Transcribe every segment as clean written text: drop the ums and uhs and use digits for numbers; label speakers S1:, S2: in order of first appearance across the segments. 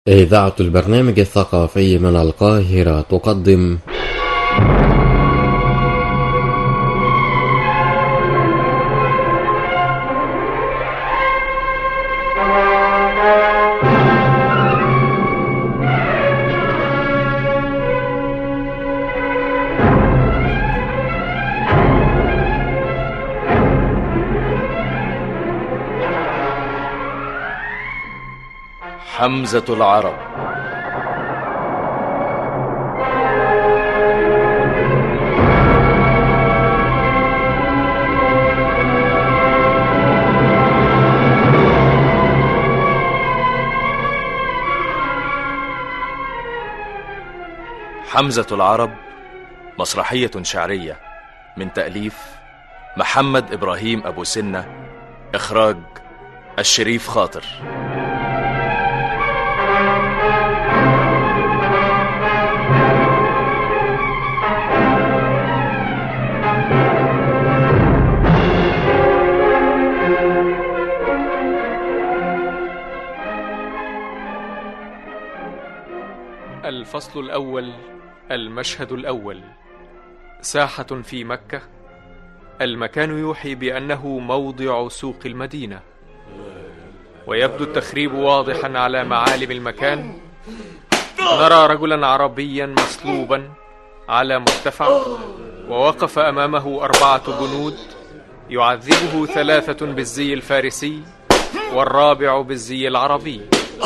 S1: إذاعة البرنامج الثقافي من القاهرة تقدم
S2: حمزة العرب. حمزة العرب مسرحية شعرية من تأليف محمد إبراهيم أبو سنة، إخراج الشريف خاطر.
S3: الفصل الأول. المشهد الأول. ساحة في مكة. المكان يوحي بأنه موضع سوق المدينة، ويبدو التخريب واضحا على معالم المكان. نرى رجلا عربيا مصلوبا على مرتفع، ووقف أمامه 4 جنود، يعذبه 3 بالزي الفارسي والرابع بالزي العربي.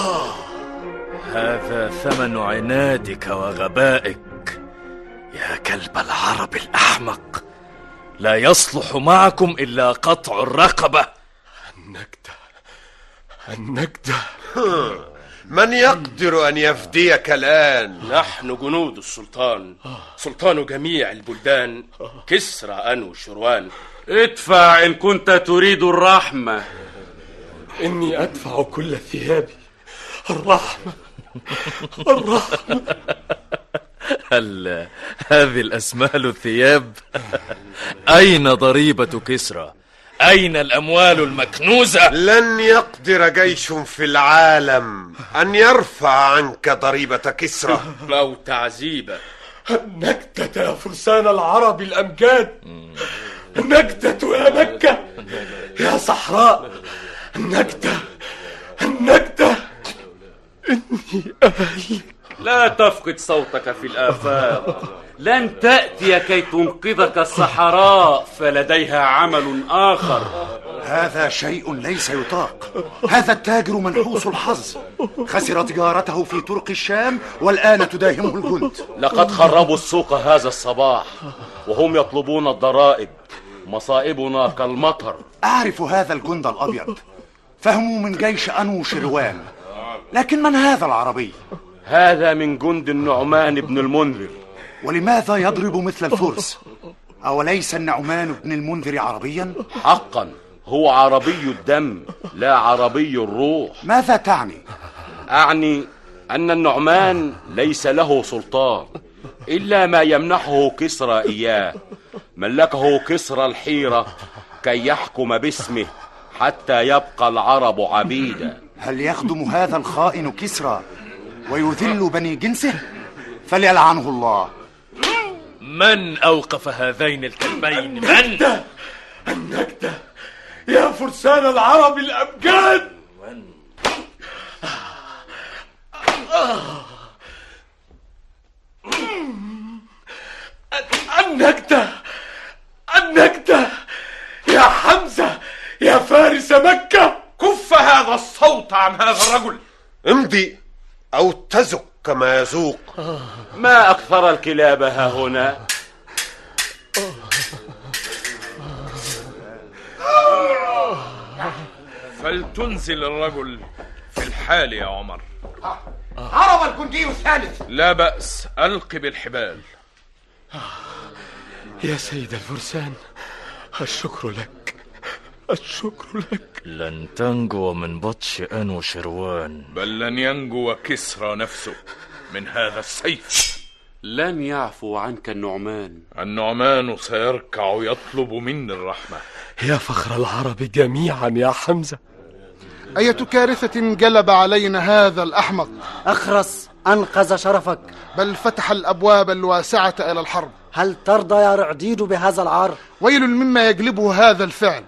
S2: هذا ثمن عنادك وغبائك يا كلب العرب الأحمق. لا يصلح معكم إلا قطع الرقبة.
S4: النكدة من يقدر أن يفديك الآن؟
S5: نحن جنود السلطان، سلطان جميع البلدان، كسرى أنوشروان.
S6: ادفع إن كنت تريد الرحمة.
S4: إني أدفع كل ثيابي. الرحمة.
S2: هل هذه الأسمال الثياب؟ أين ضريبة كسرى؟ أين الأموال المكنوزة؟
S4: لن يقدر جيش في العالم أن يرفع عنك ضريبة كسرى
S5: أو تعذيبة.
S4: النكدة يا فرسان العرب الأمجاد، النكدة يا مكة، يا صحراء، النكدة إني أهلك.
S6: لا تفقد صوتك في الآفاق. لن تأتي كي تنقذك الصحراء، فلديها عمل آخر.
S7: هذا شيء ليس يطاق. هذا التاجر منحوس الحظ، خسر تجارته في طرق الشام والآن تداهمه الجند.
S5: لقد خربوا السوق هذا الصباح وهم يطلبون الضرائب. مصائبنا كالمطر.
S7: أعرف هذا الجند الأبيض، فهم من جيش أنوشروان. لكن من هذا العربي؟
S5: هذا من جند النعمان بن المنذر.
S7: ولماذا يضرب مثل الفرس؟ أوليس النعمان بن المنذر عربيا؟
S5: حقا هو عربي الدم لا عربي الروح.
S7: ماذا تعني؟
S5: أعني أن النعمان ليس له سلطان إلا ما يمنحه كسرى إياه. ملكه كسرى الحيرة كي يحكم باسمه حتى يبقى العرب عبيدا.
S7: هل يخدم هذا الخائن كسرى ويذل بني جنسه؟ فليلعنه الله.
S2: من أوقف هذين الكلبين؟ من؟
S4: النكدة يا فرسان العرب الأمجاد. النكدة يا حمزة، يا فارس مكة.
S5: كف هذا الصوت عن هذا الرجل.
S4: امضي أو تزك كما يزوق.
S6: ما أكثر الكلاب ها هنا.
S8: فلتنزل الرجل في الحال يا عمر.
S7: هرب الجندي الثالث.
S8: لا بأس، ألق بالحبال.
S4: يا سيد الفرسان، الشكر لك.
S2: لن تنجو من بطش أنوشروان،
S8: بل لن ينجو كسرى نفسه من هذا السيف.
S6: لن يعفو عنك
S8: النعمان سيركع يطلب مني الرحمة.
S4: يا فخر العرب جميعا يا حمزة،
S9: أية كارثة جلب علينا هذا الأحمق؟
S10: أخرس أنقذ شرفك،
S9: بل فتح الأبواب الواسعة إلى الحرب.
S10: هل ترضى يا رعديد بهذا العار؟
S9: ويل مما يجلبه هذا الفعل.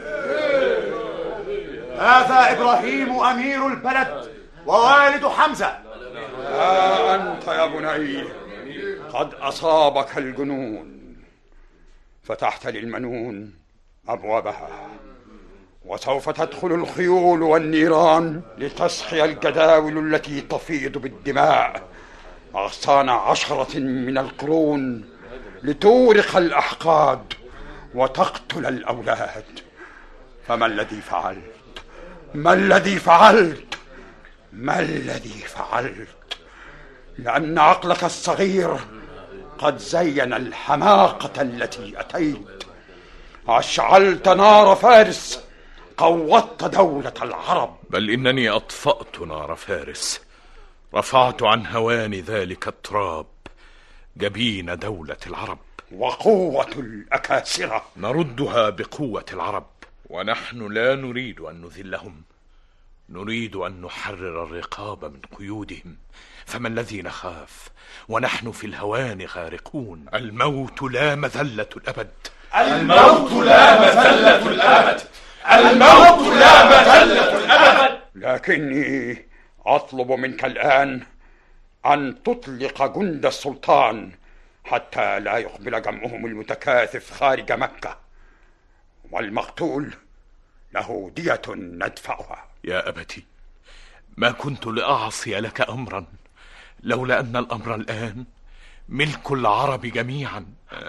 S7: هذا إبراهيم أمير البلد ووالد حمزة.
S11: أنت يا بني قد أصابك الجنون، فتحت للمنون أبوابها، وسوف تدخل الخيول والنيران لتسحي الجداول التي تفيض بالدماء أغصان 10 من القرون، لتورق الأحقاد وتقتل الأولاد. فما الذي فعلت؟ ما الذي فعلت؟ ما الذي فعلت؟ لأن عقلك الصغير قد زين الحماقة التي أتيت. أشعلت نار فارس، قوضت دولة العرب.
S8: بل إنني أطفأت نار فارس، رفعت عن هوان ذلك التراب جبين دولة العرب.
S11: وقوة الأكاسرة
S8: نردها بقوة العرب، ونحن لا نريد أن نذلهم، نريد أن نحرر الرقاب من قيودهم. فما الذي نخاف ونحن في الهوان غارقون؟ الموت لا مذلة الأبد،
S11: الموت لا مذلة الأبد، الموت لا مذلة الأبد. لكني أطلب منك الآن أن تطلق جند السلطان حتى لا يقبل جمعهم المتكاثف خارج مكة، والمقتول له دية ندفعها.
S8: يا أبتي، ما كنت لأعصي لك أمرا لولا أن الأمر الآن ملك العرب جميعا.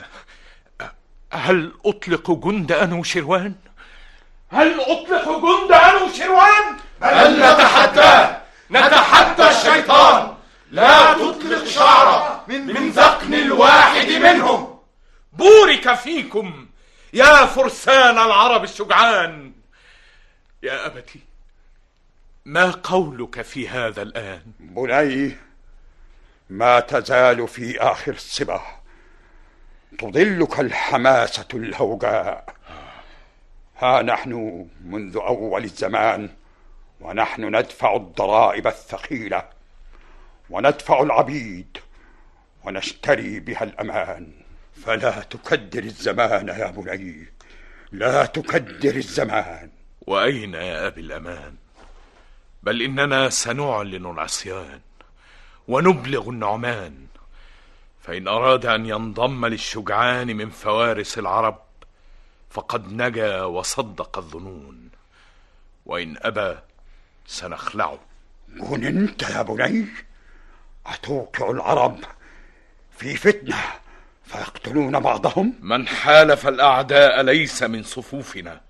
S8: هل أطلق جند أنوشروان؟
S11: هل أطلق جند أنوشروان؟
S12: بل نتحدى الشيطان، لا تطلق شعرة من ذقن الواحد منهم.
S8: بورك فيكم يا فرسان العرب الشجعان. يا أبتي، ما قولك في هذا الآن؟
S11: بني، ما تزال في آخر الصبا تضلك الحماسة الهوجاء. ها نحن منذ أول الزمان ونحن ندفع الضرائب الثقيلة، وندفع العبيد، ونشتري بها الأمان. فلا تكدر الزمان يا بني، لا تكدر الزمان.
S8: وأين يا أبي الأمان؟ بل إننا سنعلن العصيان ونبلغ النعمان، فإن أراد أن ينضم للشجعان من فوارس العرب فقد نجا وصدق الظنون، وإن أبى سنخلعه.
S11: جننت يا بني؟ أتوقع العرب في فتنة فيقتلون بعضهم؟
S8: من حالف الأعداء ليس من صفوفنا.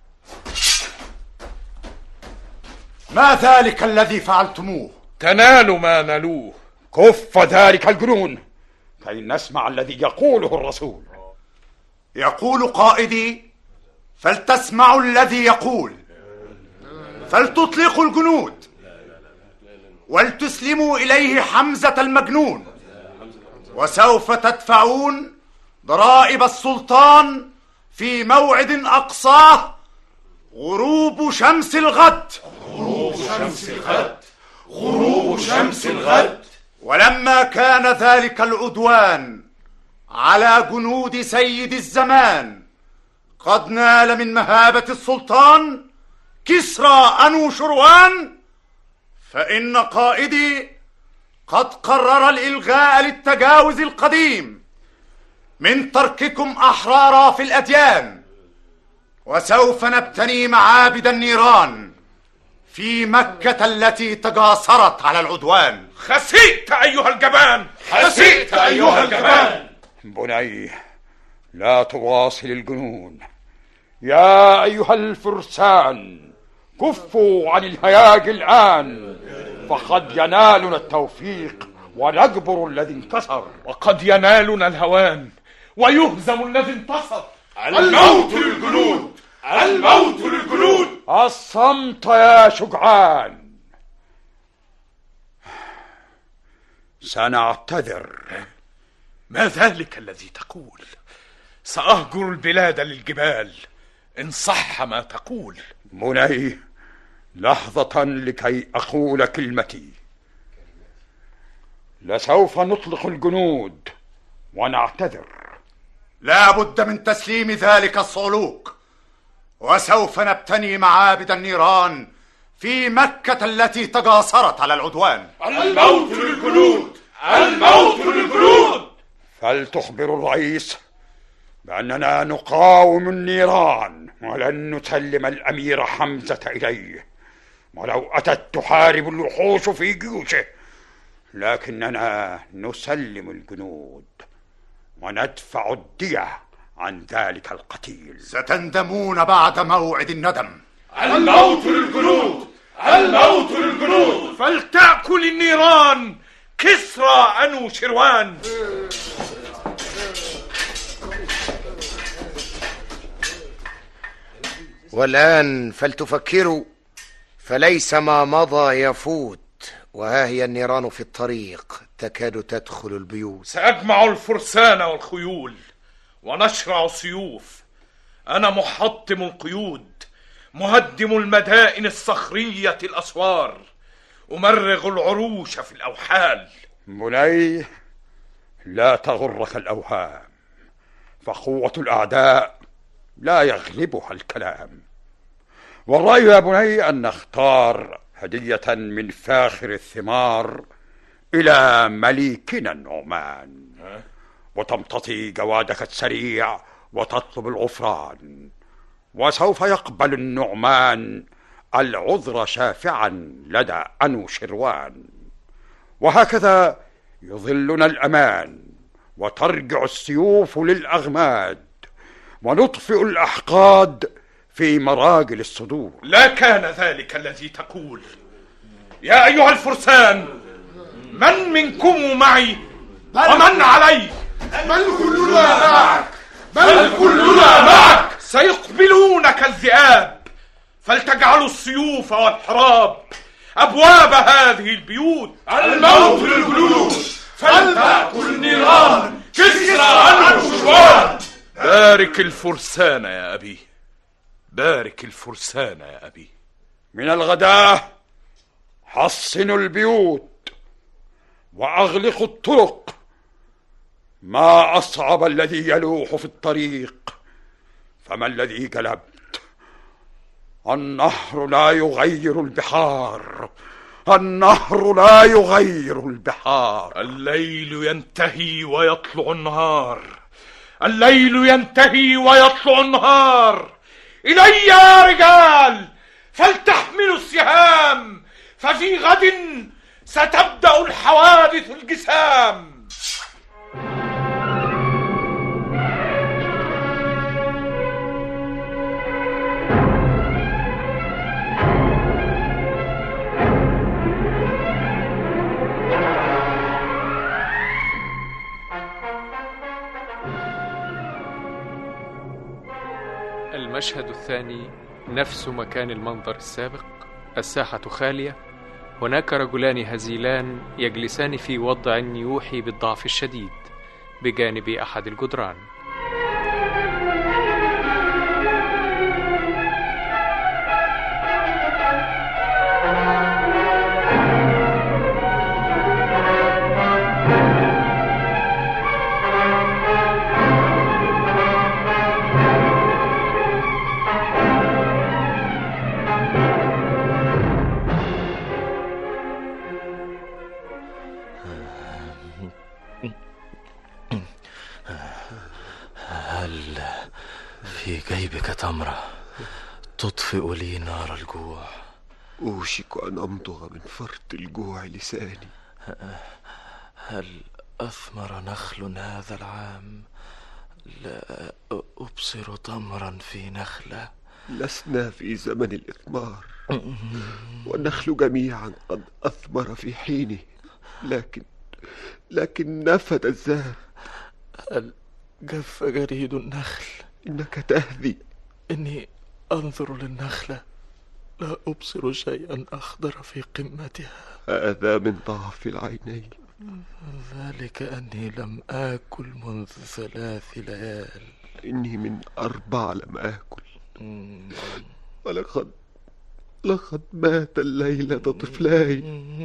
S7: ما ذلك الذي فعلتموه؟
S8: تنالوا ما نالوه.
S11: كف ذلك الجنون كي نسمع الذي يقوله الرسول.
S7: يقول قائدي فلتسمعوا الذي يقول، فلتطلقوا الجنود ولتسلموا إليه حمزة المجنون، وسوف تدفعون ضرائب السلطان في موعد أقصاه غروب شمس الغد.
S12: غروب شمس الغد، غروب شمس الغد.
S7: ولما كان ذلك العدوان على جنود سيد الزمان قد نال من مهابة السلطان كسرى أنوشروان، فإن قائدي قد قرر الإلغاء للتجاوز القديم من ترككم أحرارا في الأديان، وسوف نبتني معابد النيران في مكة التي تجاسرت على العدوان.
S8: خسئت أيها الجبان،
S12: خسئت أيها الجبان.
S11: بني، لا تواصل الجنون. يا أيها الفرسان، كفوا عن الهياج الآن، فقد ينالنا التوفيق ونجبر الذي انتصر،
S8: وقد ينالنا الهوان ويهزم الذي انتصر.
S12: الموت للجنود، الموت للجنود.
S11: الصمت يا شجعان. سنعتذر.
S8: ما ذلك الذي تقول؟ سأهجر البلاد للجبال إن صح ما تقول.
S11: بني، لحظة لكي أقول كلمتي. لسوف نطلق الجنود ونعتذر.
S7: لا بد من تسليم ذلك الصعلوك، وسوف نبتني معابد النيران في مكة التي تجاسرت على العدوان.
S12: الموت للجنود، الموت للجنود.
S11: فلتخبر الرئيس بأننا نقاوم النيران ولن نسلم الأمير حمزة إليه، ولو أتت تحارب الوحوش في جيوشه، لكننا نسلم الجنود وندفع الدية عن ذلك القتيل.
S7: ستندمون بعد موعد الندم.
S12: الموت للجنود، الموت للجنود.
S8: فلتأكل النيران كسرى أنوشروان.
S13: والآن فلتفكروا، فليس ما مضى يفوت، وها هي النيران في الطريق تكاد تدخل البيوت.
S8: سأجمع الفرسان والخيول ونشرع السيوف. أنا محطم القيود، مهدم المدائن الصخرية الأسوار، أمرغ العروش في الأوحال.
S11: بني، لا تغرك الأوهام، فقوة الأعداء لا يغلبها الكلام. والرأي يا بني أن نختار هدية من فاخر الثمار إلى مليكنا النعمان، وتمتطي جوادك السريع وتطلب الغفران، وسوف يقبل النعمان العذر شافعا لدى أنوشروان، وهكذا يظلنا الأمان وترجع السيوف للأغماد ونطفئ الأحقاد في مراجل الصدور.
S8: لا كان ذلك الذي تقول. يا أيها الفرسان، من منكم معي ومن علي؟
S12: بل كلنا معك، بل كلنا معك.
S8: سيقبلون كالذئاب، فلتجعلوا السيوف والحراب أبواب هذه البيوت.
S12: الموت للجنود، فلتأكل النيران كسرى أنوشروان.
S8: بارك الفرسان يا أبي، بارك الفرسان يا أبي.
S11: من الغداة حصنوا البيوت وأغلقوا الطرق. ما أصعب الذي يلوح في الطريق، فما الذي جلبت؟ النهر لا يغير البحار، النهر لا يغير البحار.
S8: الليل ينتهي ويطلع النهار، الليل ينتهي ويطلع النهار. إلي يا رجال، فلتحملوا السهام، ففي غد ستبدأ الحوادث الجسام.
S3: المشهد الثاني نفس مكان المنظر السابق، الساحة خالية، هناك رجلان هزيلان يجلسان في وضع يوحي بالضعف الشديد بجانب أحد الجدران.
S2: هل في جيبك تمرة تطفئ لي نار الجوع؟
S4: أوشك أن أمضغ من فرط الجوع لساني.
S2: هل أثمر نخل هذا العام؟ لا أبصر تمرا في نخلة.
S4: لسنا في زمن الإثمار، والنخل جميعا قد أثمر في حينه، لكن نفد الزهر.
S2: هل جف جريد النخل؟
S4: إنك تهذي.
S2: إني أنظر للنخلة لا أبصر شيئا أخضر في قمتها.
S4: هذا من ضعف العينين.
S2: ذلك أني لم آكل منذ 3 ليال.
S4: إني من 4 لم آكل. لقد مات الليلة طفلاي.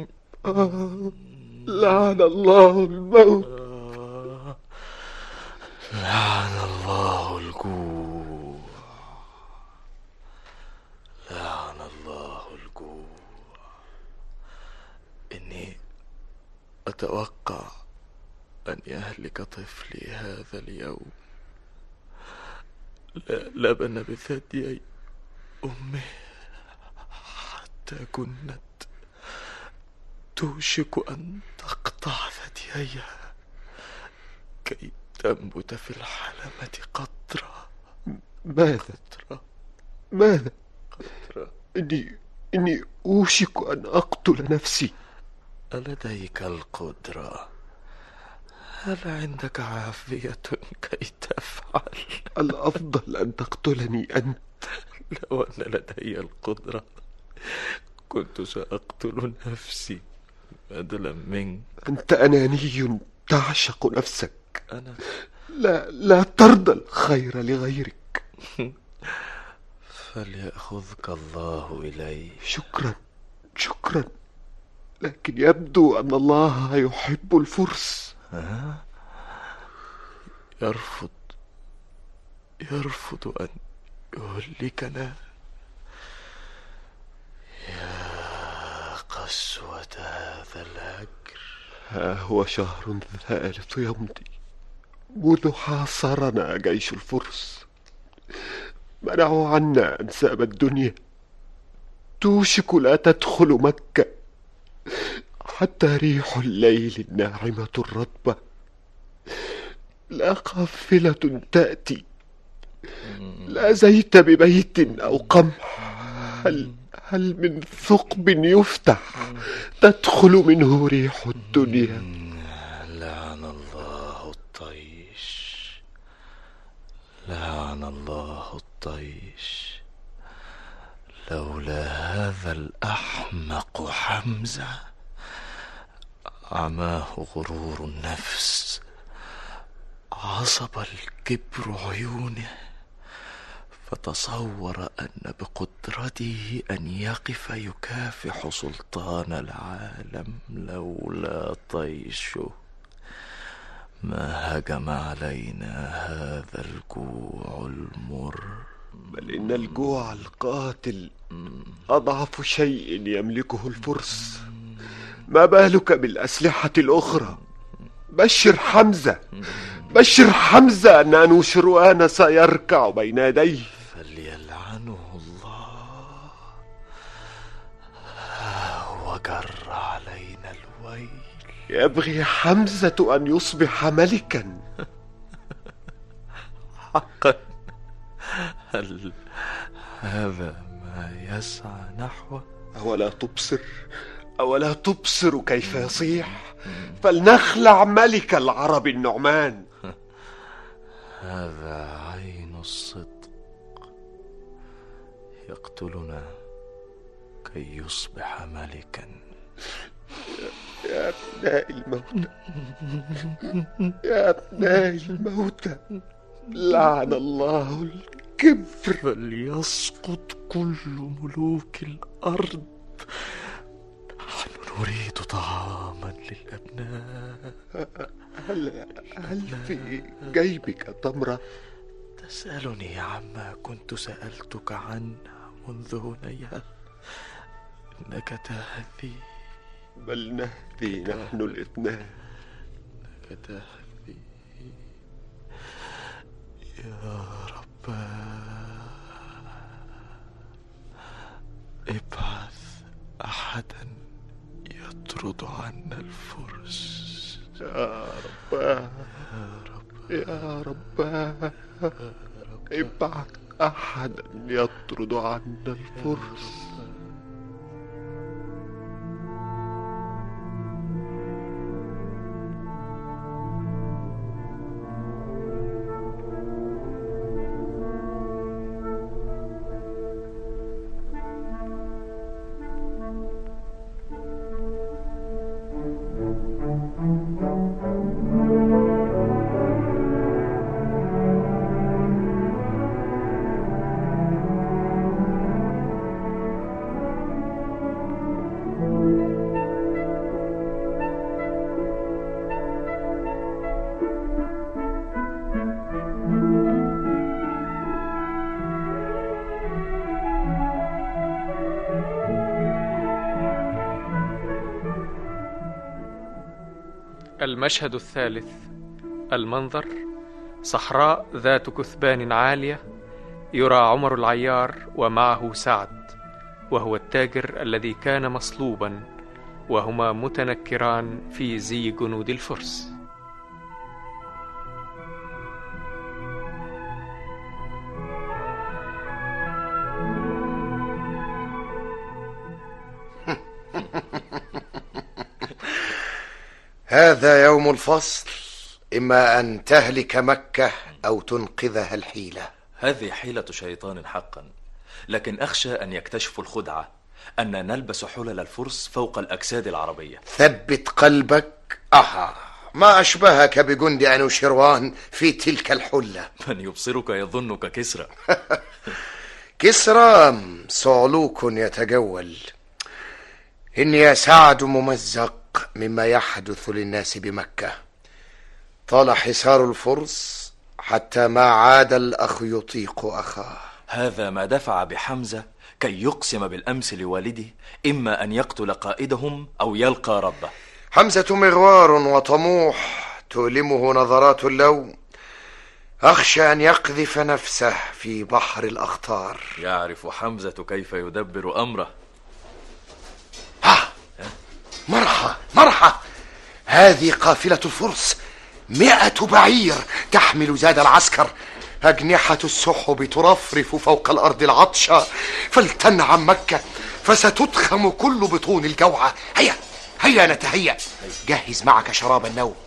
S4: لعن الله الموت.
S2: لعن الله الجوع. لعن الله الجوع. إني أتوقع أن يهلك طفلي هذا اليوم. لا لبن بثديي أمه حتى كنت توشك أن تقطع ثدييها كي تنبت في الحلمة قطرة.
S4: ماذا؟ إني أوشك أن أقتل نفسي.
S2: ألديك القدرة؟ هل عندك عافية كي تفعل؟
S4: الأفضل أن تقتلني أنت.
S2: لو أن لدي القدرة كنت سأقتل نفسي بدلا منك.
S4: أنت أناني تعشق نفسك.
S2: أنا
S4: لا ترضى الخير لغيرك.
S2: فليأخذك الله إليه.
S4: شكرا، لكن يبدو أن الله يحب الفرس. يرفض أن يهلكنا.
S2: يا قسوة هذا الهجر.
S4: ها هو شهر ثالث يمضي منذ حاصرنا جيش الفرس. منعوا عنا أنساب الدنيا. توشك لا تدخل مكة حتى ريح الليل الناعمة الرطبة. لا قافلة تأتي، لا زيت ببيت أو قمح. هل من ثقب يفتح تدخل منه ريح الدنيا؟
S2: لعن الله الطيش. لعن الله الطيش. لولا هذا الأحمق حمزة عماه غرور النفس، عصب الكبر عيونه، فتصور أن بقدرته أن يقف يكافح سلطان العالم. لولا طيشه ما هجم علينا هذا الجوع المر.
S4: بل إن الجوع القاتل أضعف شيء يملكه الفرس. ما بالك بالأسلحة الأخرى؟ بشر حمزة أن أنوشروان سيركع بين يديه.
S2: فليلعنه الله. وجر علينا الويل.
S4: يبغي حمزة أن يصبح ملكا.
S2: حقا، هل هذا ما يسعى نحوه؟
S4: أولا تبصر كيف يصيح؟ فلنخلع ملك العرب النعمان.
S2: هذا عين الصدق. يقتلنا كي يصبح ملكا.
S4: يا أبناء الموتى، لعن الله الكبر.
S2: فليسقط كل ملوك الأرض. نحن نريد طعاما للأبناء.
S4: هل في جيبك تمرة؟
S2: تسألني عما كنت سألتك عنه منذ هنيهة. إنك تهذي.
S4: بل نهذي نحن الاثنان.
S2: إنك تهذي. يا رب، ابعث أحدا يطرد عنا الفرس.
S4: يا رب، ابعث أحدا يطرد عنا الفرس.
S3: المشهد الثالث. المنظر: صحراء ذات كثبان عالية، يرى عمر العيار ومعه سعد، وهو التاجر الذي كان مصلوبا، وهما متنكران في زي جنود الفرس.
S13: هذا يوم الفصل، إما أن تهلك مكة أو تنقذها الحيلة.
S14: هذه حيلة شيطان حقا، لكن أخشى أن يكتشفوا الخدعة، أن نلبس حلل الفرس فوق الأجساد العربية.
S13: ثبت قلبك. ما أشبهك بجند أنوشروان في تلك الحلة.
S14: من يبصرك يظنك كسرى.
S13: كسرى صعلوك يتجول. إني سعد ممزق مما يحدث للناس بمكة. طال حصار الفرس حتى ما عاد الأخ يطيق أخاه.
S14: هذا ما دفع بحمزة كي يقسم بالأمس لوالده إما أن يقتل قائدهم أو يلقى ربه.
S13: حمزة مغوار وطموح تؤلمه نظرات اللوم. أخشى أن يقذف نفسه في بحر الأخطار.
S14: يعرف حمزة كيف يدبر أمره.
S13: مرحى هذه قافلة الفرس، 100 بعير تحمل زاد العسكر. أجنحة السحب ترفرف فوق الأرض العطشة، فلتنعم مكة فستدخم كل بطون الجوعة. هيا نتهيأ. جهز معك شراب النوم.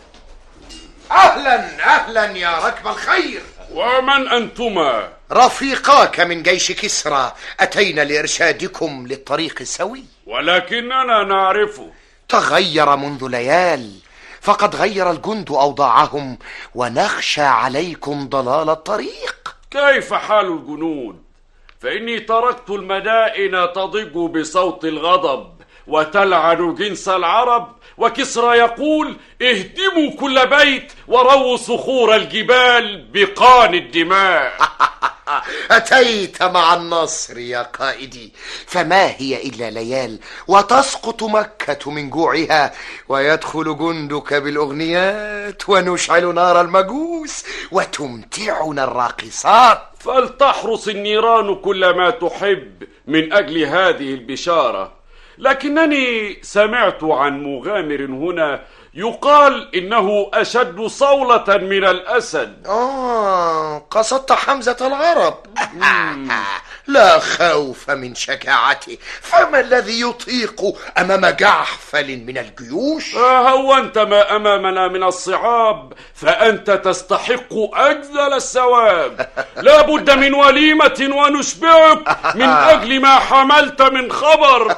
S13: أهلا يا ركب الخير.
S6: ومن أنتما؟
S13: رفيقاك من جيش كسرى، أتينا لإرشادكم للطريق السوي.
S6: ولكننا نعرفه.
S13: تغير منذ ليال، فقد غير الجند أوضاعهم، ونخشى عليكم ضلال الطريق.
S6: كيف حال الجنود؟ فإني تركت المدائن تضج بصوت الغضب وتلعن جنس العرب، وكسرى يقول: اهدموا كل بيت ورووا صخور الجبال بقان الدماء.
S13: أتيت مع النصر يا قائدي، فما هي إلا ليال وتسقط مكة من جوعها، ويدخل جندك بالأغنيات ونشعل نار المجوس وتمتعنا الراقصات.
S6: فلتحرس النيران كل ما تحب من أجل هذه البشارة. لكنني سمعت عن مغامر هنا يقال إنه أشد صولة من الأسد.
S13: قصدت حمزة العرب. لا خوف من شجاعته، فما الذي يطيق أمام جعفل من الجيوش؟
S6: هونت ما أمامنا من الصعاب، فأنت تستحق أجزل الثواب. لا بد من وليمة ونشبعك من أجل ما حملت من خبر.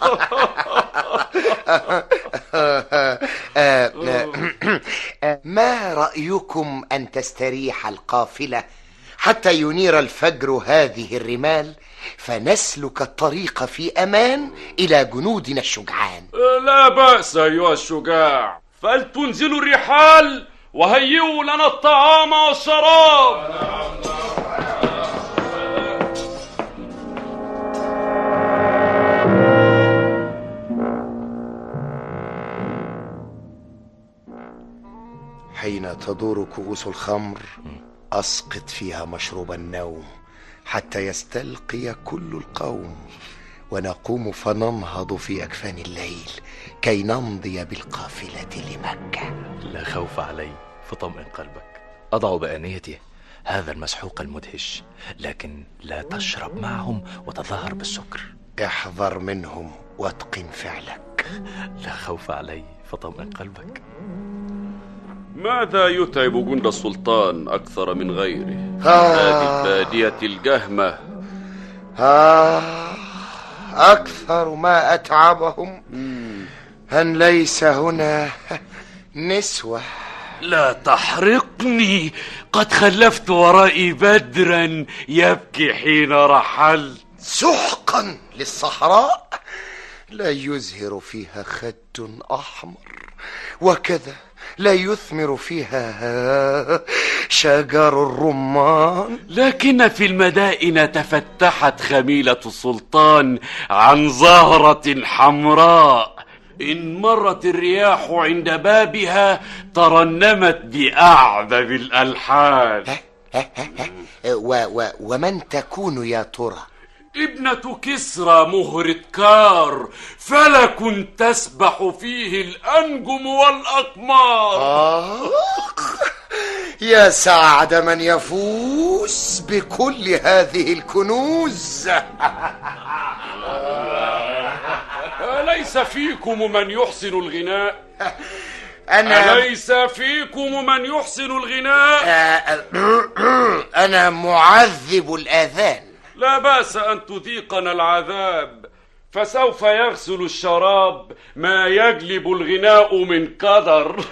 S13: ما رأيكم أن تستريح القافلة حتى ينير الفجر هذه الرمال، فنسلك الطريق في أمان إلى جنودنا الشجعان؟
S6: لا بأس أيها الشجاع، فلتنزلوا الرحال وهيئوا لنا الطعام والشراب.
S13: حين تدور كؤوس الخمر أسقط فيها مشروب النوم حتى يستلقي كل القوم، ونقوم فننهض في أكفان الليل كي نمضي بالقافلة لمكة.
S14: لا خوف علي، فطمئن قلبك. أضع بآنيته هذا المسحوق المدهش، لكن لا تشرب معهم وتظاهر بالسكر.
S13: احذر منهم واتقن فعلك.
S14: لا خوف علي، فطمئن قلبك.
S6: ماذا يتعب جند السلطان أكثر من غيره؟ هذه البادية الجهمة.
S13: أكثر ما أتعبهم أن ليس هنا نسوة.
S6: لا تحرقني، قد خلفت ورائي بدرا يبكي حين رحلت.
S13: سحقا للصحراء لا يزهر فيها خد أحمر، وكذا لا يثمر فيها شجر الرمان.
S6: لكن في المدائن تفتحت خميلة السلطان عن زهرة حمراء، إن مرت الرياح عند بابها ترنمت بأعذب الألحان.
S13: ومن تكون يا ترى؟
S6: ابنة كسرى مهرة كار، فلك تسبح فيه الأنجم والأقمار.
S13: يا سعد من يفوز بكل هذه الكنوز.
S6: أليس فيكم من يحسن الغناء؟
S13: أليس
S6: فيكم من يحسن الغناء؟
S13: أنا معذب الآذان.
S6: لا بأس أن تذيقنا العذاب، فسوف يغسل الشراب ما يجلب الغناء من قدر.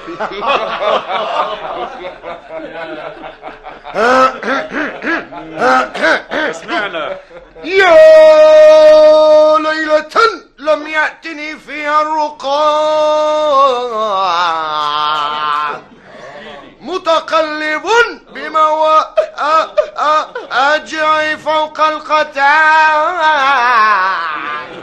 S6: اسمعنا.
S13: يا ليلة لم يأتني فيها الرقاد، متقلب بمواجعي فوق القتال.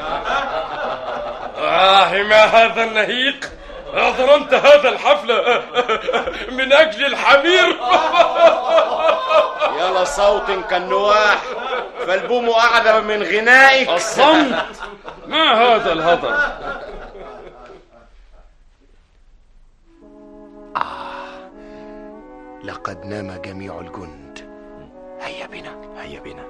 S6: ما هذا النهيق؟ أضرمت هذا الحفل من أجل الحمير؟
S13: يا لصوت كالنواح، فالبوم أعذب من غنائك.
S6: الصمت. ما هذا الهضر؟
S13: لقد نام جميع الجند. هيا بنا،
S14: هيا بنا.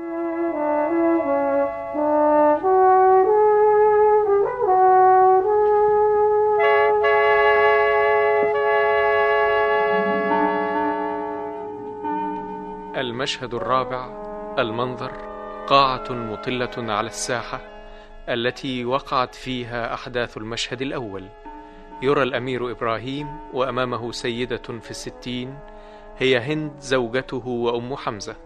S3: المشهد الرابع. المنظر: قاعة مطلة على الساحة التي وقعت فيها أحداث المشهد الأول. يرى الأمير إبراهيم وأمامه سيدة في 60 هي هند زوجته وأم حمزة.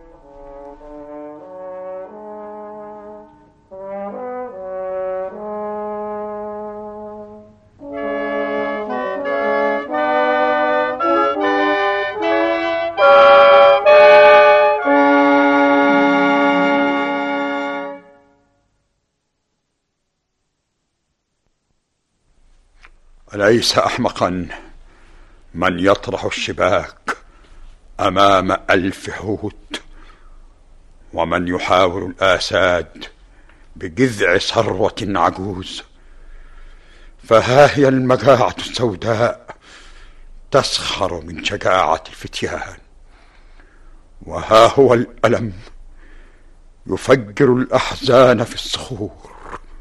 S11: أليس أحمقا من يطرح الشباك أمام 1000 حوت، ومن يحاول الآساد بجذع ثروة عجوز؟ فها هي المجاعة السوداء تسخر من شجاعة الفتيان، وها هو الألم يفجر الأحزان في الصخور.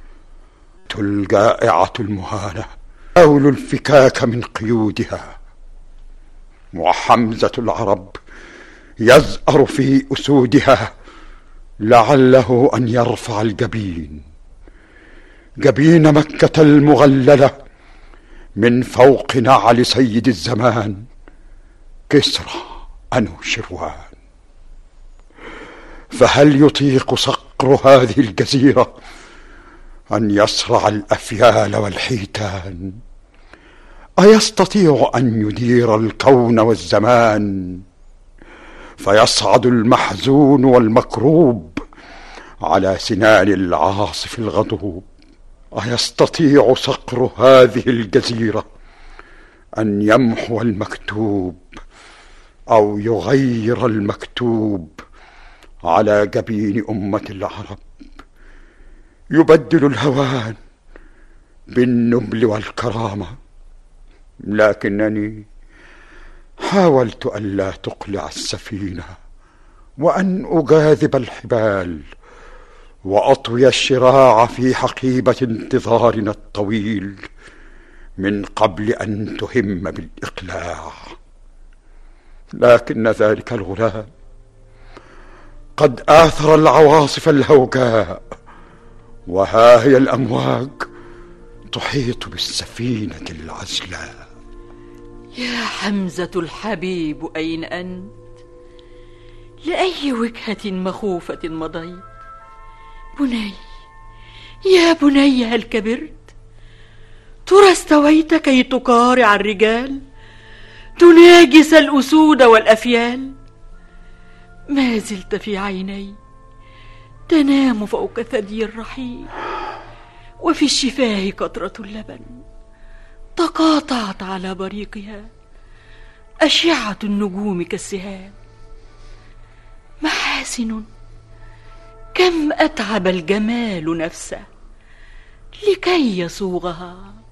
S11: الجائعة المهانة تحاول الفكاك من قيودها، وحمزة العرب يزأر في أسودها لعله أن يرفع الجبين، جبين مكة المغللة من فوق نعل سيد الزمان كسرى أنوشروان. فهل يطيق صقر هذه الجزيرة أن يصرع الأفيال والحيتان؟ أيستطيع أن يدير الكون والزمان فيصعد المحزون والمكروب على سنان العاصف الغضوب؟ أيستطيع صقر هذه الجزيرة أن يمحو المكتوب أو يغير المكتوب على جبين أمة العرب؟ يبدل الهوان بالنبل والكرامة، لكنني حاولت ألا تقلع السفينة وأن أجاذب الحبال وأطوي الشراع في حقيبة انتظارنا الطويل من قبل أن تهم بالإقلاع. لكن ذلك الغلام قد آثر العواصف الهوجاء، وها هي الأمواج تحيط بالسفينة العزلاء.
S15: يا حمزة الحبيب، أين أنت؟ لأي وجهة مخوفة مضيت؟ بني، يا بني، هل كبرت؟ ترى استويت كي تقارع الرجال، تناجس الأسود والأفيال؟ ما زلت في عيني تنام فوق ثدي الرحيل، وفي الشفاه قطرة اللبن تقاطعت على بريقها أشعة النجوم كالسهام. محاسن كم أتعب الجمال نفسه لكي يصوغها.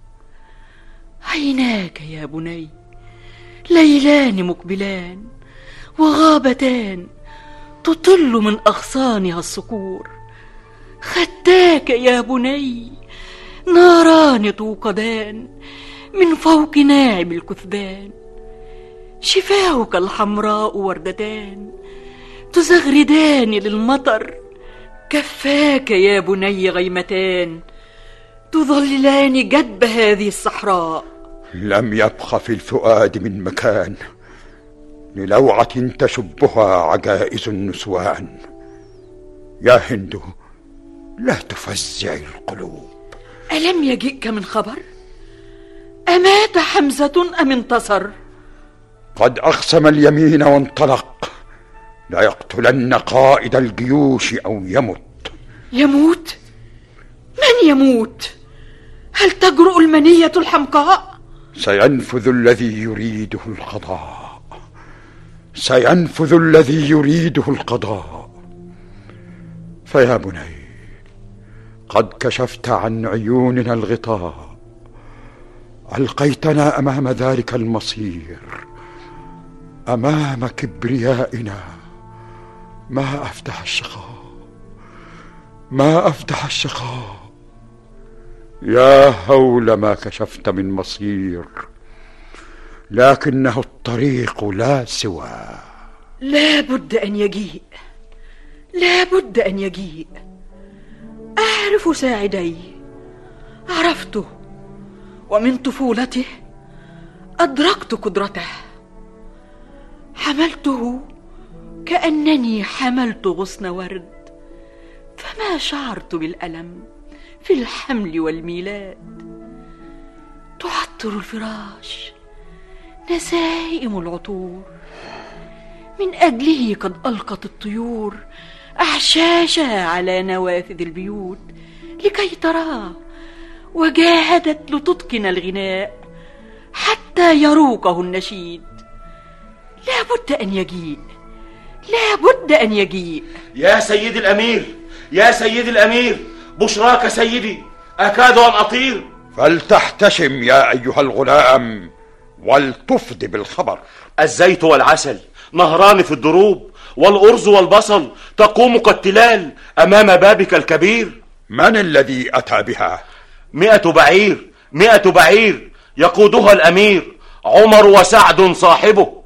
S15: عيناك يا بني ليلان مقبلان وغابتان تطل من أغصانها الصقور. خداك يا بني ناران توقدان من فوق ناعم الكثبان. شفاهك الحمراء وردتان تزغردان للمطر. كفاك يا بني غيمتان تظللان جدب هذه الصحراء.
S11: لم يبق في الفؤاد من مكان للوعة تشبها عجائز النسوان. يا هند لا تفزعي القلوب.
S15: ألم يجئك من خبر؟ أمات حمزة أم انتصر؟
S11: قد أقسم اليمين وانطلق ليقتلن قائد الجيوش أو يمت.
S15: يموت؟ من يموت؟ هل تجرؤ المنية الحمقاء؟
S11: سينفذ الذي يريده القضاء. سينفذ الذي يريده القضاء. فيا بني قد كشفت عن عيوننا الغطاء. ألقيتنا أمام ذلك المصير أمام كبريائنا. ما أفدح الشقاء ما أفدح الشقاء. يا هول ما كشفت من مصير لكنه الطريق لا سوى.
S15: لا بد أن يجيء لا بد أن يجيء. أعرف ساعديه عرفته ومن طفولته أدركت قدرته. حملته كأنني حملت غصن ورد فما شعرت بالألم في الحمل والميلاد. تعطر الفراش نسائم العطور. من أجله قد ألقت الطيور أحشاشها على نوافذ البيوت لكي تراه، وجاهدت لتتقن الغناء حتى يروقه النشيد. لا بد أن يجيء لا بد أن يجيء.
S5: يا سيدي الأمير يا سيدي الأمير بشراك سيدي أكاد أن أطير.
S11: فلتحتشم يا أيها الغلام ولتفض بالخبر.
S5: الزيت والعسل نهران في الدروب والأرز والبصل تقوم كالتلال أمام بابك الكبير.
S11: من الذي أتى بها؟
S5: 100 بعير 100 بعير يقودها الأمير عمر وسعد صاحبه.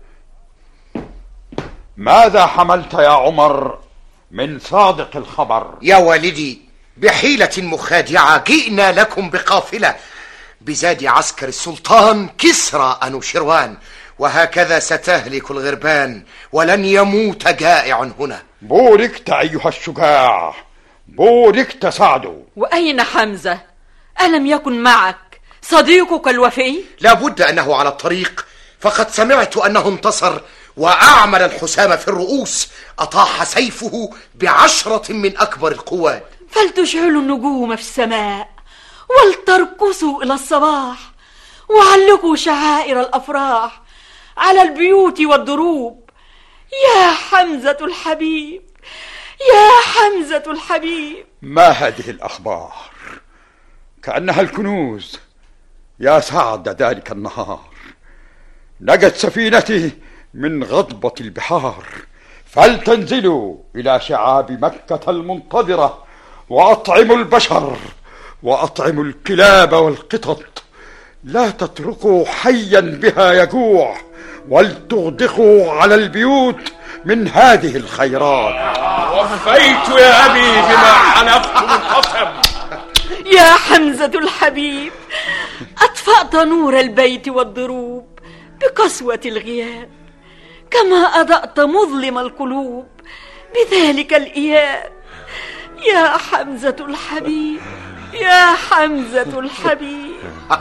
S11: ماذا حملت يا عمر من صادق الخبر؟
S13: يا والدي بحيلة مخادعة جئنا لكم بقافلة بزاد عسكر السلطان كسرى أنوشروان، وهكذا ستهلك الغربان ولن يموت جائع هنا.
S11: بوركت أيها الشجاع بوركت سعد.
S15: وأين حمزة؟ ألم يكن معك صديقك الوفي؟
S13: لا بد أنه على الطريق، فقد سمعت أنه انتصر وأعمل الحسام في الرؤوس. أطاح سيفه ب10 من أكبر القوات.
S15: فلتشعلوا النجوم في السماء ولترقصوا إلى الصباح وعلقوا شعائر الأفراح على البيوت والدروب. يا حمزة الحبيب يا حمزة الحبيب.
S11: ما هذه الأخبار؟ كأنها الكنوز. يا سعد ذلك النهار نجت سفينتي من غضبة البحار. فلتنزلوا إلى شعاب مكة المنتظرة وأطعموا البشر وأطعموا الكلاب والقطط. لا تتركوا حيا بها يجوع ولتغدقوا على البيوت من هذه الخيرات.
S12: وفيت يا أبي بما حلفت من قسم.
S15: يا حمزة الحبيب أطفأت نور البيت والضروب بقسوة الغياب، كما أضأت مظلم القلوب بذلك الإياب. يا حمزة الحبيب يا حمزة الحبيب.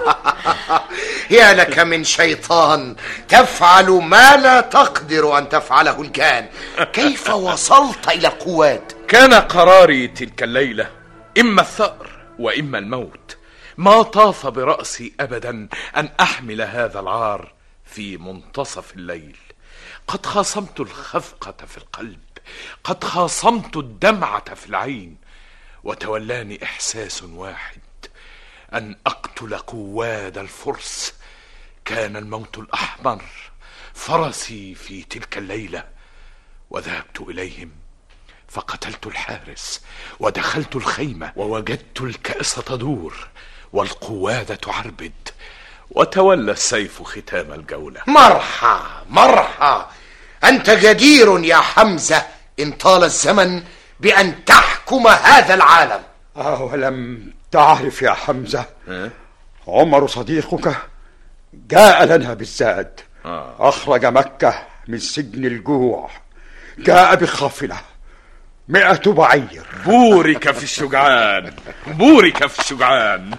S13: يا لك من شيطان تفعل ما لا تقدر أن تفعله الجان. كيف وصلت إلى القوات؟
S8: كان قراري تلك الليلة إما الثأر وإما الموت. ما طاف برأسي أبدا أن أحمل هذا العار في منتصف الليل. قد خاصمت الخفقة في القلب، قد خاصمت الدمعة في العين، وتولاني إحساس واحد، أن أقتل قواد الفرس. كان الموت الأحمر فرسي في تلك الليلة، وذهبت إليهم فقتلت الحارس ودخلت الخيمة ووجدت الكأس تدور والقوادة تعربد، وتولى السيف ختام الجولة.
S13: مرحى مرحى، أنت جدير يا حمزة إن طال الزمن بأن تحكم هذا العالم.
S11: ولم تعرف يا حمزة، عمر صديقك جاء لنا بالزاد، أخرج مكة من سجن الجوع، جاء بقافلة 100 بعير.
S8: بورك في الشجعان، بورك في الشجعان.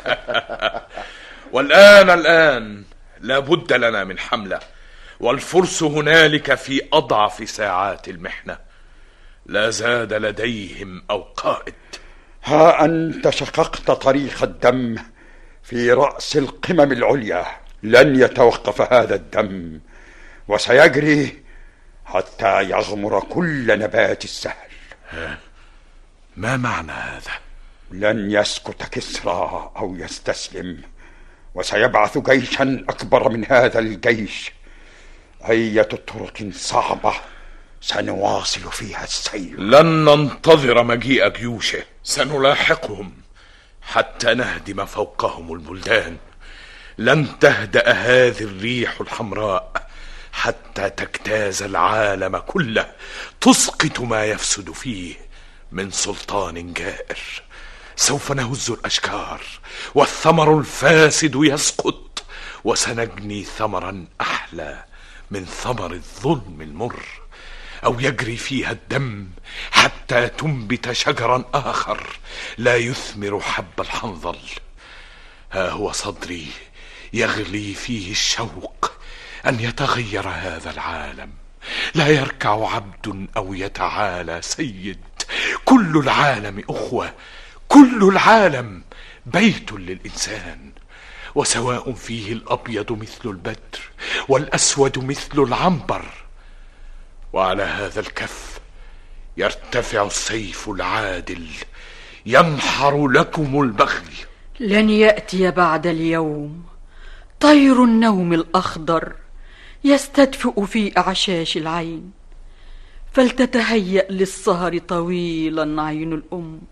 S8: والآن لابد لنا من حملة، والفرس هنالك في أضعف ساعات المحنة، لا زاد لديهم أو قائد.
S11: ها أنت شققت طريق الدم في رأس القمم العليا، لن يتوقف هذا الدم وسيجري حتى يغمر كل نبات السهل.
S8: ما معنى هذا؟
S11: لن يسكت كسرى أو يستسلم، وسيبعث جيشا أكبر من هذا الجيش. أية طرق صعبة سنواصل فيها السير.
S8: لن ننتظر مجيء جيوشه، سنلاحقهم حتى نهدم فوقهم البلدان. لن تهدأ هذه الريح الحمراء حتى تجتاز العالم كله، تسقط ما يفسد فيه من سلطان جائر. سوف نهز الأشجار والثمر الفاسد يسقط، وسنجني ثمرا أحلى من ثمر الظلم المر، أو يجري فيها الدم حتى تنبت شجرا آخر لا يثمر حب الحنظل. ها هو صدري يغلي فيه الشوق أن يتغير هذا العالم، لا يركع عبد أو يتعالى سيد. كل العالم أخوة، كل العالم بيت للإنسان، وسواء فيه الأبيض مثل البدر والأسود مثل العنبر. وعلى هذا الكف يرتفع السيف العادل ينحر لكم البغي.
S15: لن يأتي بعد اليوم طير النوم الأخضر يستدفئ في أعشاش العين، فلتتهيأ للسهر طويلا عين الأم،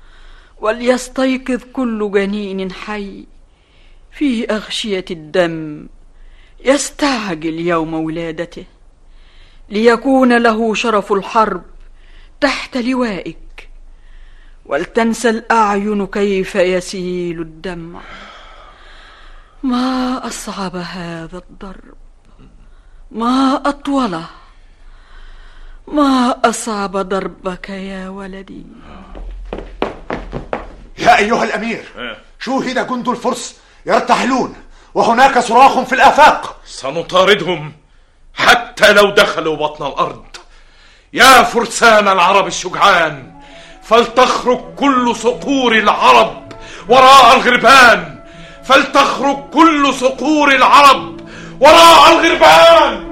S15: وليستيقظ كل جنين حي في أغشية الدم يستعجل يوم ولادته، ليكون له شرف الحرب تحت لوائك، ولتنسى الأعين كيف يسيل الدمع. ما أصعب هذا الضرب، ما أطوله، ما أصعب ضربك يا ولدي.
S7: يا أيها الأمير، شوهد جند الفرس يرتحلون، وهناك صراخ في الآفاق.
S8: سنطاردهم حتى لو دخلوا بطن الأرض. يا فرسان العرب الشجعان، فلتخرج كل صقور العرب وراء الغربان، فلتخرج كل صقور العرب وراء الغربان.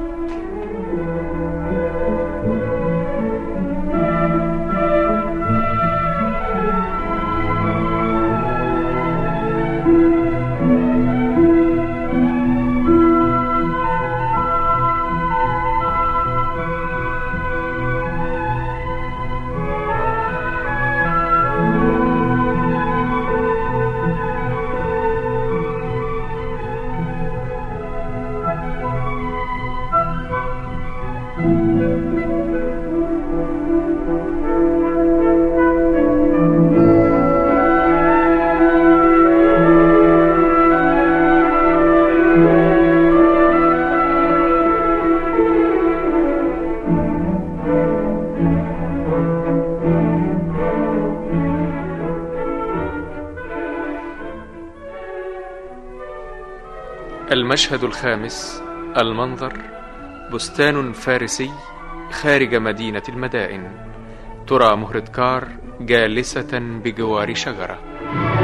S3: المشهد الخامس. المنظر: بستان فارسي خارج مدينة المدائن، ترى مهردكار جالسة بجوار شجرة.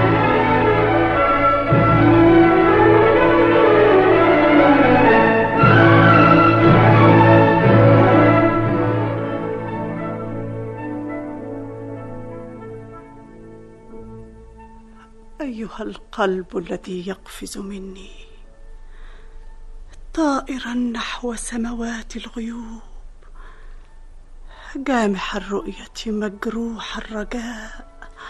S16: أيها القلب الذي يقفز مني طائرا نحو سموات الغيوب، جامح الرؤية مجروح الرجاء،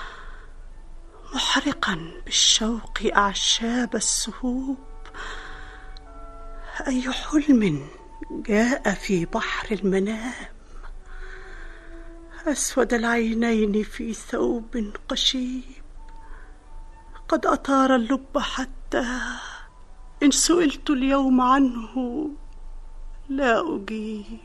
S16: محرقا بالشوق أعشاب السهوب. أي حلم جاء في بحر المنام، أسود العينين في ثوب قشيب، قد أطار اللب حتى إن سئلت اليوم عنه لا أجيب.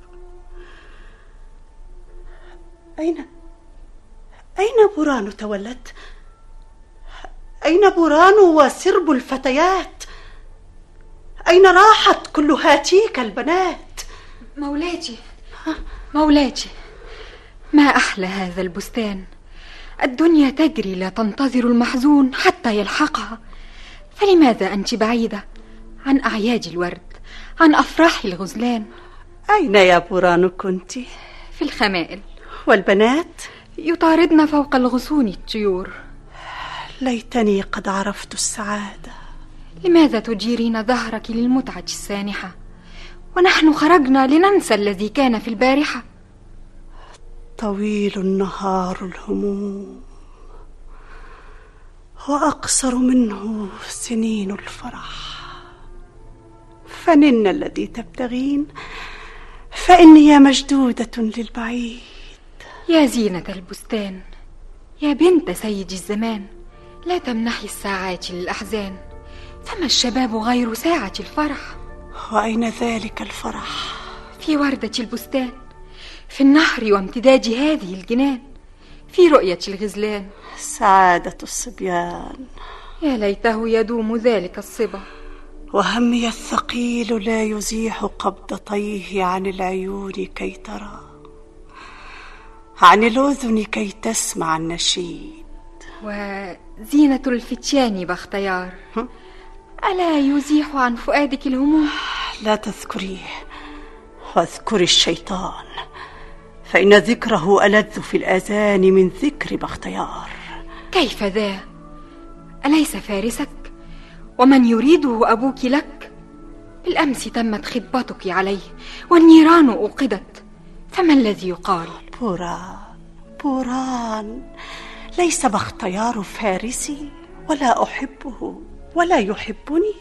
S16: أين بوران تولت؟ أين بوران وسرب الفتيات؟ أين راحت كل هاتيك البنات؟
S17: مولاتي، ما أحلى هذا البستان. الدنيا تجري لا تنتظر المحزون حتى يلحقها، فلماذا أنت بعيدة عن أعياد الورد، عن أفراح الغزلان؟
S16: أين يا بوران كنت؟
S17: في الخمائل.
S16: والبنات؟
S17: يطاردن فوق الغصون الطيور.
S16: ليتني قد عرفت السعادة.
S17: لماذا تجيرين ظهرك للمتعة السانحة ونحن خرجنا لننسى الذي كان في البارحة؟
S16: طويل النهار الهموم وأقصر منه سنين الفرح، فنن الذي تبتغين فإني مجدودة للبعيد.
S17: يا زينة البستان، يا بنت سيد الزمان، لا تمنحي الساعات للأحزان، فما الشباب غير ساعة الفرح.
S16: وأين ذلك الفرح؟
S17: في وردة البستان، في النهر وامتداد هذه الجنان، في رؤية الغزلان.
S16: سعادة الصبيان،
S17: يا ليته يدوم ذلك الصبا.
S16: وهمي الثقيل لا يزيح قبضتيه عن العيون كي ترى، عن الأذن كي تسمع النشيد.
S17: وزينة الفتيان باختيار، ألا يزيح عن فؤادك الهموم؟
S16: لا تذكريه، واذكري الشيطان، فإن ذكره ألذ في الآذان من ذكر باختيار.
S17: كيف ذا؟ أليس فارسك ومن يريده أبوك لك؟ بالأمس تمت خطبتك عليه والنيران أوقدت، فما الذي يقال؟
S16: بوران ليس باختيار فارسي، ولا أحبه ولا يحبني.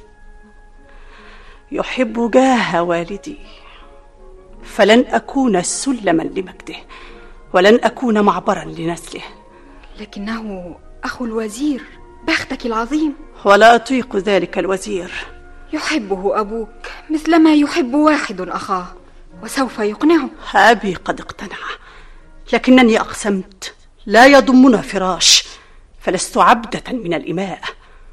S16: يحب جاه والدي، فلن أكون سلما لمجده، ولن أكون معبرا لنسله.
S17: لكنه أخو الوزير، بختك العظيم.
S16: ولا أطيق ذلك الوزير.
S17: يحبه أبوك مثلما يحب واحد أخاه، وسوف يقنعه.
S16: أبي قد اقتنع، لكنني أقسمت لا يضمنا فراش، فلست عبدة من الإماء.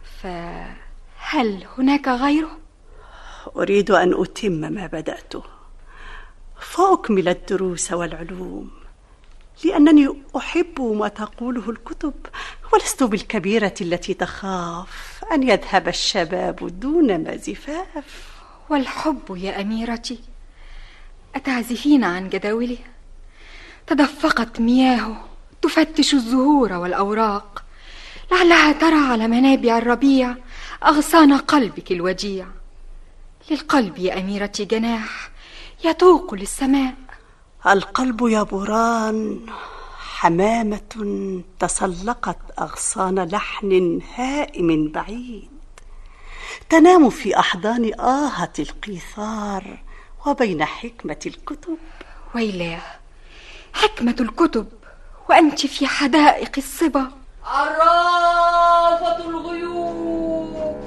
S17: فهل هناك غيره؟
S16: أريد أن أتم ما بدأته، فأكمل الدروس والعلوم، لأنني أحب ما تقوله الكتب، ولست بالكبيرة التي تخاف أن يذهب الشباب دون ما زفاف.
S17: والحب يا أميرتي، أتعزفين عن جداوله؟ تدفقت مياهه تفتش الزهور والأوراق، لعلها ترى على منابع الربيع أغصان قلبك الوديع. للقلب يا أميرتي جناح يتوق للسماء.
S16: القلب يا بوران حمامة تسلقت أغصان لحن هائم بعيد، تنام في أحضان آهة القيثار وبين حكمة الكتب.
S17: ويلاه، حكمة الكتب وأنت في حدائق الصبا.
S15: عرافة الغيوب،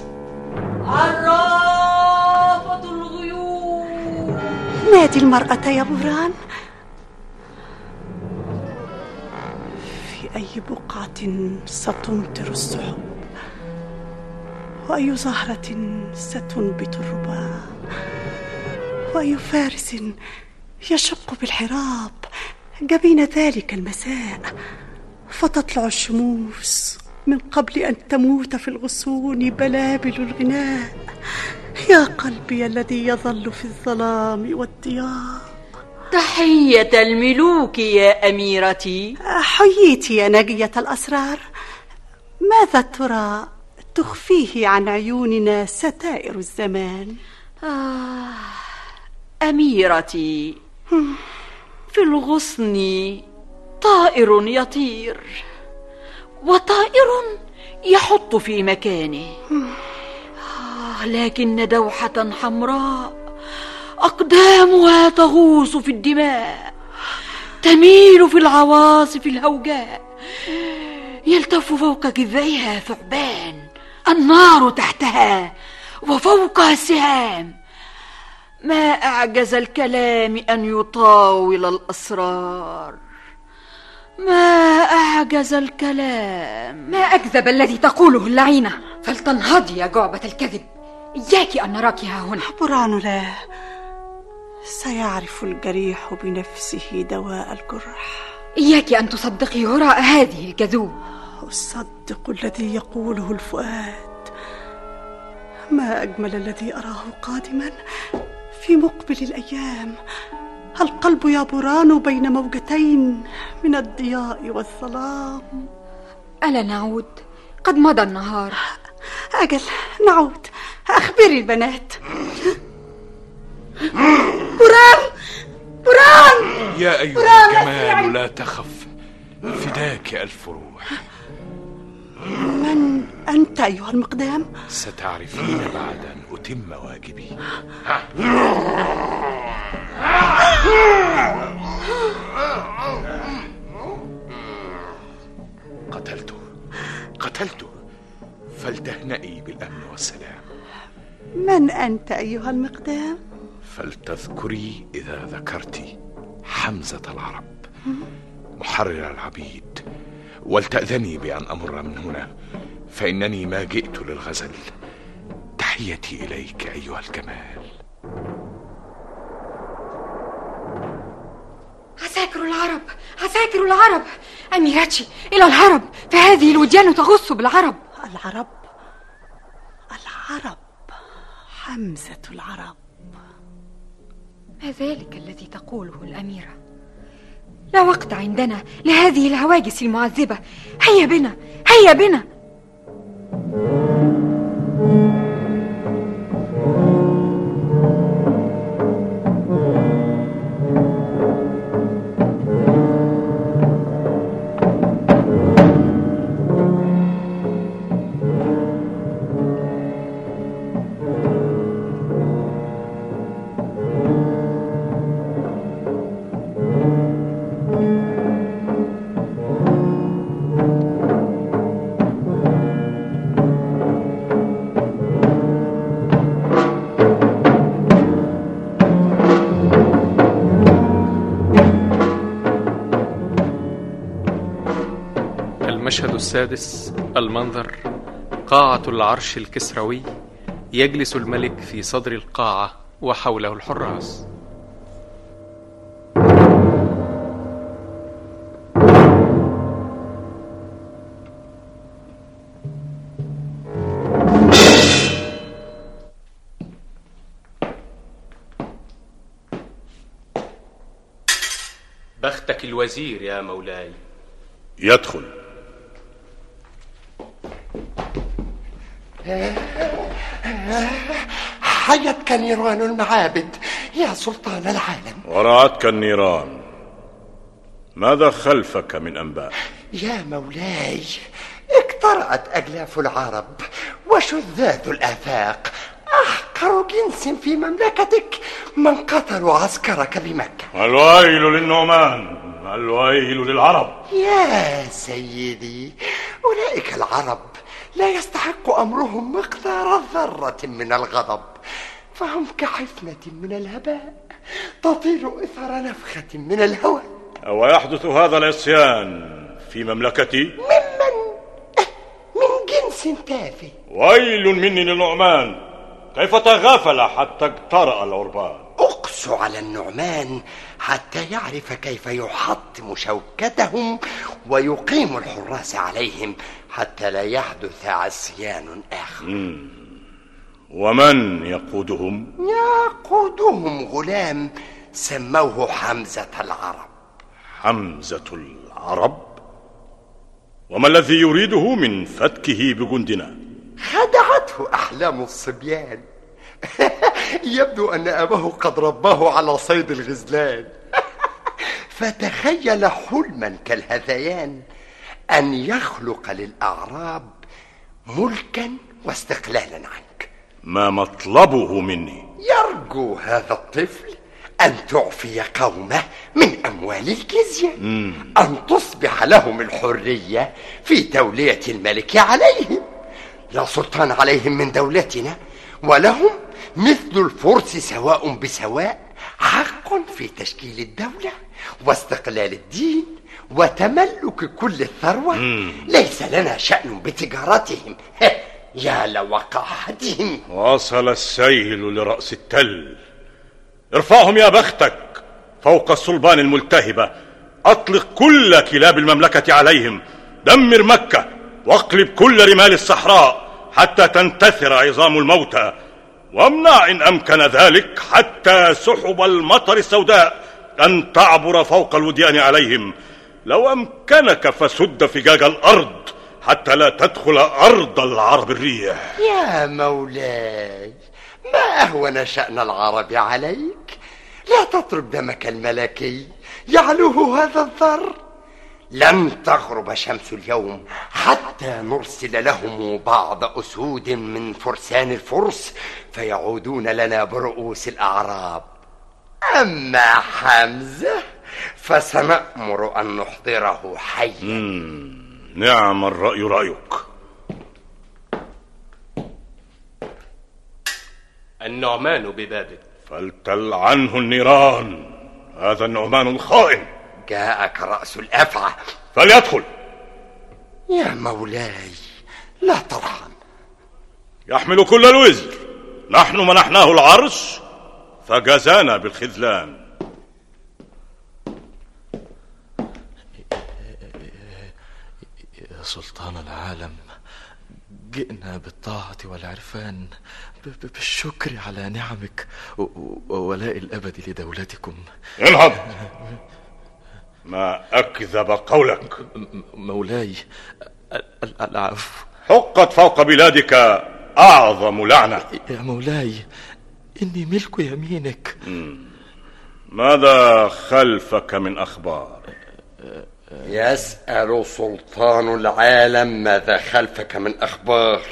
S15: عرافة الغيوب.
S16: نادي المرأة يا بوران. في أي بقعة ستمطر السحب، وأي زهرة ستنبت الرباء، وأي فارس يشق بالحراب جبين ذلك المساء، فتطلع الشموس من قبل أن تموت في الغصون بلابل الغناء. يا قلبي الذي يظل في الظلام والضياء.
S15: تحية الملوك يا أميرتي.
S16: حييتي يا ناجية الأسرار. ماذا ترى تخفيه عن عيوننا ستائر الزمان؟
S15: أميرتي، في الغصن طائر يطير وطائر يحط في مكانه، لكن دوحة حمراء أقدامها تغوص في الدماء، تميل في العواصف الهوجاء، يلتف فوق كذيها ثعبان، النار تحتها وفوقها السهام. ما أعجز الكلام أن يطاول الأسرار، ما أعجز الكلام.
S17: ما أكذب الذي تقوله اللعينة، فلتنهضي يا جعبة الكذب، إياك أن نراك ها هنا.
S16: برهان لا، سيعرف الجريح بنفسه دواء الجرح.
S17: إياك أن تصدقي هراء هذه الكذوب.
S16: أصدق الذي يقوله الفؤاد. ما أجمل الذي أراه قادما في مقبل الأيام. القلب يا بران بين موجتين من الضياء والظلام.
S17: ألا نعود؟ قد مضى النهار.
S16: أجل نعود. أخبري البنات. بران، بران
S8: يا أيها الجمال لا تخف، فداك ألف روح.
S16: من أنت أيها المقدام؟
S8: ستعرفين بعد أن أتم واجبي. قتلته فلتهنئي بالأمن والسلام.
S16: من أنت أيها المقدام؟
S8: فلتذكري إذا ذكرت حمزة العرب محرر العبيد، ولتأذني بأن أمر من هنا، فإنني ما جئت للغزل. تحيتي إليك أيها الكمال.
S17: عساكر العرب، عساكر العرب، أميرتي إلى الهرب، فهذه الوديان تغص بالعرب.
S16: العرب، العرب، حمزة العرب.
S17: ما ذلك الذي تقوله الأميرة؟ لا وقت عندنا لهذه الهواجس المعذبة. هيا بنا، هيا بنا.
S3: المشهد السادس. المنظر: قاعة العرش الكسروي، يجلس الملك في صدر القاعة وحوله الحراس.
S5: بختك الوزير يا مولاي.
S6: يدخل.
S13: حيتك نيران المعابد يا سلطان العالم.
S6: ورعتك النيران. ماذا خلفك من أنباء؟
S13: يا مولاي، اقترأت أجلاف العرب وشذاذ الآفاق، أحقر جنس في مملكتك من قتلوا عسكرك بمكة.
S6: الويل للنعمان، الويل للعرب.
S13: يا سيدي، أولئك العرب لا يستحق أمرهم مقدار ذرة من الغضب، فهم كحفنة من الهباء تطير إثر نفخة من الهواء.
S6: أو يحدث هذا العصيان في مملكتي؟
S13: من جنس تافه.
S6: ويل مني للنعمان، كيف تغافل حتى اجترأ العربان؟
S13: أقس على النعمان حتى يعرف كيف يحطم شوكتهم ويقيم الحراس عليهم حتى لا يحدث عصيان آخر.
S6: ومن يقودهم؟
S13: يقودهم غلام سموه حمزة العرب.
S6: حمزة العرب؟
S18: وما الذي يريده من فتكه بجندنا؟
S13: خدعته أحلام الصبيان. يبدو أن أباه قد رباه على صيد الغزلان. فتخيل حلما كالهذيان أن يخلق للأعراب ملكا واستقلالا عنك.
S18: ما مطلبه مني؟
S13: يرجو هذا الطفل أن تعفي قومه من أموال الجزية، أن تصبح لهم الحرية في تولية الملك عليهم. لا سلطان عليهم من دولتنا، ولهم مثل الفرس سواء بسواء حق في تشكيل الدولة واستقلال الدين وتملك كل الثروة. ليس لنا شأن بتجارتهم. يا لوقاحتهم.
S18: وصل السيل لرأس التل. ارفعهم يا بختك فوق الصلبان الملتهبة. أطلق كل كلاب المملكة عليهم. دمر مكة واقلب كل رمال الصحراء حتى تنتثر عظام الموتى. وامنع إن أمكن ذلك حتى سحب المطر السوداء أن تعبر فوق الوديان عليهم. لو أمكنك فسد فجاج الأرض حتى لا تدخل أرض العرب الريح.
S13: يا مولاي، ما أهون شأن العرب عليك. لا تطرب دمك الملكي يعلوه هذا الضر. لن تغرب شمس اليوم حتى نرسل لهم بعض أسود من فرسان الفرس فيعودون لنا برؤوس الأعراب. أما حمزة فسنأمر أن نحضره حيا.
S18: نعم الرأي رأيك.
S14: النعمان ببابل.
S18: فلتلعنه النيران، هذا النعمان الخائن.
S13: جاءك رأس الأفعى.
S18: فليدخل.
S13: يا مولاي لا ترحم.
S18: يحمل كل الوزر. نحن منحناه العرش فجازانا بالخذلان.
S14: يا سلطان العالم، جئنا بالطاعة والعرفان بالشكر على نعمك وولاء الأبد لدولتكم.
S18: انهض. ما أكذب قولك.
S14: مولاي العفو.
S18: حقت فوق بلادك أعظم لعنة.
S14: يا مولاي إني ملك يمينك.
S18: ماذا خلفك من أخبار؟
S13: يسأل سلطان العالم ماذا خلفك من أخبار.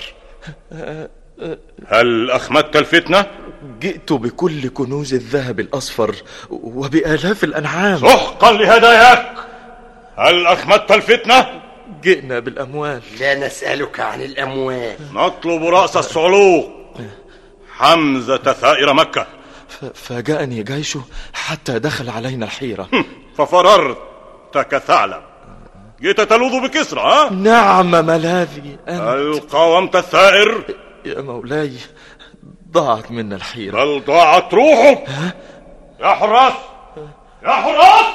S18: هل أخمدت الفتنة؟
S14: جئت بكل كنوز الذهب الأصفر وبآلاف الأنعام.
S18: سحقا لهداياك. هل أخمدت الفتنة؟
S14: جئنا بالأموال.
S13: لا نسألك عن الأموال،
S18: نطلب رأس الصعلوك حمزة ثائر مكة.
S14: فجاءني جيشه حتى دخل علينا الحيرة.
S18: ففررت كثعلب. جئت تلوذ بكسرى ها؟
S14: نعم ملاذي أنت.
S18: هل قاومت الثائر؟
S14: يا مولاي ضاعت منا الحيرة.
S18: بل ضاعت روحك. يا حراس، يا حراس.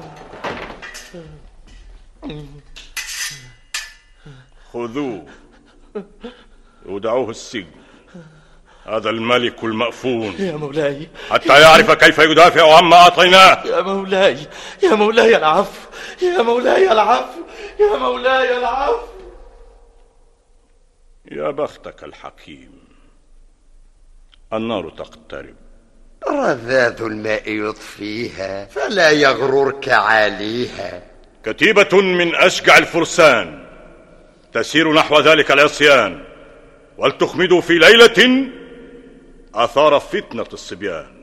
S18: خذوه ودعوه السجن. هذا الملك المأفون.
S14: يا مولاي
S18: حتى يعرف كيف يدافع عما أعطيناه.
S14: يا مولاي، يا مولاي العفو، يا مولاي العفو، يا مولاي العفو.
S18: يا بختك الحكيم، النار تقترب.
S13: رذاذ الماء يطفيها فلا يغررك عاليها.
S18: كتيبة من أشجع الفرسان تسير نحو ذلك العصيان، ولتخمدوا في ليلة أثار فتنة الصبيان.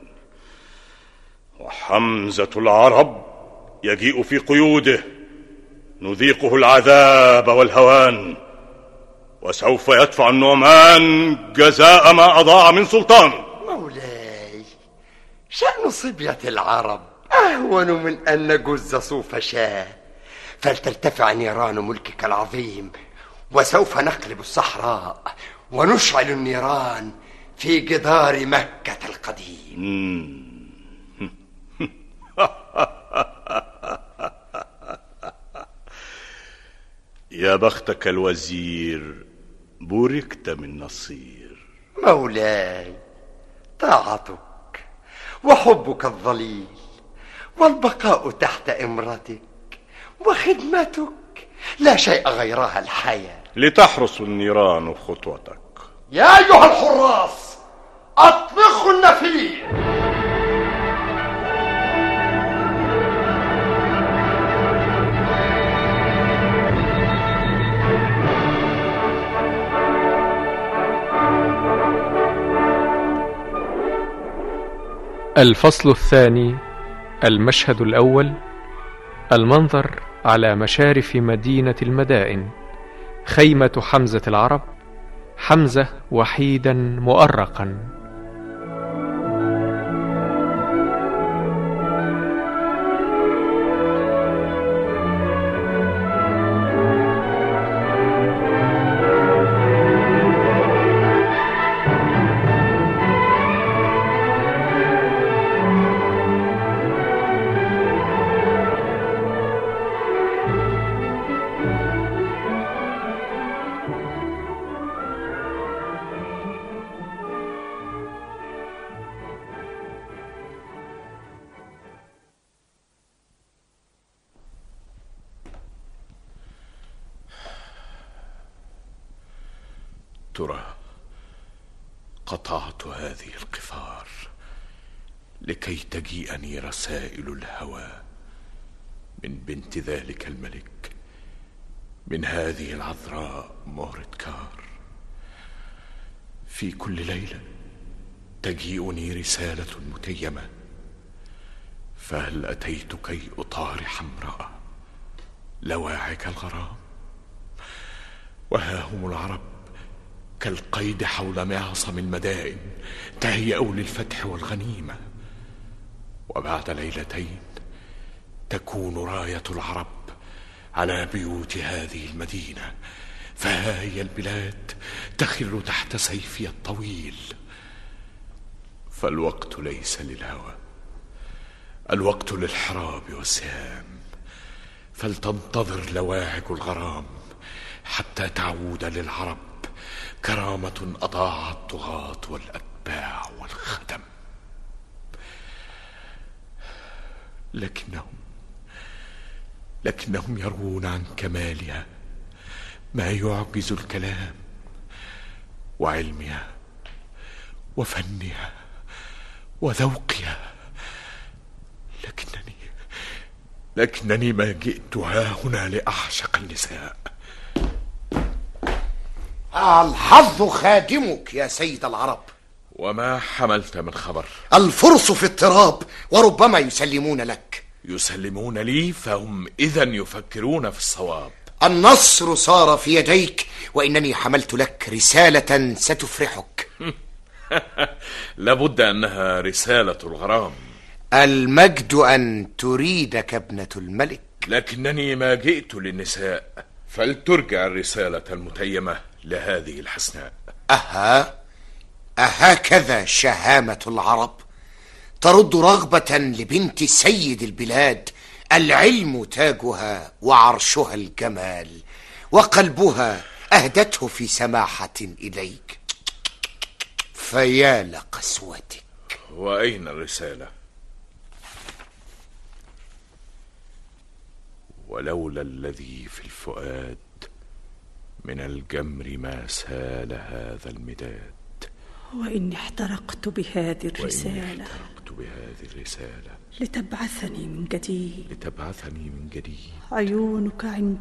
S18: وحمزة العرب يجيء في قيوده، نذيقه العذاب والهوان، وسوف يدفع النعمان جزاء ما أضاع من سلطان.
S13: مولاي، شأن صبية العرب أهون من أن نجز صوف شاه. فلترتفع نيران ملكك العظيم، وسوف نقلب الصحراء ونشعل النيران في جدار مكة القديم.
S18: يا بختك الوزير، بوركت من نصير.
S13: مولاي، طاعتك وحبك الظليل والبقاء تحت إمرتك وخدمتك لا شيء غيرها الحياة.
S18: لتحرس النيران خطوتك.
S12: يا أيها الحراس أطلقوا النفير.
S3: الفصل الثاني، المشهد الأول. المنظر على مشارف مدينة المدائن، خيمة حمزة العرب، حمزة وحيدا مؤرقا.
S8: ترى قطعت هذه القفار لكي تجيئني رسائل الهوى من بنت ذلك الملك، من هذه العذراء مورتكار. في كل ليلة تجيئني رسالة متيمة، فهل أتيت كي أطارح امرأة لواعج الغرام؟ وها هم العرب كالقيد حول معصم المدائن تهيأوا للفتح والغنيمة، وبعد ليلتين تكون راية العرب على بيوت هذه المدينة، فها هي البلاد تخر تحت سيفي الطويل. فالوقت ليس للهوى، الوقت للحراب والسهام، فلتنتظر لواعج الغرام حتى تعود للعرب كرامة أضاعها الطغاة والأتباع والخدم. لكنهم يروون عن كمالها ما يعجز الكلام، وعلمها وفنها وذوقها. لكنني ما جئت هنا لأعشق النساء.
S13: الحظ خادمك يا سيد العرب.
S8: وما حملت من خبر؟
S13: الفرس في اضطراب، وربما يسلمون لك.
S8: يسلمون لي؟ فهم إذن يفكرون في الصواب.
S13: النصر صار في يديك، وإنني حملت لك رسالة ستفرحك.
S8: لابد أنها رسالة الغرام.
S13: المجد أن تريدك ابنة الملك.
S8: لكنني ما جئت للنساء، فلترجع الرسالة المتيمة لهذه الحسناء.
S13: أهكذا شهامة العرب؟ ترد رغبة لبنت سيد البلاد، العلم تاجها وعرشها الجمال، وقلبها أهدته في سماحة إليك. فيا لقسوتك.
S8: وأين الرسالة؟ ولولا الذي في الفؤاد من الجمر ما سال هذا المداد.
S16: وإني احترقت بهذه الرسالة لتبعثني من جديد. عيونك عند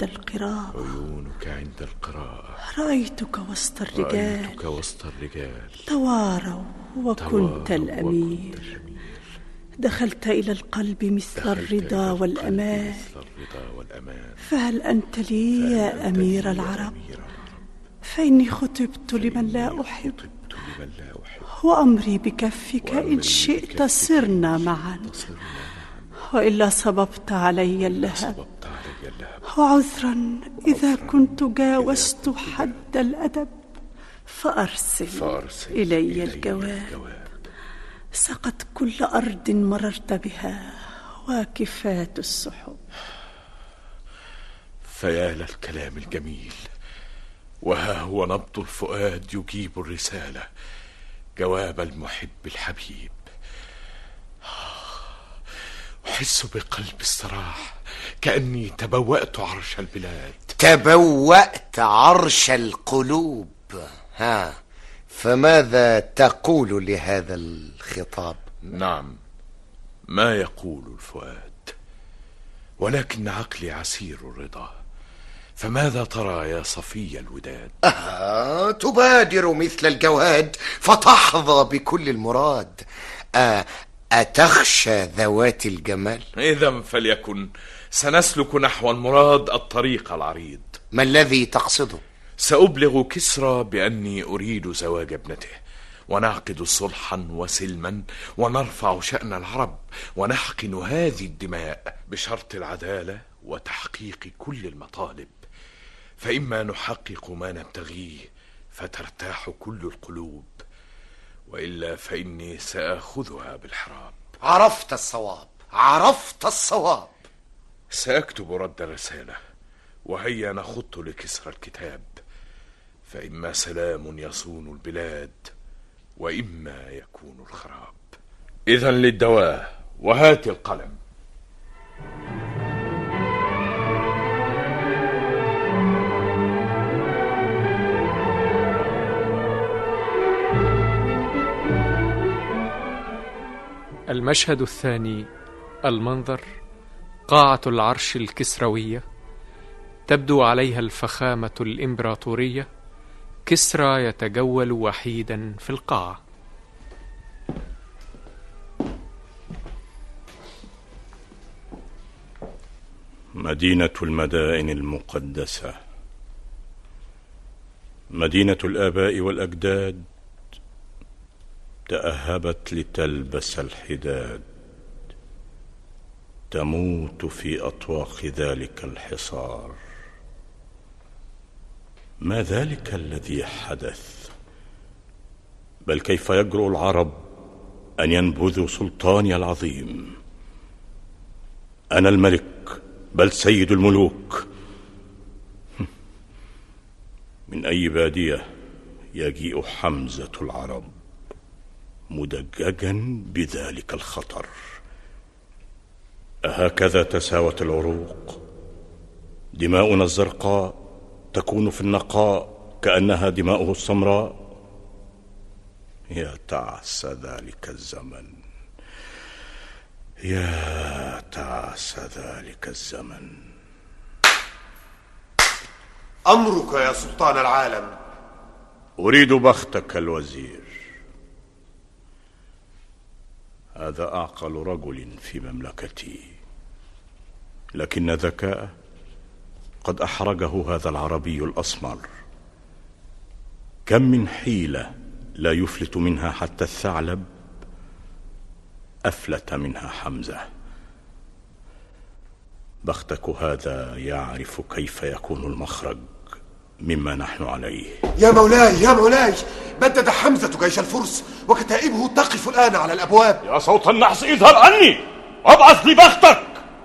S16: القراءة رأيتك وسط الرجال تواروا وكنت الأمير. دخلت إلى القلب مثل الرضا والأمان. فهل أنت لي يا أمير العرب؟ فإني خطبت لمن لا أحب، وأمري بكفك إن شئت صرنا معا، وإلا صببت علي اللهب. وعذرا إذا كنت جاوزت حد الأدب، فأرسل إلي الجواب. سقت كل أرض مررت بها واكفات السحب.
S8: فيا للكلام الجميل، وها هو نبض الفؤاد يجيب الرسالة، جواب المحب الحبيب. أحس بقلب الصراح كأني تبوأت عرش البلاد.
S13: تبوأت عرش القلوب. ها، فماذا تقول لهذا الخطاب؟
S8: نعم، ما يقول الفؤاد، ولكن عقلي عسير الرضا. فماذا ترى يا صفي الوداد؟
S13: تبادر مثل الجواد فتحظى بكل المراد. أتخشى ذوات الجمال؟
S8: إذا فليكن، سنسلك نحو المراد الطريق العريض.
S13: ما الذي تقصده؟
S8: سأبلغ كسرى بأني أريد زواج ابنته، ونعقد صلحا وسلما، ونرفع شأن العرب، ونحقن هذه الدماء بشرط العدالة وتحقيق كل المطالب. فإما نحقق ما نبتغيه فترتاح كل القلوب، وإلا فإني سأخذها بالحراب.
S13: عرفت الصواب، عرفت الصواب.
S8: سأكتب رد الرسالة، وهيا نخط لكسر الكتاب. فإما سلام يصون البلاد، وإما يكون الخراب. إذن للدواء، وهات القلم.
S3: المشهد الثاني. المنظر: قاعة العرش الكسروية، تبدو عليها الفخامة الإمبراطورية. كسرى يتجول وحيدا في القاعة.
S18: مدينة المدائن المقدسة، مدينة الآباء والأجداد، تأهبت لتلبس الحداد، تموت في أطواق ذلك الحصار. ما ذلك الذي حدث؟ بل كيف يجرؤ العرب أن ينبذوا سلطاني العظيم؟ أنا الملك، بل سيد الملوك. من أي بادية يجيء حمزة العرب مدججا بذلك الخطر؟ أهكذا تساوت العروق؟ دماؤنا الزرقاء تكون في النقاء كأنها دماؤه السمراء. يا تعس ذلك الزمن، يا تعس ذلك الزمن.
S7: أمرك يا سلطان العالم.
S18: أريد بختك الوزير. هذا أعقل رجل في مملكتي، لكن ذكاءه قد أحرجه هذا العربي الأسمر. كم من حيلة لا يفلت منها حتى الثعلب، أفلت منها حمزة. بختك هذا يعرف كيف يكون المخرج مما نحن عليه.
S7: يا مولاي، يا مولاي، بدد حمزة جيش الفرس وكتائبه تقف الآن على الأبواب.
S18: يا صوت النحس، اذهب عني وابعث لي بختك.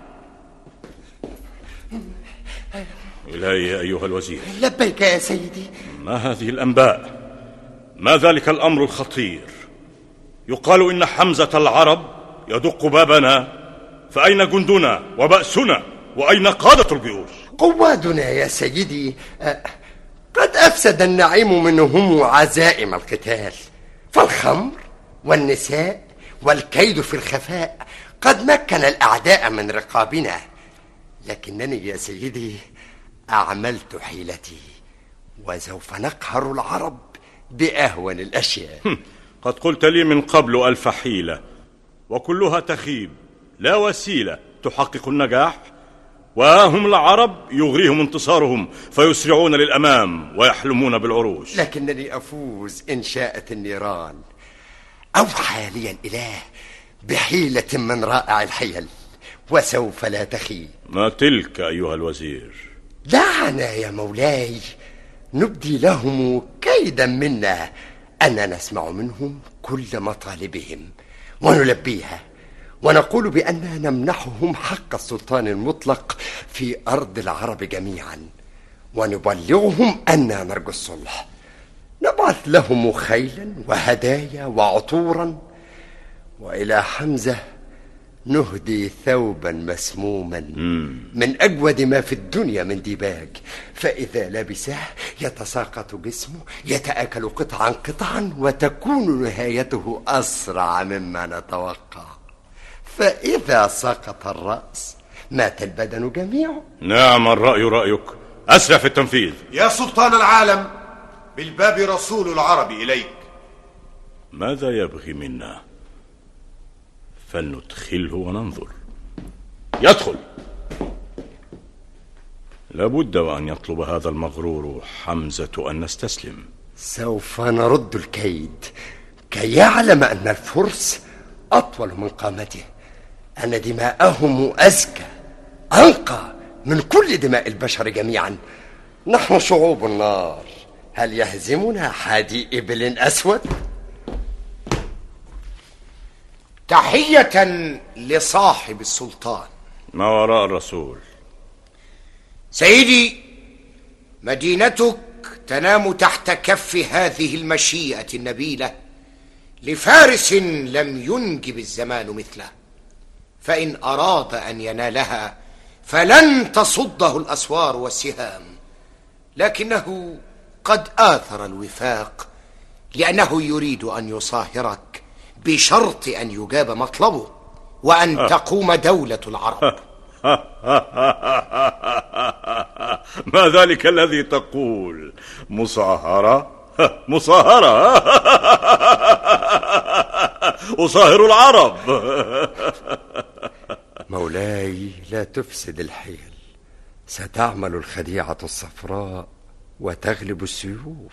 S18: إلهي أيها الوزير.
S13: لبيك يا سيدي.
S18: ما هذه الأنباء؟ ما ذلك الأمر الخطير؟ يقال إن حمزة العرب يدق بابنا، فأين جندنا وبأسنا؟ وأين قادة الجيوش؟
S13: قوادنا يا سيدي قد أفسد النعيم منهم عزائم القتال، فالخمر والنساء والكيد في الخفاء قد مكن الأعداء من رقابنا. لكنني يا سيدي أعملت حيلتي، وسوف نقهر العرب بأهون الأشياء.
S18: قد قلت لي من قبل 1000 حيلة، وكلها تخيب، لا وسيلة تحقق النجاح. وهم العرب يغريهم انتصارهم فيسرعون للأمام ويحلمون بالعروش.
S13: لكنني أفوز إن شاءت النيران. أوحى لي الإله بحيلة من رائع الحيل، وسوف لا تخيب.
S18: ما تلك أيها الوزير؟
S13: دعنا يا مولاي نبدي لهم كيدا منا، أننا نسمع منهم كل مطالبهم ونلبيها، ونقول بأننا نمنحهم حق السلطان المطلق في أرض العرب جميعا، ونبلغهم أننا نرجو الصلح. نبعث لهم خيلا وهدايا وعطورا، وإلى حمزة نهدي ثوبا مسموما من أجود ما في الدنيا من ديباج، فإذا لبسه يتساقط جسمه، يتآكل قطعا قطعا، وتكون نهايته أسرع مما نتوقع. فإذا سقط الرأس مات البدن جميعه.
S18: نعم، الرأي رأيك، أسرع في التنفيذ.
S12: يا سلطان العالم، بالباب رسول العرب إليك.
S18: ماذا يبغي منا؟ فلندخله وننظر. يدخل. لابد وأن يطلب هذا المغرور حمزة أن نستسلم.
S13: سوف نرد الكيد كي يعلم أن الفرس أطول من قامته، أن دماءهم أزكى أنقى من كل دماء البشر جميعا. نحن شعوب النار، هل يهزمنا حادي إبل أسود؟
S7: تحية لصاحب السلطان.
S18: ما وراء الرسول؟
S7: سيدي، مدينتك تنام تحت كف هذه المشيئة النبيلة لفارس لم ينجب الزمان مثله، فإن أراد أن ينالها فلن تصده الأسوار والسهام، لكنه قد آثر الوفاق لأنه يريد أن يصاهرك بشرط أن يجاب مطلبه وأن تقوم دولة العرب.
S18: ما ذلك الذي تقول؟ مصاهرة؟ مصاهرة؟ أصاهر العرب.
S13: مولاي، لا تفسد الحيل، ستعمل الخديعة الصفراء وتغلب السيوف.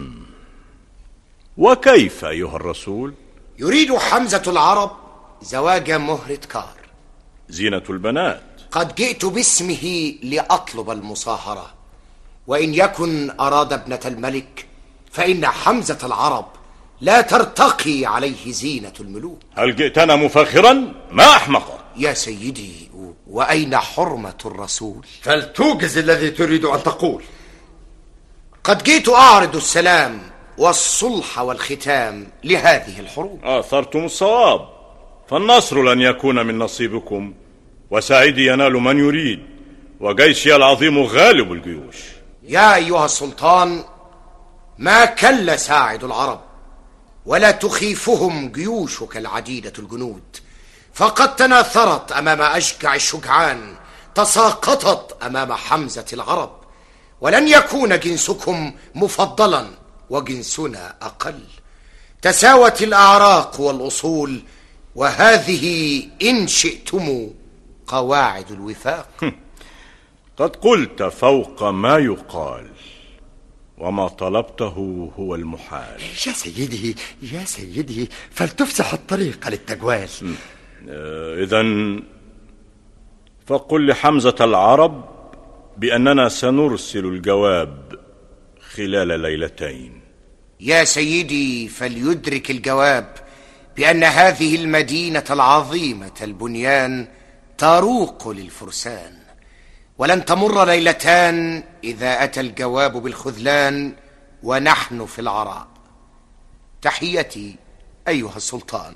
S18: وكيف أيها الرسول؟
S7: يريد حمزة العرب زواج مهرة كار،
S18: زينة البنات.
S7: قد جئت باسمه لأطلب المصاهرة، وإن يكن أراد ابنة الملك فإن حمزة العرب لا ترتقي عليه زينة الملوك.
S18: هل جئتنا مفاخرا؟ ما أحمق.
S7: يا سيدي، وأين حرمة الرسول؟
S13: فلتوجز الذي تريد أن تقول.
S7: قد جئت أعرض السلام والصلح والختام لهذه الحروب.
S18: آثرتم الصواب، فالنصر لن يكون من نصيبكم، وساعدي ينال من يريد، وجيشي العظيم غالب الجيوش.
S7: يا أيها السلطان، ما كل ساعد العرب، ولا تخيفهم جيوشك العديدة الجنود، فقد تناثرت أمام أشجع الشجعان، تساقطت أمام حمزة العرب، ولن يكون جنسكم مفضلا وجنسنا أقل. تساوت الأعراق والأصول، وهذه إن شئتم قواعد الوفاق.
S18: قد قلت فوق ما يقال، وما طلبته هو المحال.
S13: يا سيدي يا سيدي، فلتفسح الطريق للتجوال.
S18: إذن فقل لحمزة العرب بأننا سنرسل الجواب خلال ليلتين.
S7: يا سيدي، فليدرك الجواب بأن هذه المدينة العظيمة البنيان تروق للفرسان، ولن تمر ليلتان إذا أتى الجواب بالخذلان ونحن في العراء. تحيتي أيها السلطان.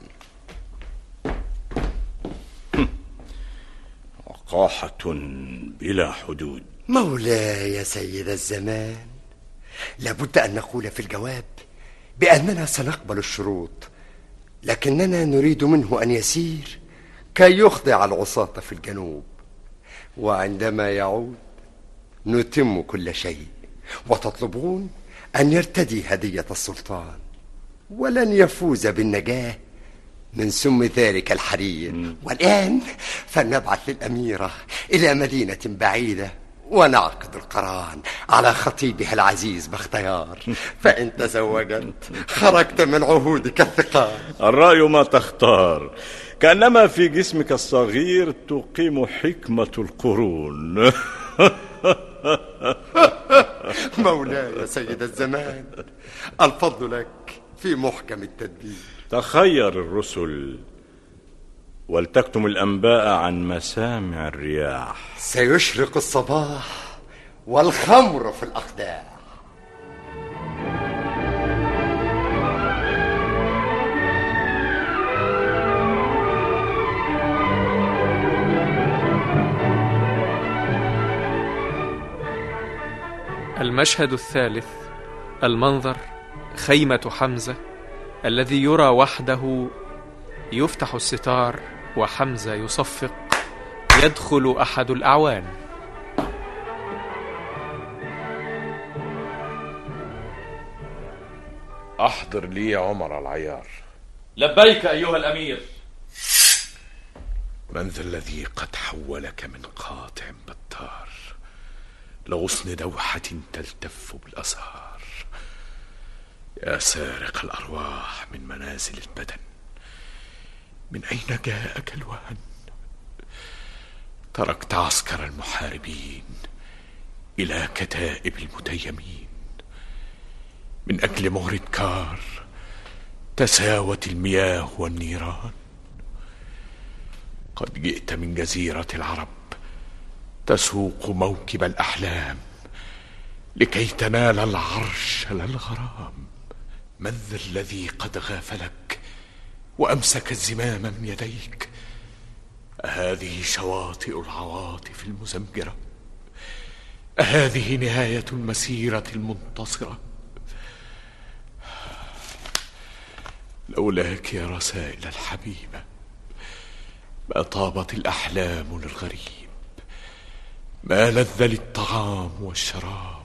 S18: وقاحة بلا حدود.
S13: مولاي يا سيد الزمان، لابد أن نقول في الجواب بأننا سنقبل الشروط، لكننا نريد منه أن يسير كي يخضع العصاة في الجنوب، وعندما يعود نتم كل شيء، وتطلبون أن يرتدي هدية السلطان، ولن يفوز بالنجاة من سم ذلك الحرير. والآن فلنبعث للأميرة إلى مدينة بعيدة ونعقد القران على خطيبها العزيز باختيار، فإن تزوجت خرجت من عهودك الثقال.
S18: الرأي ما تختار، كأنما في جسمك الصغير تقيم حكمة القرون.
S13: مولاي يا سيد الزمان، الفضل لك في محكم التدبير.
S18: تخير الرسل ولتكتم الأنباء عن مسامع الرياح.
S13: سيشرق الصباح والخمر في الأقداح.
S3: المشهد الثالث. المنظر خيمة حمزة الذي يرى وحده. يفتح الستار وحمزة يصفق. يدخل أحد الأعوان.
S8: أحضر لي عمر العيار.
S14: لبيك أيها الأمير.
S8: من ذا الذي قد حولك من قاطع بطار لغصن دوحة تلتف بالأسهار؟ يا سارق الأرواح من منازل البدن، من أين جاءك الوهن؟ تركت عسكر المحاربين إلى كتائب المتيمين. من أجل مهرة كار تساوت المياه والنيران. قد جئت من جزيرة العرب تسوق موكب الأحلام لكي تنال العرش لا الغرام. من ذا الذي قد غافلك وأمسك الزمام من يديك؟ أهذه شواطئ العواطف المزمجرة؟ أهذه نهاية المسيرة المنتصرة؟ لولاك يا رسائل الحبيبة ما طابت الأحلام للغريب، ما لذ للطعام والشراب،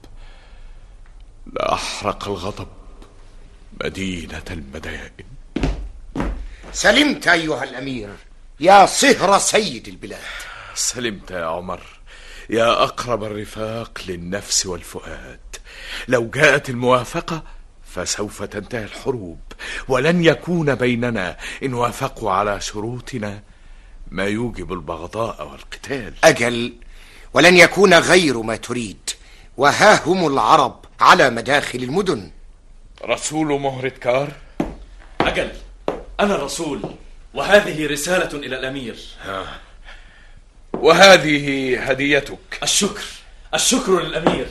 S8: لأحرق الغضب مدينة المدائن.
S13: سلمت أيها الأمير يا صهر سيد البلاد.
S8: سلمت يا عمر يا أقرب الرفاق للنفس والفؤاد. لو جاءت الموافقة فسوف تنتهي الحروب، ولن يكون بيننا إن وافقوا على شروطنا ما يوجب البغضاء والقتال.
S13: أجل، ولن يكون غير ما تريد، وها هم العرب على مداخل المدن.
S8: رسول مهرة كار؟
S14: أجل، أنا الرسول، وهذه رسالة إلى الأمير.
S8: وهذه هديتك.
S14: الشكر للأمير.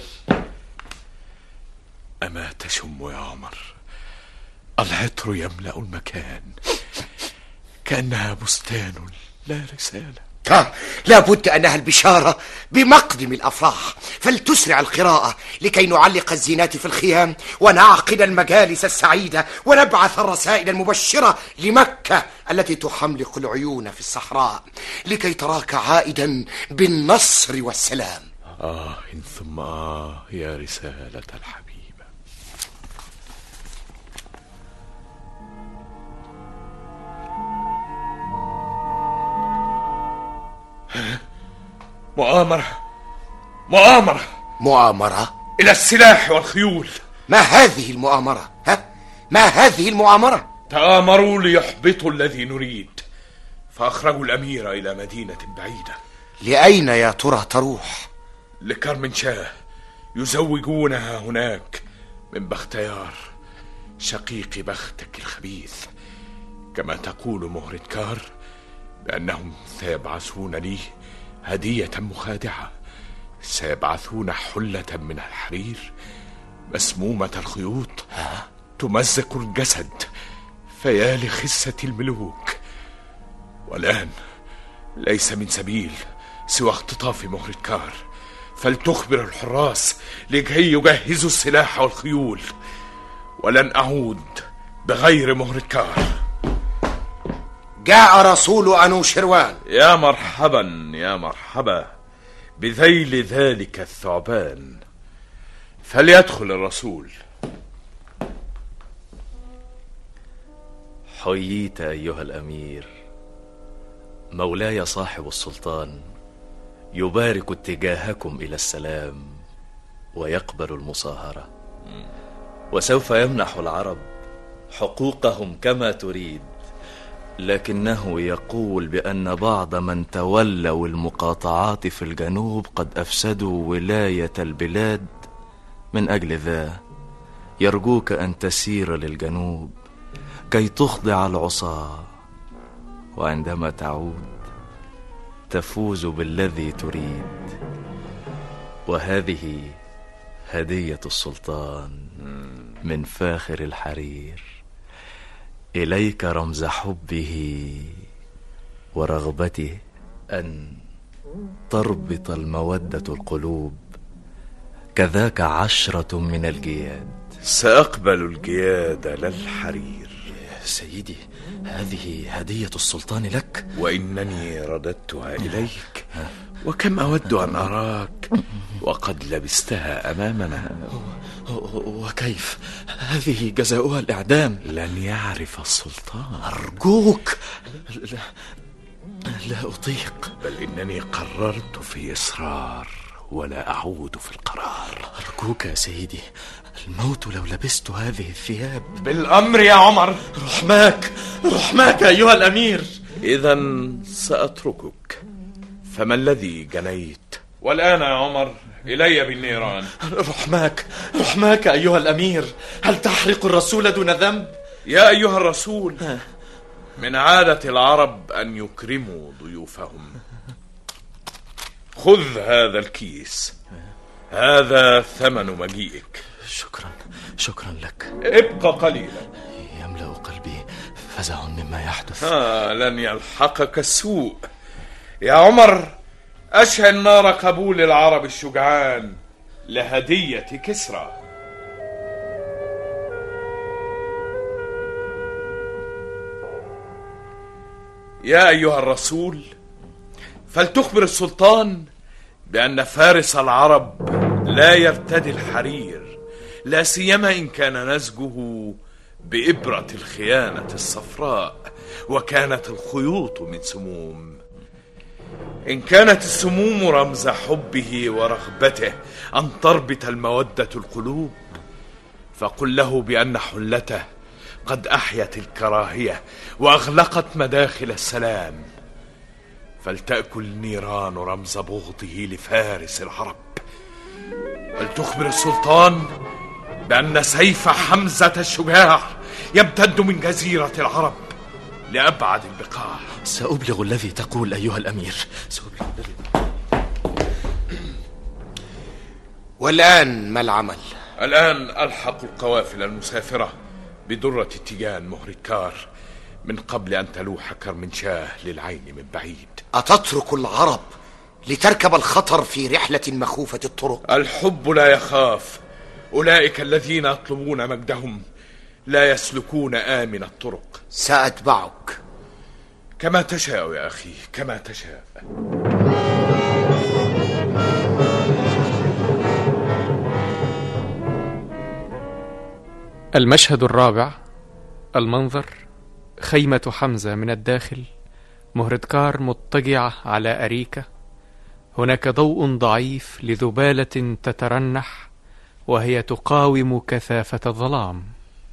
S8: أما تشم يا عمر؟ العطر يملأ المكان كأنها بستان لا رسالة.
S13: لا بد أنها البشارة بمقدم الأفراح، فلتسرع القراءة لكي نعلق الزينات في الخيام ونعقد المجالس السعيدة ونبعث الرسائل المبشرة لمكة التي تحملق العيون في الصحراء لكي تراك عائدا بالنصر والسلام.
S8: إن ثم يا رسالة الحبيبة.
S13: مؤامرة
S8: إلى السلاح والخيول.
S13: ما هذه المؤامرة؟ ما هذه المؤامرة؟
S8: تآمروا ليحبطوا الذي نريد، فأخرجوا الأمير إلى مدينة بعيدة.
S13: لأين يا ترى تروح؟
S8: لكرمنشاه، يزوجونها هناك من بختيار شقيق بختك الخبيث. كما تقول مهرة كار بأنهم سيبعثون لي هدية مخادعة، سيبعثون حلة من الحرير مسمومة الخيوط تمزق الجسد، فيا لخسة الملوك. والآن ليس من سبيل سوى اختطاف مهرة كار، فلتخبر الحراس لكي يجهزوا السلاح والخيول، ولن أعود بغير مهرة كار.
S13: جاء رسول أنوشروان.
S8: يا مرحبا يا مرحبا بذيل ذلك الثعبان. فليدخل الرسول.
S14: حييت أيها الأمير. مولاي صاحب السلطان يبارك اتجاهكم إلى السلام ويقبل المصاهرة، وسوف يمنح العرب حقوقهم كما تريد، لكنه يقول بأن بعض من تولوا المقاطعات في الجنوب قد أفسدوا ولاية البلاد. من أجل ذا يرجوك أن تسير للجنوب كي تخضع العصاة، وعندما تعود تفوز بالذي تريد. وهذه هدية السلطان من فاخر الحرير إليك، رمز حبه ورغبته أن تربط المودة القلوب كذاك 10 من الجياد.
S8: سأقبل الجياد لا الحرير.
S14: سيدي، هذه هدية السلطان لك،
S8: وإنني رددتها إليك، وكم أود أن أراك وقد لبستها أمامنا.
S14: وكيف؟ هذه جزاؤها الإعدام.
S8: لن يعرف السلطان.
S14: أرجوك، لا أطيق.
S8: بل إنني قررت في إصرار ولا أعود في القرار.
S14: أرجوك يا سيدي، الموت لو لبست هذه الثياب.
S12: بالأمر يا عمر.
S14: رحماك أيها الأمير.
S8: إذن سأتركك، فما الذي جنيت؟
S12: والآن يا عمر إلي بالنيران.
S14: رحماك أيها الأمير، هل تحرق الرسول دون ذنب؟
S8: يا أيها الرسول، من عادة العرب أن يكرموا ضيوفهم. خذ هذا الكيس، هذا ثمن مجيئك.
S14: شكرا لك.
S8: ابقى قليلا.
S14: يملأ قلبي فزع مما يحدث.
S8: لن يلحقك السوء يا عمر. أشعل نار قبول العرب الشجعان لهدية كسرى. يا أيها الرسول، فلتخبر السلطان بأن فارس العرب لا يرتدي الحرير، لا سيما إن كان نسجه بإبرة الخيانة الصفراء، وكانت الخيوط من سموم. إن كانت السموم رمز حبه ورغبته أن تربط المودة القلوب، فقل له بأن حلته قد أحيت الكراهية وأغلقت مداخل السلام، فلتأكل النيران رمز بغضه لفارس العرب. فلتخبر السلطان بأن سيف حمزة الشجاع يمتد من جزيرة العرب لأبعد البقاع.
S14: سأبلغ الذي تقول أيها الأمير،
S13: والآن ما العمل؟
S8: الآن ألحق القوافل المسافرة بدرة التيجان مهركار من قبل أن تلوح كرمنشاه للعين من بعيد.
S13: أتترك العرب لتركب الخطر في رحلة مخوفة الطرق؟
S8: الحب لا يخاف. أولئك الذين يطلبون مجدهم لا يسلكون آمن الطرق.
S13: سأتبعك.
S8: كما تشاء يا أخي، كما تشاء.
S3: المشهد الرابع. المنظر: خيمة حمزة من الداخل، مهردكار مضطجع على أريكة، هناك ضوء ضعيف لذبالة تترنح وهي تقاوم كثافة الظلام.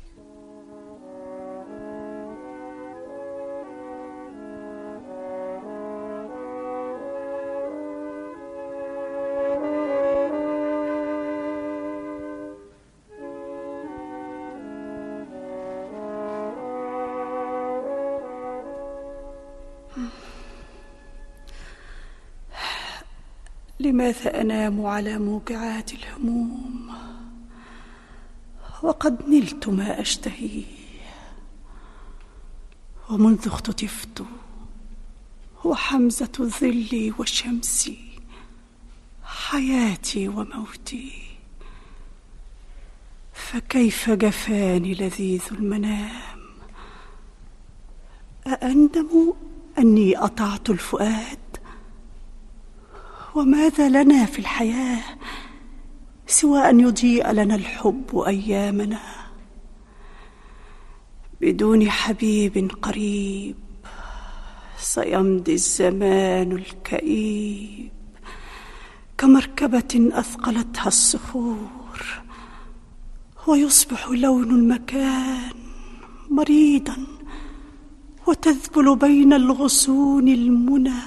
S16: لماذا أنام على موقعات الهموم وقد نلت ما أشتهيه؟ ومنذ اختطفت هو حمزة ظلي وشمسي، حياتي وموتي، فكيف جفاني لذيذ المنام؟ أأندم أني أطعت الفؤاد؟ وماذا لنا في الحياة سوى أن يضيء لنا الحب أيامنا؟ بدون حبيب قريب سيمضي الزمان الكئيب كمركبة أثقلتها الصخور، ويصبح لون المكان مريضا وتذبل بين الغصون المنى.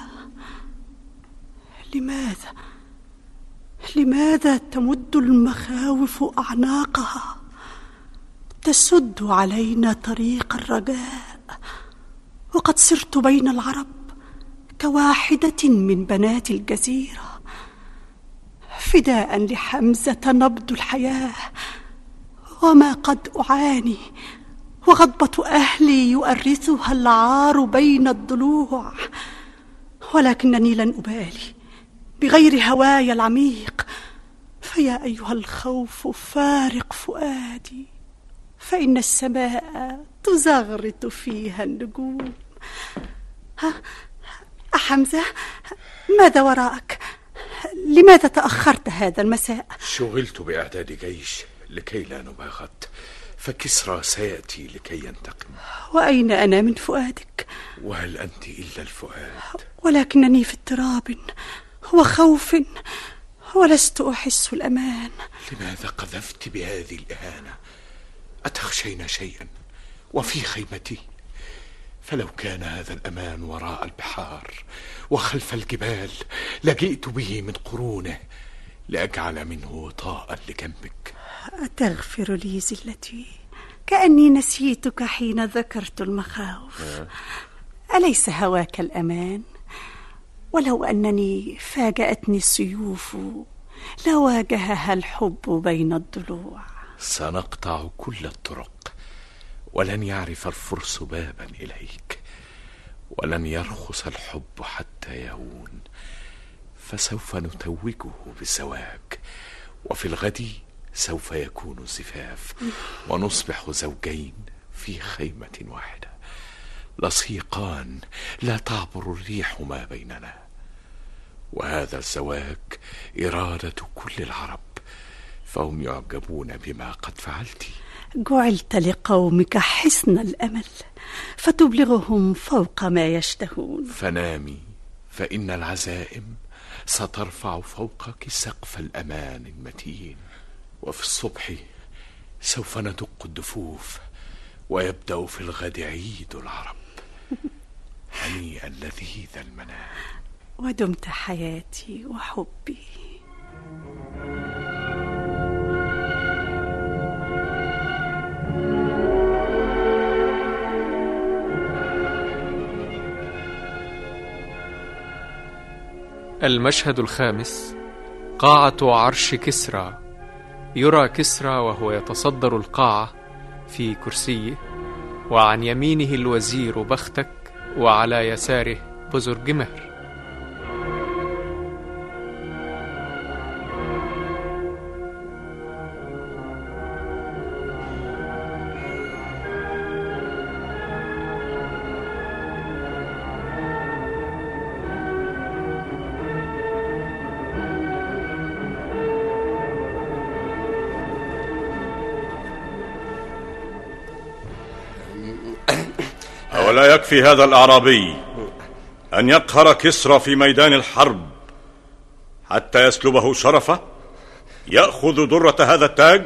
S16: لماذا تمد المخاوف أعناقها تسد علينا طريق الرجاء، وقد صرت بين العرب كواحدة من بنات الجزيرة، فداء لحمزة نبض الحياة، وما قد أعاني وغضبة أهلي يؤرثها العار بين الضلوع، ولكنني لن أبالي بغير هواي العميق، فيا أيها الخوف فارق فؤادي، فإن السماء تزغرط فيها النجوم. حمزة، ماذا وراءك؟ لماذا تأخرت هذا المساء؟
S8: شغلت بإعداد جيش لكي لا نباغت، فكسرى سيأتي لكي ينتقم.
S16: وأين أنا من فؤادك؟
S8: وهل أنت إلا الفؤاد؟
S16: ولكنني في اضطراب وخوف ولست أحس الأمان.
S8: لماذا قذفت بهذه الإهانة؟ أتخشين شيئا وفي خيمتي؟ فلو كان هذا الأمان وراء البحار وخلف الجبال لجئت به من قرونه لأجعل منه وطاء لجنبك.
S16: أتغفر لي زلتي؟ كأني نسيتك حين ذكرت المخاوف. أليس هواك الأمان؟ ولو أنني فاجأتني السيوف لواجهها الحب بين الضلوع.
S8: سنقطع كل الطرق ولن يعرف الفرس بابا إليك، ولن يرخص الحب حتى يهون، فسوف نتوجه بالزواج، وفي الغد سوف يكون الزفاف، ونصبح زوجين في خيمة واحدة لصيقان لا تعبر الريح ما بيننا. وهذا الزواج إرادة كل العرب، فهم يعجبون بما قد فعلت.
S16: جعلت لقومك حصن الأمل فتبلغهم فوق ما يشتهون.
S8: فنامي، فإن العزائم سترفع فوقك سقف الأمان المتين، وفي الصبح سوف ندق الدفوف، ويبدأ في الغد عيد العرب. هنيئا لذيذ المنام.
S16: ودمت حياتي وحبي.
S3: المشهد الخامس: قاعة عرش كسرى. يرى كسرى وهو يتصدر القاعة في كرسيه، وعن يمينه الوزير بختك، وعلى يساره بزرجمهر.
S18: أولا يكفي هذا الأعرابي أن يقهر كسرى في ميدان الحرب حتى يسلبه شرفه؟ يأخذ درة هذا التاج؟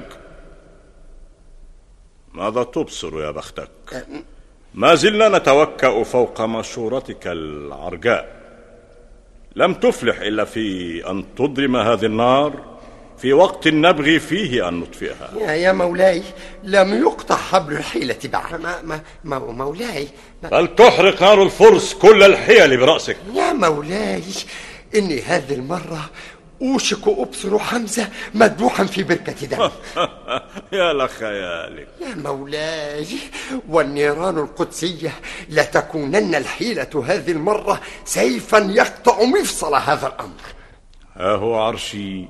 S18: ماذا تبصر يا بختك؟ ما زلنا نتوكأ فوق مشورتك العرجاء. لم تفلح إلا في أن تضرم هذه النار في وقت نبغي فيه أن نطفئها.
S13: يا مولاي، لم يقطع حبل الحيلة بعد. مولاي،
S18: فلتحرق نار الفرس كل الحيل برأسك.
S13: يا مولاي، إني هذه المرة أوشك أبصر حمزة مذبوحا في بركة دم.
S18: يا لخيالك
S13: يا مولاي، والنيران القدسية لتكونن الحيلة هذه المرة سيفا يقطع مفصل هذا الأمر.
S18: ها هو عرشي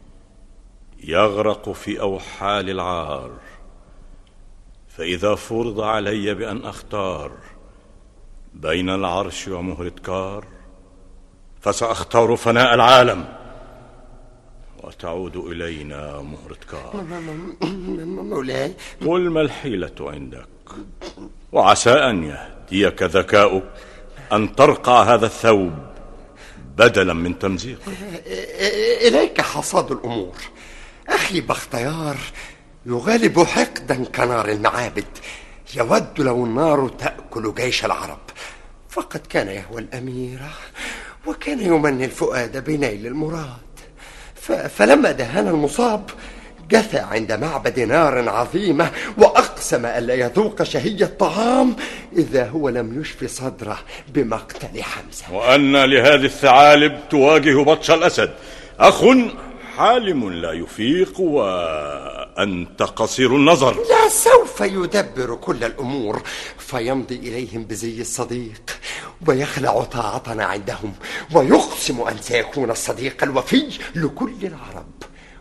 S18: يغرق في أوحال العار، فإذا فرض علي بأن أختار بين العرش ومهرة كار، فسأختار فناء العالم وتعود إلينا مهرة كار.
S13: مولاي،
S18: قل ما الحيلة عندك، وعسى أن يهديك ذكاؤك أن ترقع هذا الثوب بدلا من تمزيقه.
S13: إليك حصاد الأمور. أخي بختيار يغالب حقدا كنار المعابد، يود لو النار تأكل جيش العرب، فقد كان يهوى الأميرة وكان يمني الفؤاد بنيل المراد، فلما دهن المصاب جثى عند معبد نار عظيمة، وأقسم ألا يذوق شهية الطعام إذا هو لم يشفي صدره بمقتل حمزة.
S18: وأن لهذه الثعالب تواجه بطش الأسد. أخ حالم لا يفيق، وأنت قصير النظر.
S13: لا، سوف يدبر كل الأمور، فيمضي إليهم بزي الصديق ويخلع طاعتنا عندهم، ويقسم أن سيكون الصديق الوفي لكل العرب،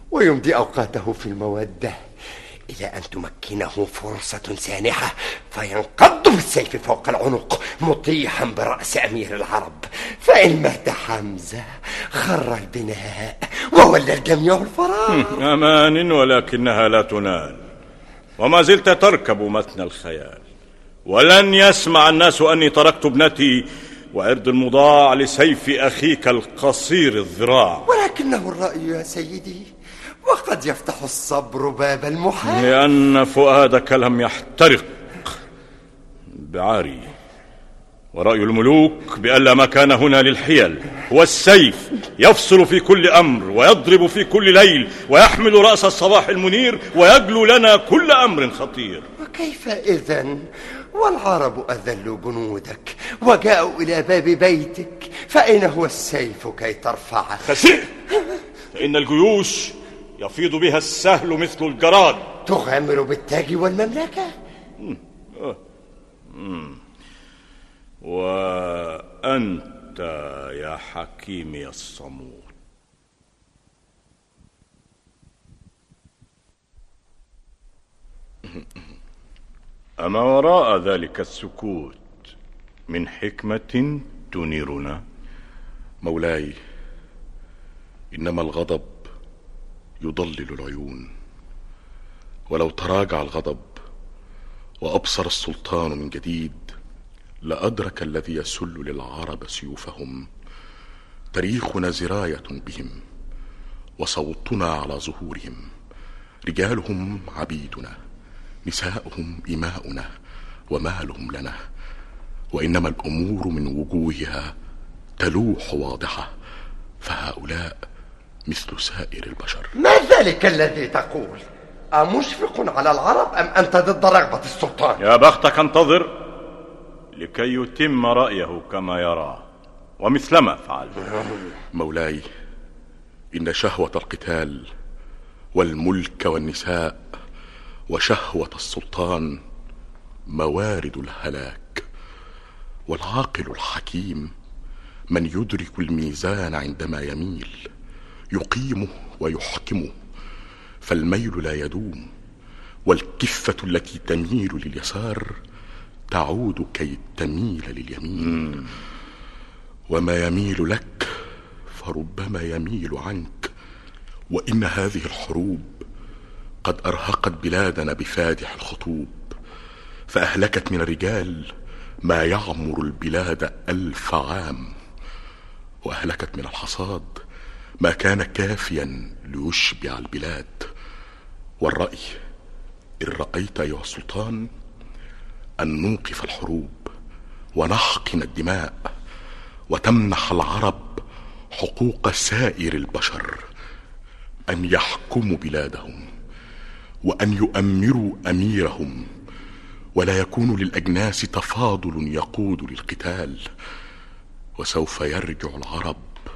S13: ويمضي أوقاته في المودة إلى أن تمكنه فرصة سانحة فينقض بالسيف فوق العنق مطيحا برأس أمير العرب. فإن مات حمزة خر البناء وولى الجميع الفراغ.
S18: أمان ولكنها لا تنال، وما زلت تركب متن الخيال. ولن يسمع الناس أني تركت ابنتي وعرض المضاع لسيف أخيك القصير الذراع.
S13: ولكنه الرأي يا سيدي، وقد يفتح الصبر باب المحال.
S18: لأن فؤادك لم يحترق بعاري، ورأي الملوك بألا مكان هنا للحيل. والسيف يفصل في كل أمر ويضرب في كل ليل ويحمل رأس الصباح المنير ويجلو لنا كل أمر خطير.
S13: وكيف إذن والعرب أذلوا جنودك وجاءوا إلى باب بيتك، فأين هو السيف كي ترفعه؟
S18: خسئ، فإن الجيوش يفيض بها السهل مثل الجراد.
S13: تغامر بالتاج والمملكة.
S18: وأنت يا حكيمي الصمود أما وراء ذلك السكوت من حكمة تنيرنا؟
S19: مولاي، إنما الغضب يضلل العيون، ولو تراجع الغضب وأبصر السلطان من جديد لأدرك الذي يسل للعرب سيوفهم. تاريخنا زراية بهم وصوتنا على ظهورهم. رجالهم عبيدنا، نساؤهم إماؤنا، ومالهم لنا. وإنما الأمور من وجوهها تلوح واضحة، فهؤلاء مثل سائر البشر.
S13: ما ذلك الذي تقول؟ أمشفق على العرب أم أنت ضد رغبة السلطان؟
S18: يا بختك، انتظر لكي يتم رأيه كما يرى ومثلما فعل.
S19: مولاي، إن شهوة القتال والملك والنساء وشهوة السلطان موارد الهلاك، والعاقل الحكيم من يدرك الميزان عندما يميل، يقيمه ويحكمه، فالميل لا يدوم، والكفة التي تميل لليسار تعود كي تميل لليمين. وما يميل لك فربما يميل عنك. وإن هذه الحروب قد أرهقت بلادنا بفادح الخطوب، فأهلكت من الرجال ما يعمر البلاد 1000 عام، وأهلكت من الحصاد ما كان كافيا ليشبع البلاد. والرأي إن رأيت أيها السلطان أن نوقف الحروب ونحقن الدماء وتمنح العرب حقوق سائر البشر، أن يحكموا بلادهم وأن يؤمروا أميرهم، ولا يكون للأجناس تفاضل يقود للقتال. وسوف يرجع العرب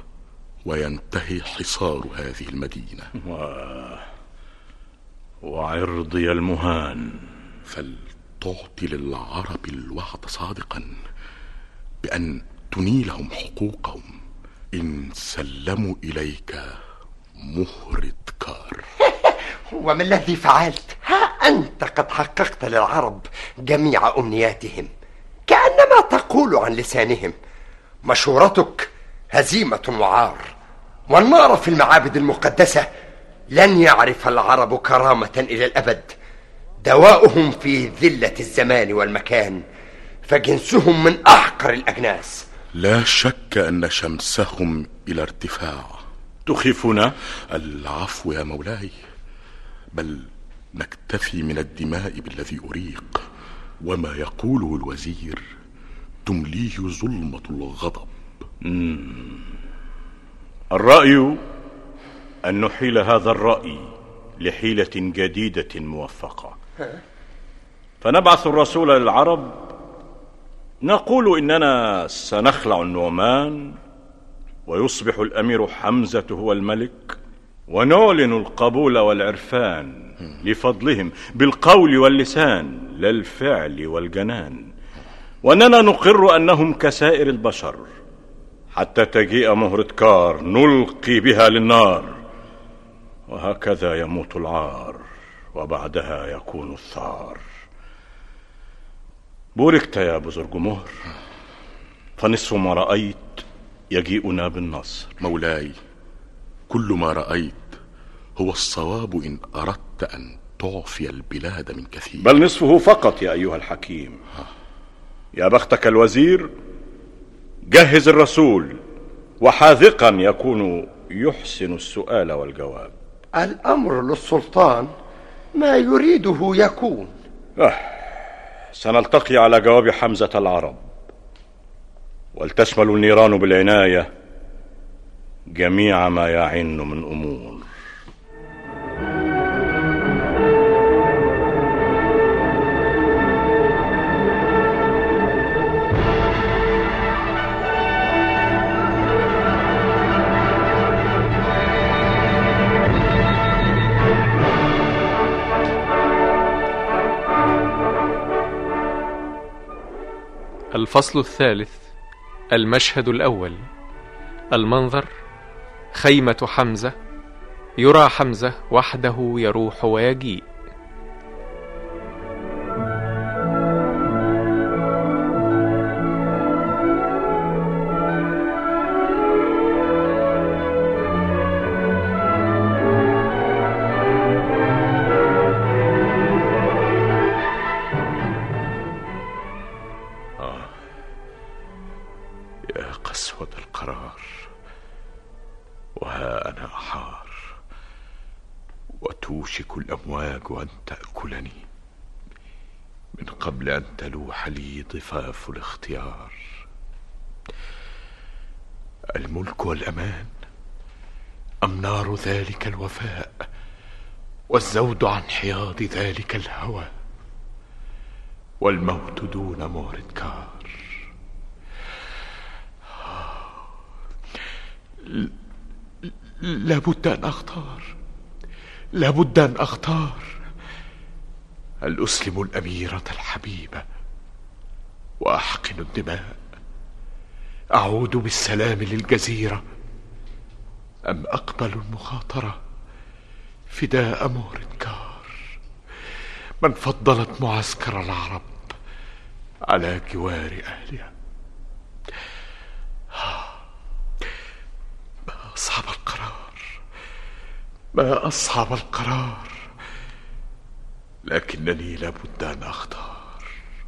S19: وينتهي حصار هذه المدينة.
S18: وعرضي المهان،
S19: فلتعطي للعرب الوعد صادقا بأن تنيلهم حقوقهم إن سلموا إليك مهر كار.
S13: وما الذي فعلت؟ ها أنت قد حققت للعرب جميع أمنياتهم، كأنما تقول عن لسانهم. مشورتك هزيمة وعار، والنار في المعابد المقدسة لن يعرف العرب كرامة إلى الأبد. دواؤهم في ذلة الزمان والمكان، فجنسهم من أحقر الأجناس.
S19: لا شك أن شمسهم إلى ارتفاع.
S18: تخيفنا؟
S19: العفو يا مولاي، بل نكتفي من الدماء بالذي أريق. وما يقوله الوزير تمليه ظلمة الغضب.
S18: الرأي أن نحيل هذا الرأي لحيلة جديدة موفقة، فنبعث الرسول للعرب نقول إننا سنخلع النعمان ويصبح الأمير حمزة هو الملك، ونعلن القبول والعرفان لفضلهم بالقول واللسان لا الفعل والجنان، وأننا نقر أنهم كسائر البشر حتى تجيء مهرة كار نلقي بها للنار. وهكذا يموت العار وبعدها يكون الثار. بوركت يا أبو زرجمهر، فنصف ما رأيت يجيئنا بالنصر.
S19: مولاي، كل ما رأيت هو الصواب إن أردت أن تعفي البلاد من كثير،
S18: بل نصفه فقط يا أيها الحكيم. يا بختك الوزير، جهز الرسول وحاذقا يكون يحسن السؤال والجواب.
S13: الأمر للسلطان، ما يريده يكون.
S18: سنلتقي على جواب حمزة العرب، ولتشمل النيران بالعناية جميع ما يعن من أمور.
S3: الفصل الثالث، المشهد الأول. المنظر: خيمة حمزة، يرى حمزة وحده يروح ويجيء.
S8: قسوة القرار، وها أنا أحار، وتوشك الأمواج أن تأكلني من قبل أن تلوح لي ضفاف الاختيار. الملك والأمان أم نار ذلك الوفاء، والزود عن حياض ذلك الهوى، والموت دون مهر كار. لابد أن أختار، لابد أن أختار. هل أسلم الأميرة الحبيبة وأحقن الدماء، أعود بالسلام للجزيرة، أم أقبل المخاطرة فداء مهر كار من فضلت معسكر العرب على جوار أهلها؟ ما أصعب القرار، ما أصعب القرار، لكنني لابد أن أختار.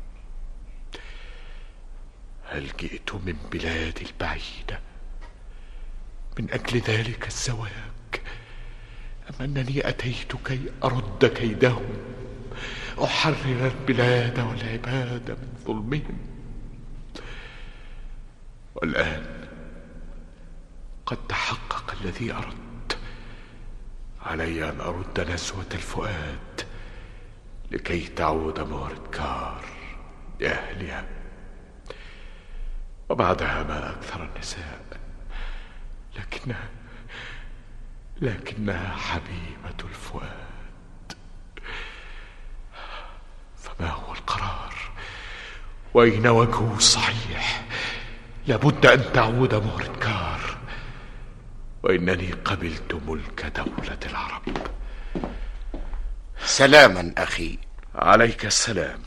S8: هل جئت من بلادي البعيدة من أجل ذلك الزواج، أم أنني أتيت كي أرد كيدهم، أحرر البلاد والعباد من ظلمهم؟ والآن قد تحقق الذي أردت، علي أن أرد نزوة الفؤاد لكي تعود مهردكار لأهلها. وبعدها ما أكثر النساء، لكنها حبيبة الفؤاد. فما هو القرار؟ وأين وجهه الصحيح؟ لابد أن تعود مهردكار، وإنني قبلت ملك دولة العرب.
S13: سلاما أخي.
S8: عليك السلام.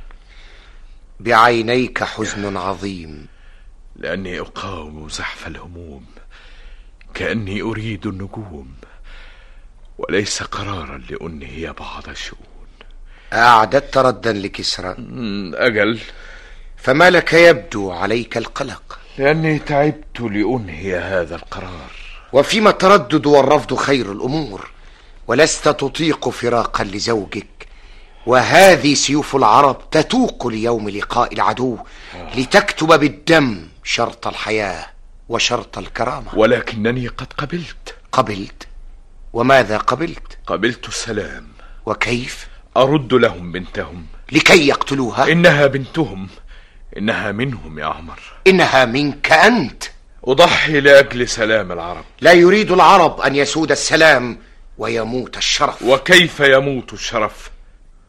S13: بعينيك حزن عظيم.
S8: لأني أقاوم زحف الهموم كأني أريد النجوم، وليس قرارا لأنهي بعض الشؤون.
S13: أعددت ردا لكسرى؟
S8: أجل.
S13: فما لك يبدو عليك القلق؟
S8: لأني تعبت لأنهي هذا القرار.
S13: وفيما التردد والرفض خير الأمور، ولست تطيق فراقا لزوجك، وهذه سيوف العرب تتوق ليوم لقاء العدو لتكتب بالدم شرط الحياة وشرط الكرامة.
S8: ولكنني قد قبلت.
S13: قبلت؟ وماذا قبلت؟
S8: قبلت السلام.
S13: وكيف؟
S8: أرد لهم بنتهم
S13: لكي يقتلوها.
S8: إنها بنتهم، إنها منهم يا عمر.
S13: إنها منك أنت.
S8: أضحي لأجل سلام العرب.
S13: لا يريد العرب أن يسود السلام ويموت الشرف.
S8: وكيف يموت الشرف؟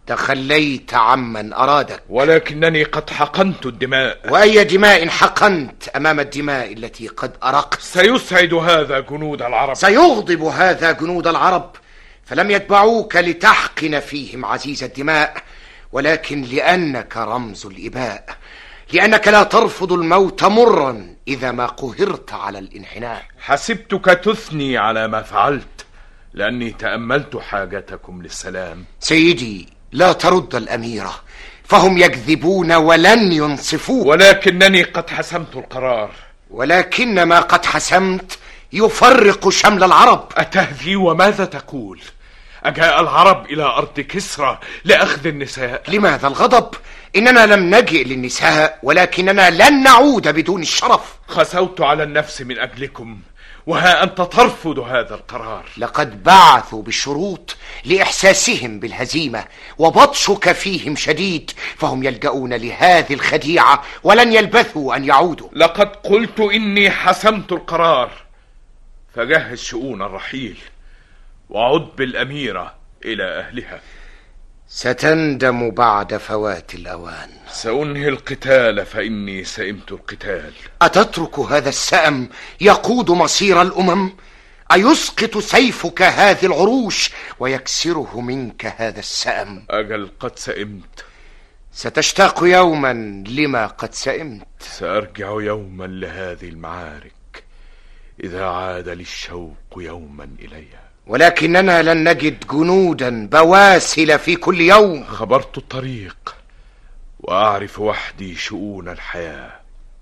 S13: تخليت عمن أرادك.
S8: ولكنني قد حقنت الدماء.
S13: وأي دماء حقنت أمام الدماء التي قد أرقت؟
S8: سيسعد هذا جنود العرب،
S13: سيغضب هذا جنود العرب، فلم يتبعوك لتحقن فيهم عزيز الدماء، ولكن لأنك رمز الإباء، لأنك لا ترفض الموت مرا إذا ما قهرت على الانحناء.
S8: حسبتك تثني على ما فعلت، لأني تأملت حاجتكم للسلام.
S13: سيدي، لا ترد الأميرة، فهم يكذبون ولن ينصفوك.
S8: ولكنني قد حسمت القرار.
S13: ولكن ما قد حسمت يفرق شمل العرب.
S8: أتهذي وماذا تقول؟ أجاء العرب إلى أرض كسرى لأخذ النساء.
S13: لماذا الغضب؟ إننا لم نجئ للنساء، ولكننا لن نعود بدون الشرف.
S8: خسوت على النفس من أجلكم، وها أنت ترفض هذا القرار.
S13: لقد بعثوا بالشروط لإحساسهم بالهزيمة، وبطشك فيهم شديد، فهم يلجؤون لهذه الخديعة ولن يلبثوا أن يعودوا.
S8: لقد قلت إني حسمت القرار، فجهز شؤون الرحيل وعد بالأميرة إلى أهلها.
S13: ستندم بعد فوات الأوان.
S8: سأنهي القتال فإني سئمت القتال.
S13: أتترك هذا السأم يقود مصير الأمم؟ أيسقط سيفك هذه العروش ويكسره منك هذا السأم؟
S8: أجل قد سئمت.
S13: ستشتاق يوما لما قد سئمت.
S8: سأرجع يوما لهذه المعارك إذا عاد لي الشوق يوما إليها.
S13: ولكننا لن نجد جنودا بواسل في كل يوم.
S8: خبرت الطريق وأعرف وحدي شؤون الحياة،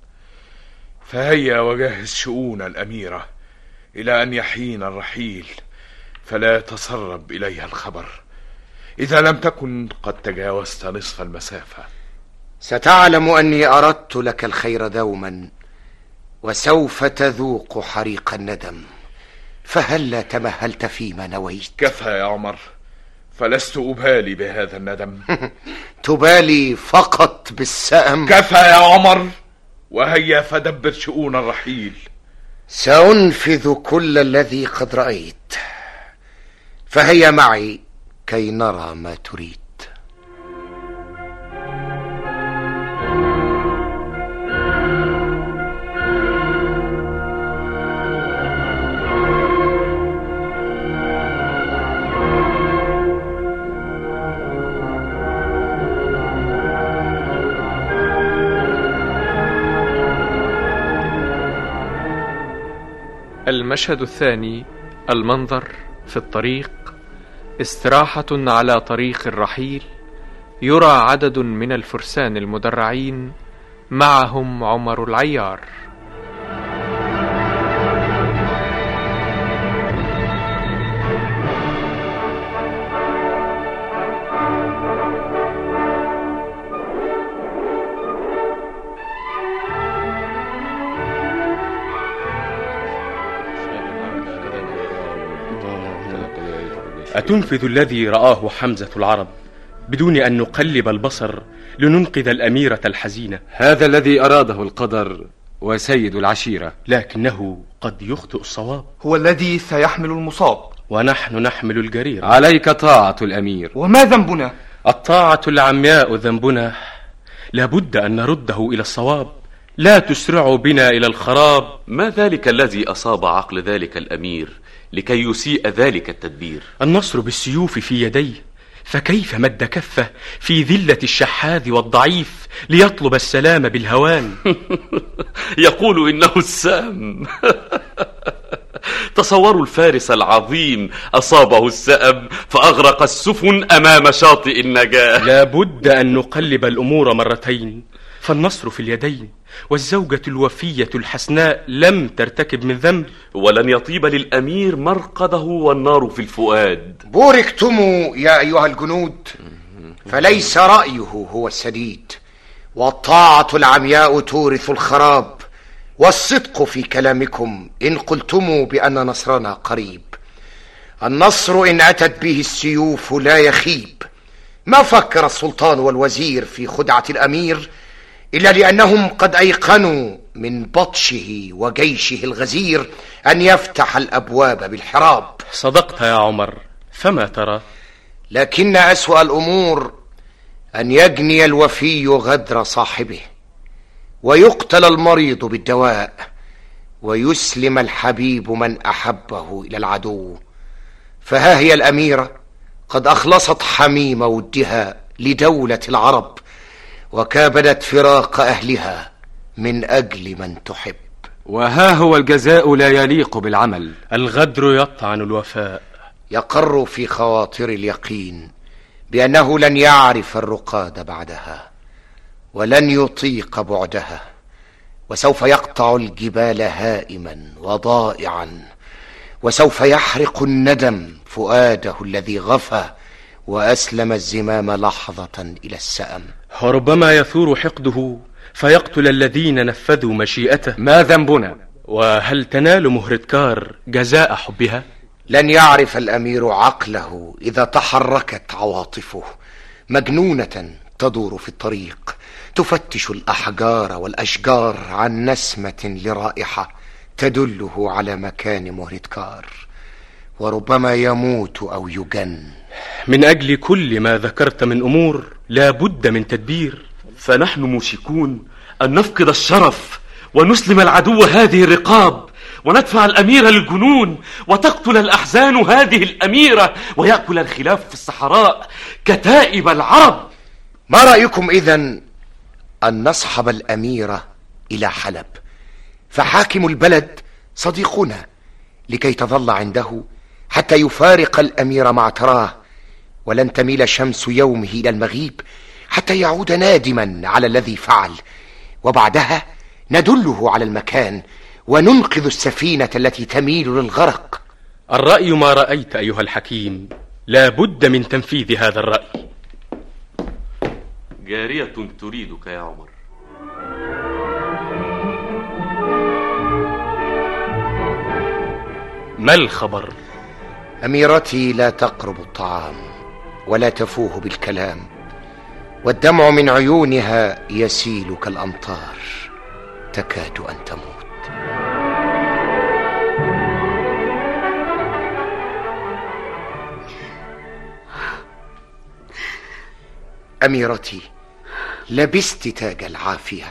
S8: فهيا وجهز شؤون الأميرة إلى أن يحين الرحيل، فلا تسرب إليها الخبر إذا لم تكن قد تجاوزت نصف المسافة.
S13: ستعلم أني أردت لك الخير دوما، وسوف تذوق حريق الندم، فهلا تمهلت فيما نويت؟
S8: كفى يا عمر، فلست أبالي بهذا الندم.
S13: تبالي فقط بالسأم.
S8: كفى يا عمر، وهيا فدبر شؤون الرحيل.
S13: سأنفذ كل الذي قد رأيت، فهيا معي كي نرى ما تريد.
S3: المشهد الثاني. المنظر في الطريق. استراحة على طريق الرحيل. يرى عدد من الفرسان المدرعين، معهم عمر العيار.
S20: أتنفذ الذي رآه حمزة العرب بدون أن نقلب البصر لننقذ الأميرة الحزينة؟
S21: هذا الذي أراده القدر وسيد العشيرة،
S20: لكنه قد يخطئ الصواب.
S22: هو الذي سيحمل المصاب
S20: ونحن نحمل الجرير.
S21: عليك طاعة الأمير.
S22: وما ذنبنا؟
S20: الطاعة العمياء ذنبنا، لابد أن نرده إلى الصواب، لا تسرع بنا إلى الخراب.
S23: ما ذلك الذي أصاب عقل ذلك الأمير لكي يسيء ذلك التدبير؟
S20: النصر بالسيوف في يديه، فكيف مد كفه في ذلة الشحاذ والضعيف ليطلب السلام بالهوان؟
S23: يقول إنه السام. تصوروا الفارس العظيم أصابه السأم فأغرق السفن أمام شاطئ النجاة.
S20: لابد أن نقلب الأمور مرتين، فالنصر في اليدين، والزوجة الوفية الحسناء لم ترتكب من ذنب.
S23: ولن يطيب للأمير مرقده والنار في الفؤاد.
S13: بوركتم يا أيها الجنود، فليس رأيه هو السديد، والطاعة العمياء تورث الخراب، والصدق في كلامكم إن قلتم بأن نصرنا قريب. النصر إن أتت به السيوف لا يخيب. ما فكر السلطان والوزير في خدعة الأمير إلا لأنهم قد أيقنوا من بطشه وجيشه الغزير أن يفتح الأبواب بالحراب.
S20: صدقت يا عمر، فما ترى؟
S13: لكن أسوأ الأمور أن يجني الوفي غدر صاحبه، ويقتل المريض بالدواء، ويسلم الحبيب من أحبه إلى العدو. فها هي الأميرة قد أخلصت حميم ودها لدولة العرب، وكابدت فراق أهلها من أجل من تحب.
S21: وها هو الجزاء لا يليق بالعمل.
S20: الغدر يطعن الوفاء.
S13: يقر في خواطر اليقين بأنه لن يعرف الرقاد بعدها، ولن يطيق بعدها، وسوف يقطع الجبال هائما وضائعا، وسوف يحرق الندم فؤاده الذي غفى وأسلم الزمام لحظة إلى السأم.
S20: وربما يثور حقده فيقتل الذين نفذوا مشيئته.
S21: ما ذنبنا؟
S20: وهل تنال مهردكار جزاء حبها؟
S13: لن يعرف الأمير عقله إذا تحركت عواطفه، مجنونة تدور في الطريق تفتش الأحجار والأشجار عن نسمة لرائحة تدله على مكان مهردكار، وربما يموت أو يجن.
S20: من أجل كل ما ذكرت من أمور لا بد من تدبير،
S23: فنحن موشكون أن نفقد الشرف ونسلم العدو هذه الرقاب، وندفع الأمير للجنون، وتقتل الأحزان هذه الأميرة، ويأكل الخلاف في الصحراء كتائب العرب.
S13: ما رأيكم إذن أن نصحب الأميرة إلى حلب، فحاكم البلد صديقنا، لكي تظل عنده حتى يفارق الأمير معتراه، ولن تميل شمس يومه إلى المغيب حتى يعود نادما على الذي فعل، وبعدها ندله على المكان وننقذ السفينة التي تميل للغرق.
S20: الرأي ما رأيت أيها الحكيم، لا بد من تنفيذ هذا الرأي.
S23: جارية تريدك يا عمر.
S20: ما الخبر؟
S13: أميرتي لا تقرب الطعام ولا تفوه بالكلام، والدمع من عيونها يسيل كالأمطار، تكاد أن تموت. أميرتي، لبست تاج العافية.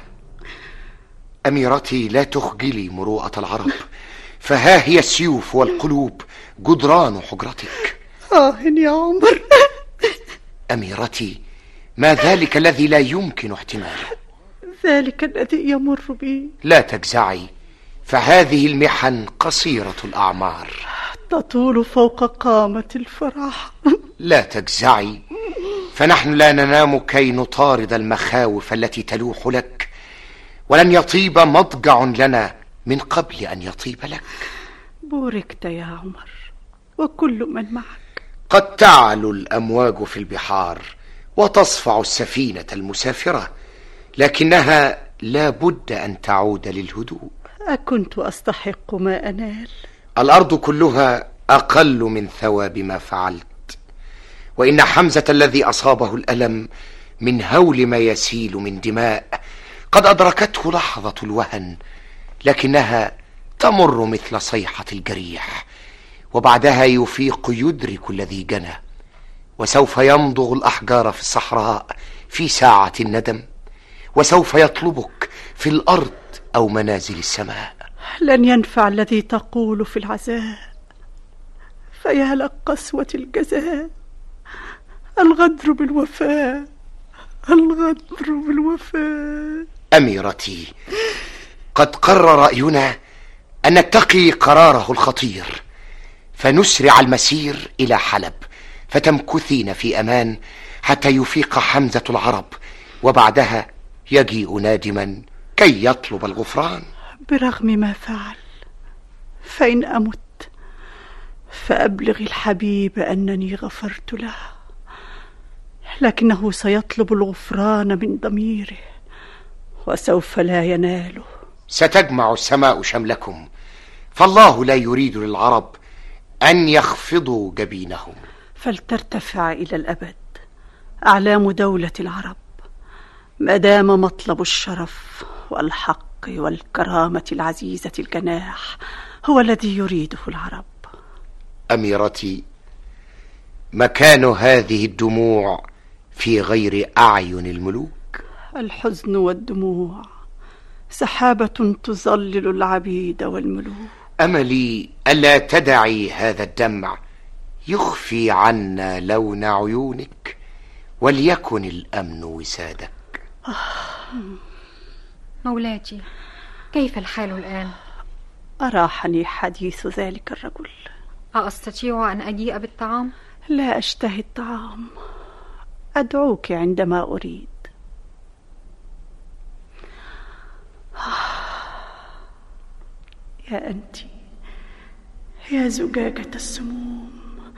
S13: أميرتي، لا تخجلي مروءة العرب، فها هي السيوف والقلوب جدران حجرتك.
S16: يا عمر.
S13: أميرتي، ما ذلك الذي لا يمكن احتماله؟
S16: ذلك الذي يمر بي.
S13: لا تجزعي، فهذه المحن قصيرة الأعمار،
S16: تطول فوق قامة الفرح.
S13: لا تجزعي، فنحن لا ننام كي نطارد المخاوف التي تلوح لك، ولن يطيب مضجع لنا من قبل أن يطيب لك.
S16: بوركت يا عمر وكل من معك.
S13: قد تعلو الأمواج في البحار وتصفع السفينة المسافرة، لكنها لا بد أن تعود للهدوء.
S16: أكنت أستحق ما أنال؟
S13: الأرض كلها أقل من ثواب ما فعلت، وإن حمزة الذي أصابه الألم من هول ما يسيل من دماء قد أدركته لحظة الوهن، لكنها تمر مثل صيحة الجريح، وبعدها يفيق يدرك الذي جنى، وسوف يمضغ الأحجار في الصحراء في ساعة الندم، وسوف يطلبك في الأرض أو منازل السماء.
S16: لن ينفع الذي تقول في العزاء، فيا لقسوة الجزاء. الغدر بالوفاء، الغدر بالوفاء.
S13: أميرتي، قد قرر رأينا أن نتقي قراره الخطير، فنسرع المسير إلى حلب، فتمكثين في أمان حتى يفيق حمزة العرب، وبعدها يجيء نادما كي يطلب الغفران.
S16: برغم ما فعل، فإن أمت فأبلغ الحبيب أنني غفرت له، لكنه سيطلب الغفران من ضميره وسوف لا يناله.
S13: ستجمع السماء شملكم، فالله لا يريد للعرب أن يخفضوا جبينهم.
S16: فلترتفع إلى الأبد أعلام دولة العرب، ما دام مطلب الشرف والحق والكرامة العزيزة الجناح هو الذي يريده العرب.
S13: أميرتي، مكان هذه الدموع في غير أعين الملوك.
S16: الحزن والدموع سحابة تظلل العبيد والملوك.
S13: أملي ألا تدعي هذا الدمع يخفي عنا لون عيونك، وليكن الأمن وسادك.
S17: مولاتي، كيف الحال الآن؟
S16: أراحني حديث ذلك الرجل.
S17: أستطيع أن أجيء بالطعام؟
S16: لا أشتهي الطعام، أدعوك عندما أريد. يا أنت، يا زجاجة السموم،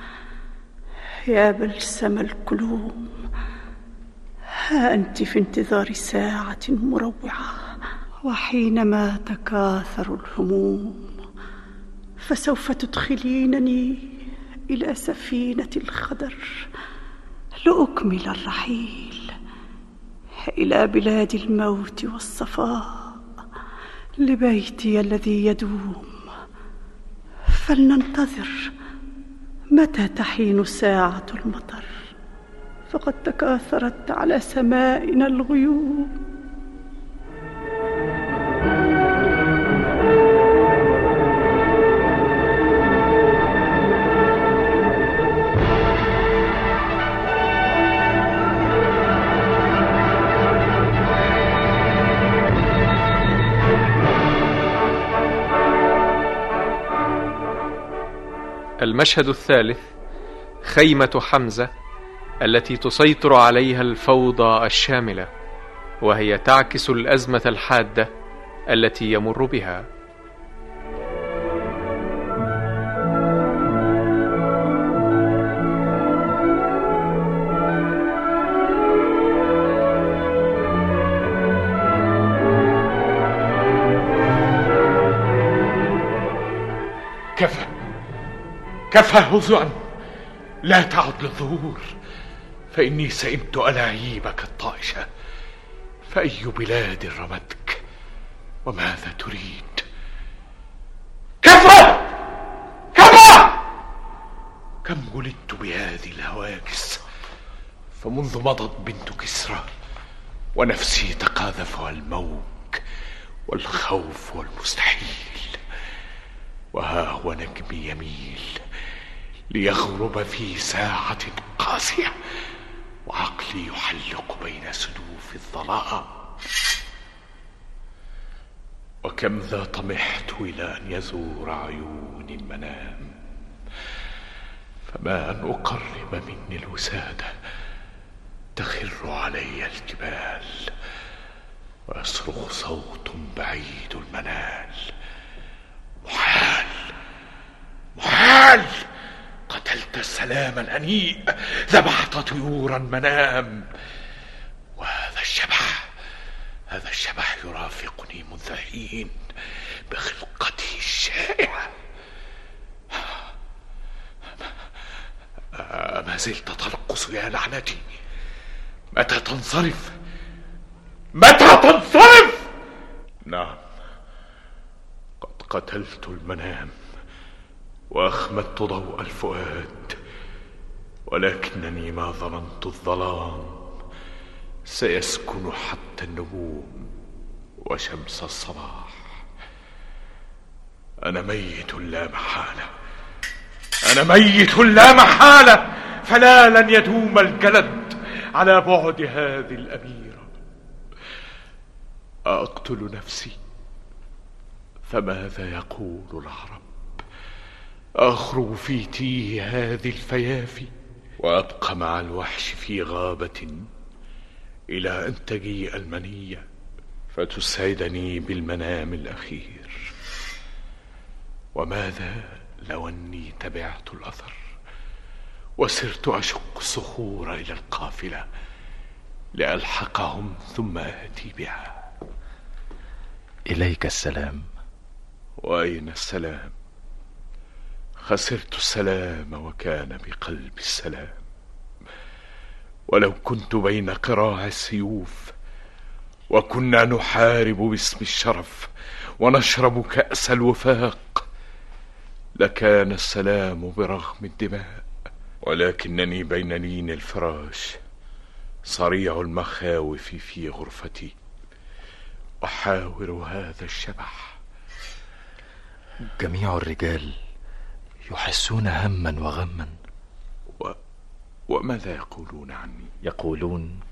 S16: يا بلسم الكلوم، ها أنت في انتظار ساعة مروعة، وحينما تكاثر الهموم فسوف تدخلينني إلى سفينة الخدر لأكمل الرحيل إلى بلاد الموت والصفاء، لبيتي الذي يدوم. فلننتظر متى تحين ساعة المطر، فقد تكاثرت على سمائنا الغيوم.
S3: المشهد الثالث: خيمة حمزة التي تسيطر عليها الفوضى الشاملة، وهي تعكس الأزمة الحادة التي يمر بها.
S8: كفى هزءا، لا تعد للظهور، فإني سئمت ألاعيبك الطائشة. فأي بلاد رمتك وماذا تريد؟ كفى! كم ولدت بهذه الهواجس، فمنذ مضت بنت كسرى ونفسي تقاذفها الموج والخوف والمستحيل، وها هو نجمي يميل ليغرب في ساعة قاسية، وعقلي يحلق بين سدوف الظلام. وكم ذا طمحت إلى أن يزور عيوني المنام، فما أن أقرب مني الوسادة تخر علي الجبال، ويصرخ صوت بعيد المنال: محال، قتلت السلام الهنيء، ذبحت طيور المنام. وهذا الشبح يرافقني منذ حين بخلقته الشائعة. ما زلت ترقص يا لعنتي؟ متى تنصرف؟ نعم، قد قتلت المنام وأخمدت ضوء الفؤاد، ولكنني ما ظننت الظلام سيسكن حتى النجوم وشمس الصباح. أنا ميت لا محالة، فلا لن يدوم الجلد على بعد هذه الأميرة. أقتل نفسي، فماذا يقول العرب؟ أخرج في تيه هذه الفيافي، وأبقى مع الوحش في غابة إلى أن تجيء المنية فتسعدني بالمنام الأخير. وماذا لو أني تبعت الأثر وسرت أشق الصخور إلى القافلة لألحقهم ثم آتي بها؟
S14: إليك السلام.
S8: وأين السلام؟ خسرت السلام وكان بقلبي السلام. ولو كنت بين قراع السيوف وكنا نحارب باسم الشرف ونشرب كأس الوفاق، لكان السلام برغم الدماء ولكنني بين لين الفراش صريع المخاوف في غرفتي، أحاور هذا الشبح.
S14: جميع الرجال يحسون هما وغما.
S8: وماذا يقولون عني؟
S14: يقولون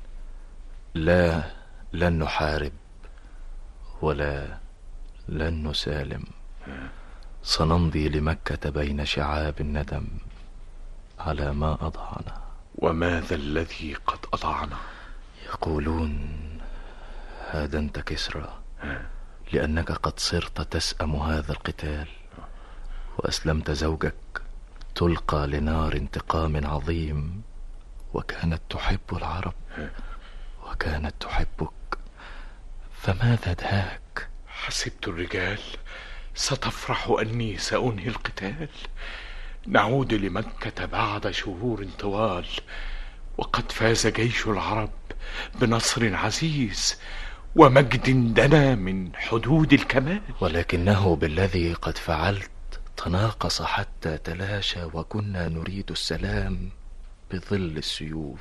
S14: لن نحارب ولا لن نسالم، سنمضي لمكة بين شعاب الندم على ما أضعنا.
S8: وماذا الذي قد أضعنا؟
S14: يقولون هادنت كسرى لأنك قد صرت تسأم هذا القتال، وأسلمت زوجك تلقى لنار انتقام عظيم، وكانت تحب العرب وكانت تحبك، فماذا دهاك؟
S8: حسبت الرجال ستفرح أني سأنهي القتال، نعود لمكة بعد شهور طوال، وقد فاز جيش العرب بنصر عزيز ومجد دنا من حدود الكمال.
S14: ولكنه بالذي قد فعلت تناقص حتى تلاشى، وكنا نريد السلام بظل السيوف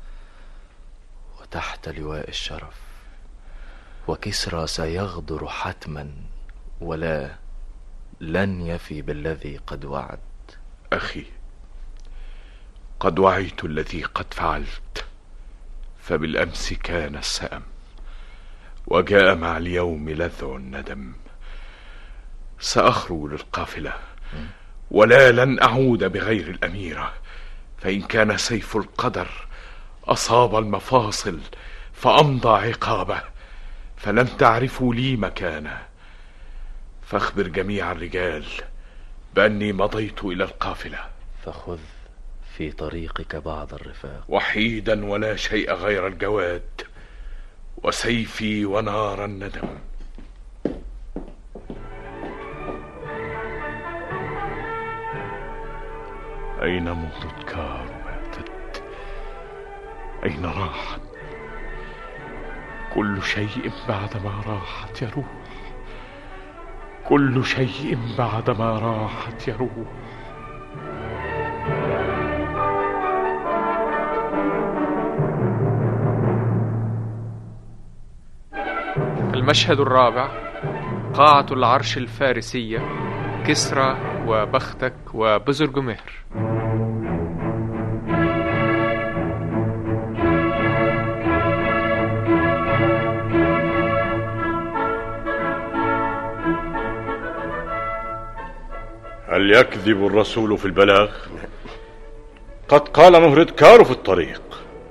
S14: وتحت لواء الشرف، وكسرى سيغدر حتما لن يفي بالذي قد وعد.
S8: أخي، قد وعيت الذي قد فعلت، فبالأمس كان السأم، وجاء مع اليوم لذع الندم. سأخرج للقافلة، ولا لن أعود بغير الأميرة، فإن كان سيف القدر أصاب المفاصل فأمضى عقابه، فلم تعرفوا لي مكانه. فاخبر جميع الرجال بأني مضيت إلى القافلة،
S14: فخذ في طريقك بعض الرفاق،
S8: وحيدا ولا شيء غير الجواد وسيفي ونار الندم. أين مهردكار باتت؟ أين راحت؟ كل شيء بعدما راحت يروح، كل شيء بعدما راحت يروح.
S3: المشهد الرابع: قاعة العرش الفارسية، كسرى وبختك وبزرجمهر.
S18: هل يكذب الرسول في البلاغ؟ قد قال مهردكار في الطريق.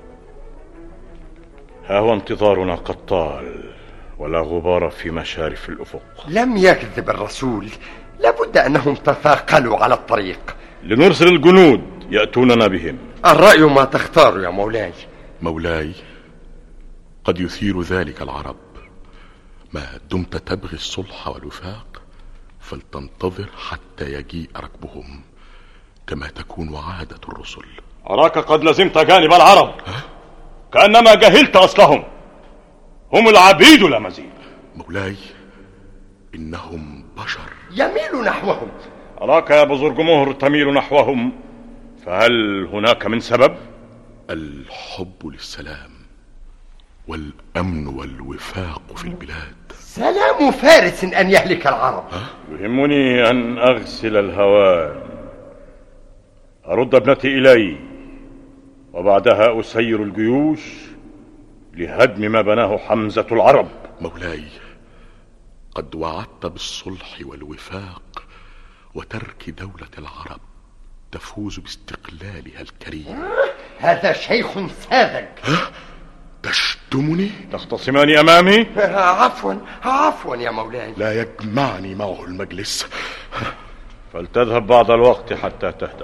S18: ها هو انتظارنا قد طال، ولا غبار في مشارف الأفق.
S13: لم يكذب الرسول، لابد أنهم تثاقلوا على الطريق.
S18: لنرسل الجنود يأتوننا بهم.
S13: الرأي ما تختار يا مولاي.
S19: مولاي، قد يثير ذلك العرب. ما دمت تبغي الصلح والوفاق فلتنتظر حتى يجيء ركبهم، كما تكون عادة الرسل.
S18: أراك قد لزمت جانب العرب، كأنما جهلت أصلهم. هم العبيد لا مزيد.
S19: مولاي، إنهم بشر.
S13: يميل نحوهم.
S18: أراك يا بزرجمهر تميل نحوهم، فهل هناك من سبب؟
S19: الحب للسلام والأمن والوفاق في البلاد.
S13: سلام فارس أن يهلك العرب.
S18: يهمني أن أغسل الهوان، أرد ابنتي إلي، وبعدها أسير الجيوش لهدم ما بناه حمزة العرب.
S19: مولاي، قد وعدت بالصلح والوفاق وترك دولة العرب تفوز باستقلالها الكريم.
S13: هذا شيخ ساذج.
S19: تشتمني؟
S18: تختصمان أمامي؟
S13: عفوا يا مولاي.
S19: لا يجمعني معه المجلس.
S18: فلتذهب بعض الوقت حتى تهدأ.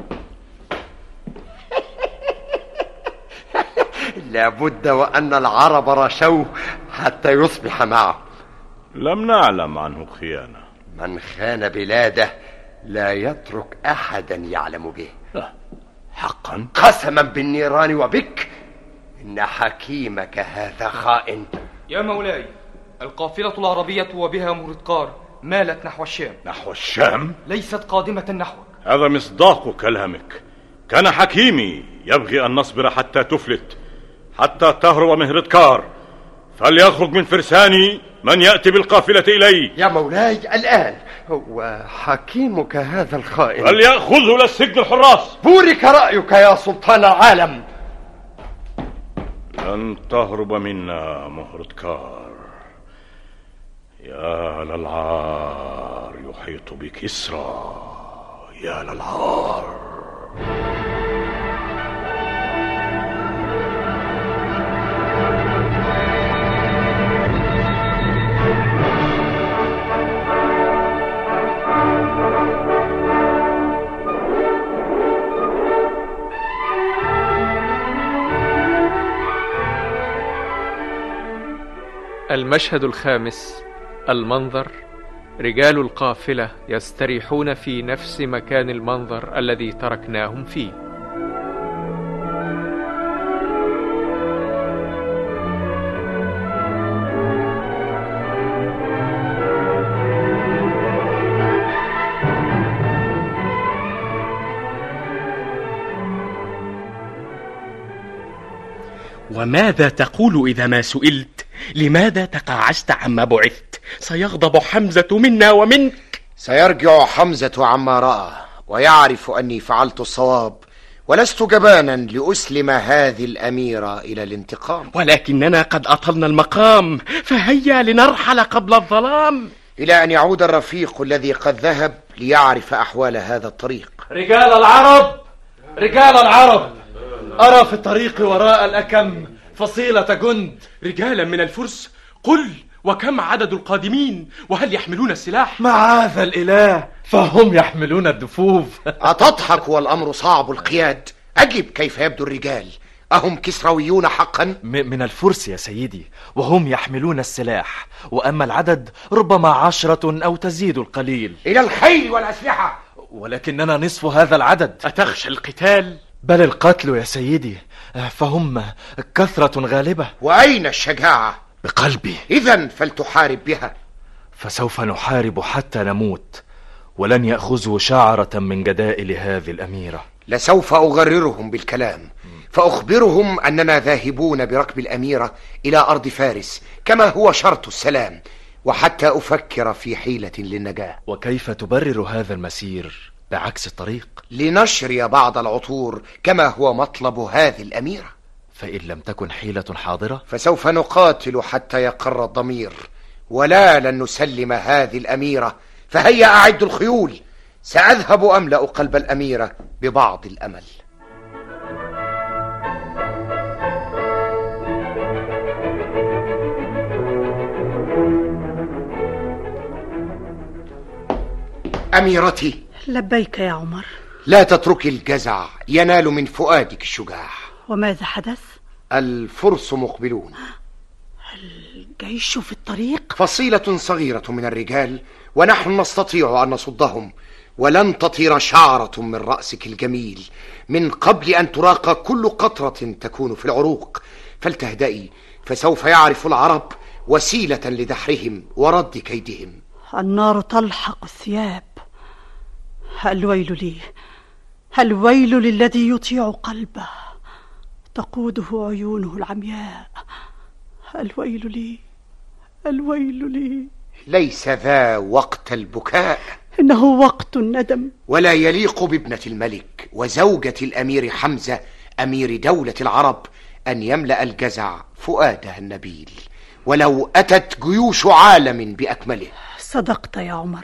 S13: لابد وأن العرب رشوه حتى يصبح معه.
S18: لم نعلم عنه خيانة.
S13: من خان بلاده لا يترك أحدا يعلم به.
S18: حقا؟
S13: قسما بالنيران وبك إن حكيمك هذا خائن.
S22: يا مولاي، القافلة العربية وبها مهردكار مالت نحو الشام.
S18: نحو الشام؟
S22: ليست قادمة نحوك.
S18: هذا مصداق كلامك. كان حكيمي يبغي أن نصبر حتى تفلت، حتى تهرب مهردكار، فليخرج من فرساني من يأتي بالقافلة إلي.
S1: يا مولاي الآن، وحكيمك هذا الخائن
S18: فليأخذه للسجن الحراس.
S1: بورك رأيك يا سلطان العالم.
S18: لن تهرب منا مهردكار. يا للعار يحيط بكسرى، يا للعار.
S3: المشهد الخامس. المنظر: رجال القافلة يستريحون في نفس مكان المنظر الذي تركناهم فيه.
S20: وماذا تقول إذا ما سئلت؟ لماذا تقاعست عما بعثت؟ سيغضب حمزة منا ومنك.
S13: سيرجع حمزة عما رأى ويعرف أني فعلت الصواب، ولست جبانا لأسلم هذه الأميرة إلى الانتقام.
S20: ولكننا قد أطلنا المقام، فهيا لنرحل قبل الظلام.
S13: إلى أن يعود الرفيق الذي قد ذهب ليعرف أحوال هذا الطريق.
S2: رجال العرب، رجال العرب، أرى في الطريق وراء الأكم فصيلة جند.
S20: رجالا من الفرس؟ قل، وكم عدد القادمين؟ وهل يحملون السلاح؟
S2: معاذ الإله، فهم يحملون الدفوف.
S13: أتضحك والأمر صعب القياد؟ أجب، كيف يبدو الرجال؟ أهم كسرويون حقا؟
S14: من الفرس يا سيدي، وهم يحملون السلاح، وأما العدد ربما 10 أو تزيد القليل.
S13: إلى الخيل والأسلحة.
S14: ولكننا نصف هذا العدد.
S20: أتخشى القتال؟
S14: بل القتل يا سيدي، فهم كثرة غالبة.
S13: وأين الشجاعة؟
S14: بقلبي.
S13: إذن فلتحارب بها.
S14: فسوف نحارب حتى نموت، ولن يأخذوا شعرة من جدائل هذه الأميرة.
S13: لسوف أغررهم بالكلام، فأخبرهم أننا ذاهبون بركب الأميرة إلى أرض فارس كما هو شرط السلام، وحتى أفكر في حيلة للنجاة.
S14: وكيف تبرر هذا المسير بعكس الطريق؟
S13: لنشري بعض العطور كما هو مطلب هذه الأميرة.
S14: فإن لم تكن حيلة حاضرة
S13: فسوف نقاتل حتى يقر الضمير، ولا لن نسلم هذه الأميرة. فهيا أعد الخيول، سأذهب أملأ قلب الأميرة ببعض الأمل. أميرتي.
S16: لبيك يا عمر.
S13: لا تتركي الجزع ينال من فؤادك الشجاع.
S16: وماذا حدث؟
S13: الفرس مقبلون.
S16: الجيش في الطريق؟
S13: فصيلة صغيرة من الرجال، ونحن نستطيع أن نصدهم، ولن تطير شعرة من رأسك الجميل من قبل أن تراق كل قطرة تكون في العروق. فلتهدئي، فسوف يعرف العرب وسيلة لدحرهم ورد كيدهم.
S16: النار تلحق الثياب. الويل لي، الويل للذي يطيع قلبه تقوده عيونه العمياء. الويل لي، الويل لي.
S13: ليس ذا وقت البكاء،
S16: إنه وقت الندم.
S13: ولا يليق بابنة الملك وزوجة الأمير حمزة أمير دولة العرب أن يملأ الجزع فؤادها النبيل، ولو أتت جيوش عالم بأكمله.
S16: صدقت يا عمر،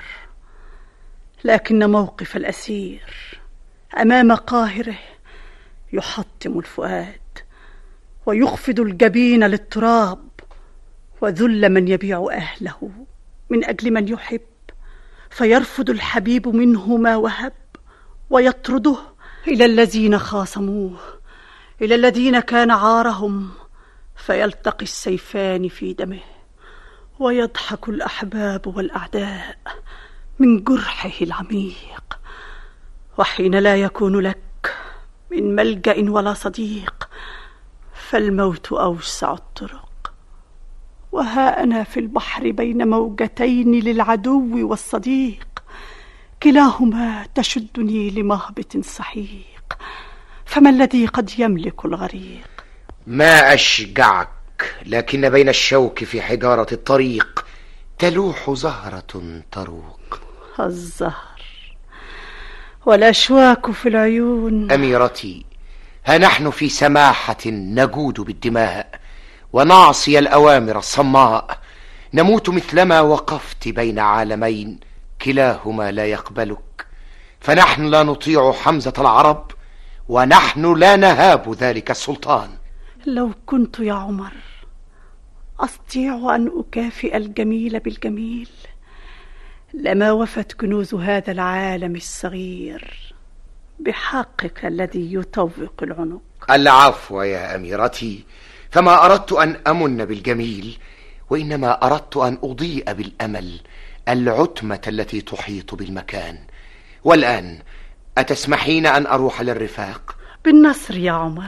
S16: لكن موقف الأسير أمام قاهره يحطم الفؤاد ويخفض الجبين للتراب، وذل من يبيع أهله من أجل من يحب، فيرفض الحبيب منه ما وهب ويطرده إلى الذين خاصموه، إلى الذين كان عارهم، فيلتقي السيفان في دمه، ويضحك الأحباب والأعداء من جرحه العميق. وحين لا يكون لك من ملجأ ولا صديق، فالموت أوسع الطرق. وها أنا في البحر بين موجتين للعدو والصديق، كلاهما تشدني لمهبط سحيق. فما الذي قد يملك الغريق؟
S13: ما أشجعك، لكن بين الشوك في حجارة الطريق تلوح زهرة تروق.
S16: الزهر والأشواك في العيون.
S13: أميرتي، ها نحن في سماحة نجود بالدماء ونعصي الأوامر الصماء، نموت مثلما وقفت بين عالمين كلاهما لا يقبلك، فنحن لا نطيع حمزة العرب ونحن لا نهاب ذلك السلطان.
S16: لو كنت يا عمر أستطيع أن أكافئ الجميل بالجميل لما وفت كنوز هذا العالم الصغير بحقك الذي يطوق العنق.
S13: العفو يا أميرتي، فما أردت أن أمن بالجميل، وإنما أردت أن أضيء بالأمل العتمة التي تحيط بالمكان. والآن أتسمحين أن أروح للرفاق؟
S16: بالنصر يا عمر.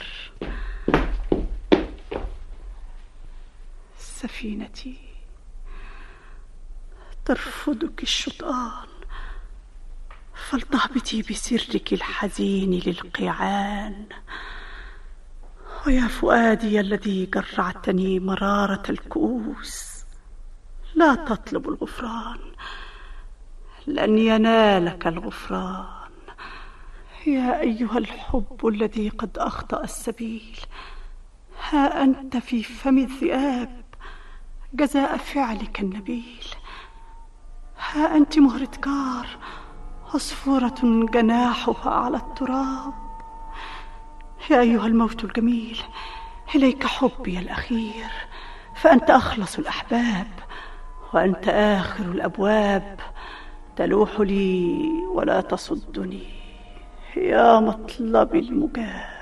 S16: سفينتي ترفضك الشطآن، فلتهبطي بسرك الحزين للقيعان. ويا فؤادي الذي جرعتني مرارة الكؤوس، لا تطلب الغفران، لن ينالك الغفران. يا أيها الحب الذي قد أخطأ السبيل، ها أنت في فم الذئاب جزاء فعلك النبيل. ها أنت مهرتكار، عصفورة جناحها على التراب. يا أيها الموت الجميل، إليك حبي الأخير، فأنت أخلص الأحباب وأنت آخر الأبواب. تلوح لي ولا تصدني يا مطلب المجاب.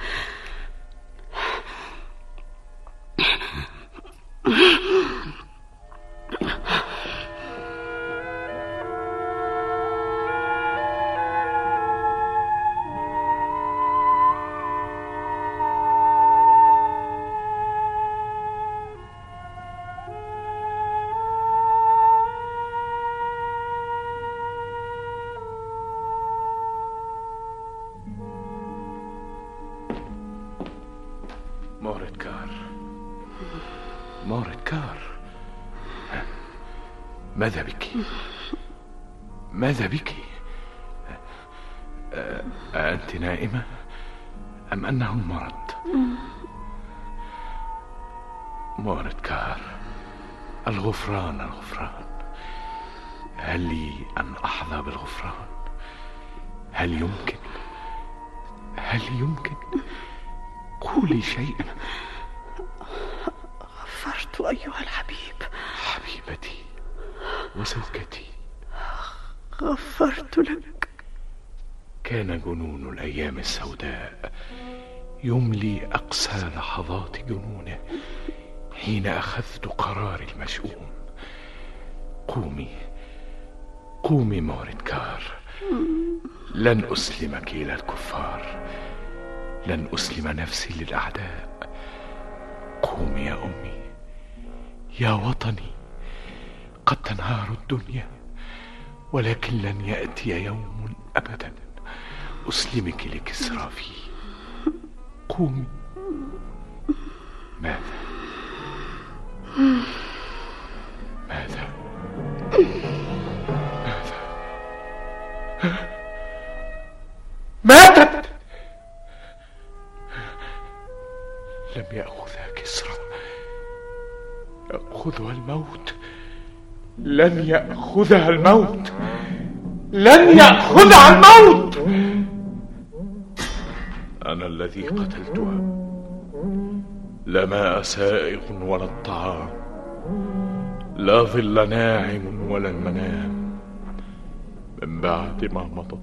S8: موريتكار، ماذا بك؟ ماذا بك؟ أنت نائمة أم أنه مرض؟ موريتكار، الغفران الغفران. هل لي أن أحظى بالغفران؟ هل يمكن قولي شيئا.
S16: غفرت أيها الحبيب.
S8: حبيبتي وزوجتي،
S16: غفرت لك.
S8: كان جنون الأيام السوداء يملي أقسى لحظات جنونه حين أخذت قراري المشؤوم. قومي موريتكار، لن أسلمك إلى الكفار، لن أسلم نفسي للأعداء. قومي يا أمي، يا وطني. قد تنهار الدنيا، ولكن لن يأتي يوم أبدا أسلمك لكسرى فيه. قومي. ماذا؟ ماتت. لم يأخذها كسرى، يأخذها الموت. لن يأخذها الموت، لن يأخذها الموت. أنا الذي قتلتها، لا ماء سائغ ولا الطعام، لا ظل ناعم ولا المنام. من بعد ما مضت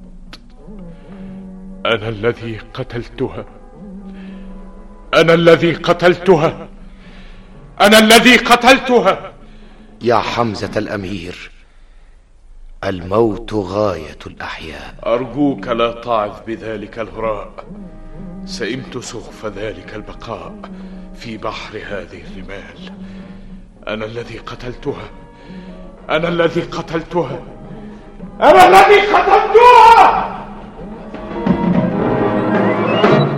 S8: أنا الذي قتلتها، أنا الذي قتلتها، أنا الذي قتلتها.
S13: يا حمزة الأمير، الموت غاية الأحياء.
S8: أرجوك لا تعظ بذلك الهراء. سئمت سخف ذلك البقاء في بحر هذه الرمال. أنا الذي قتلتها، أنا الذي قتلتها، أنا الذي قتلتها.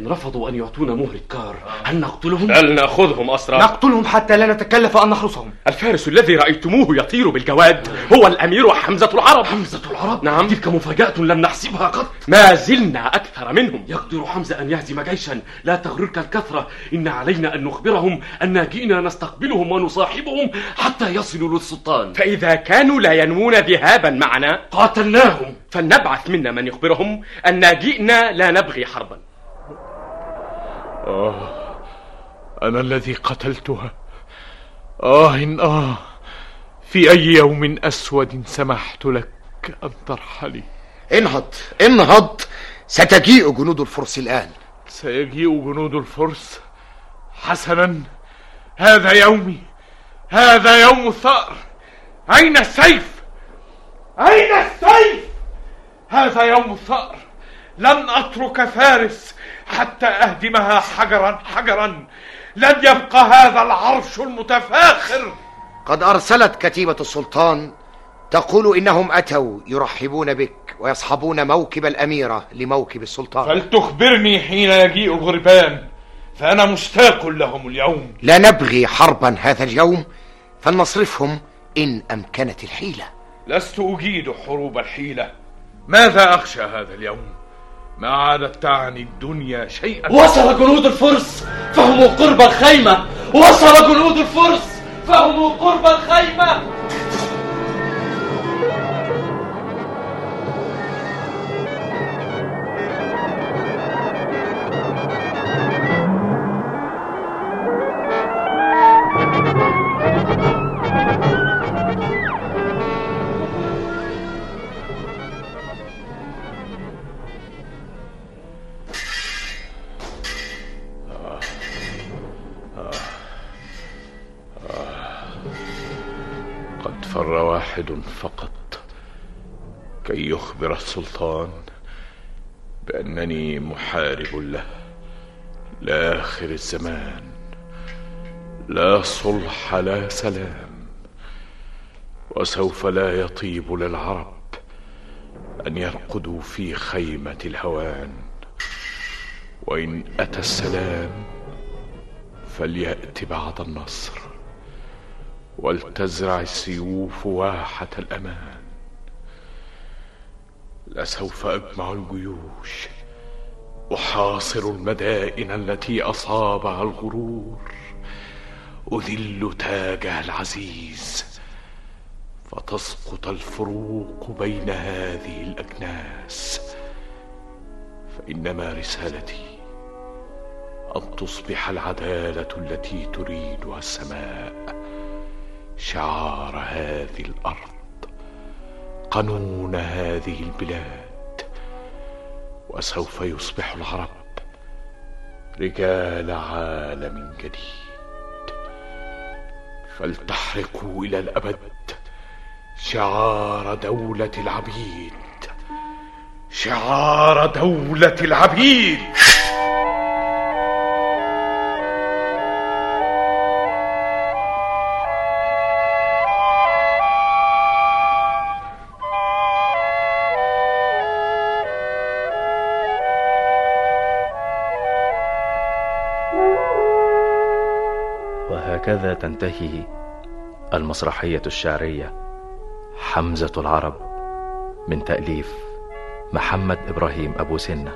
S23: رفضوا أن يعطونا مهلة كار، هل نقتلهم؟
S20: بل نأخذهم أسرى.
S22: نقتلهم حتى لا نتكلف أن نحرسهم.
S23: الفارس الذي رأيتموه يطير بالجواد هو الأمير حمزة العرب.
S22: حمزة العرب؟
S23: نعم،
S22: تلك مفاجأة لم نحسبها قط.
S23: ما زلنا أكثر منهم.
S22: يقدر حمزة أن يهزم جيشا، لا تغررك الكثرة. إن علينا أن نخبرهم أن جئنا نستقبلهم ونصاحبهم حتى يصلوا للسلطان.
S23: فإذا كانوا لا ينوون ذهابا معنا
S22: قاتلناهم.
S23: فلنبعث منا من يخبرهم أن جئنا لا نبغي حربا.
S8: أنا الذي قتلتها. في أي يوم أسود سمحت لك أن ترحلي.
S13: انهض، ستجيء جنود الفرس الآن.
S8: سيجيء جنود الفرس؟ حسنا، هذا يومي، هذا يوم الثأر. أين السيف؟ أين السيف؟ هذا يوم الثأر، لن أترك فارس حتى أهدمها حجرا حجرا. لن يبقى هذا العرش المتفاخر.
S13: قد أرسلت كتيبة السلطان تقول إنهم أتوا يرحبون بك ويصحبون موكب الأميرة لموكب السلطان.
S8: فلتخبرني حين يجيء الغربان، فأنا مشتاق لهم اليوم.
S13: لا نبغي حربا هذا اليوم، فلنصرفهم إن أمكنت الحيلة.
S8: لست أجيد حروب الحيلة. ماذا أخشى هذا اليوم؟ ما عادت تعني الدنيا شيئا.
S22: وصل جنود الفرس فهم قرب الخيمة. وصل جنود الفرس فهم قرب الخيمة.
S8: فر واحد فقط كي يخبر السلطان بأنني محارب له لآخر الزمان. لا صلح لا سلام، وسوف لا يطيب للعرب أن يرقدوا في خيمة الهوان. وإن أتى السلام فليأت بعد النصر، ولتزرع السيوف واحة الأمان. لسوف أجمع الجيوش، أحاصر المدائن التي أصابها الغرور، أذل تاجها العزيز، فتسقط الفروق بين هذه الأجناس. فإنما رسالتي أن تصبح العدالة التي تريدها السماء شعار هذه الأرض، قانون هذه البلاد. وسوف يصبح العرب رجال عالم جديد. فلتحرقوا إلى الأبد شعار دولة العبيد، شعار دولة العبيد.
S14: وهكذا تنتهي المسرحية الشعرية حمزة العرب من تأليف محمد إبراهيم أبو سنة.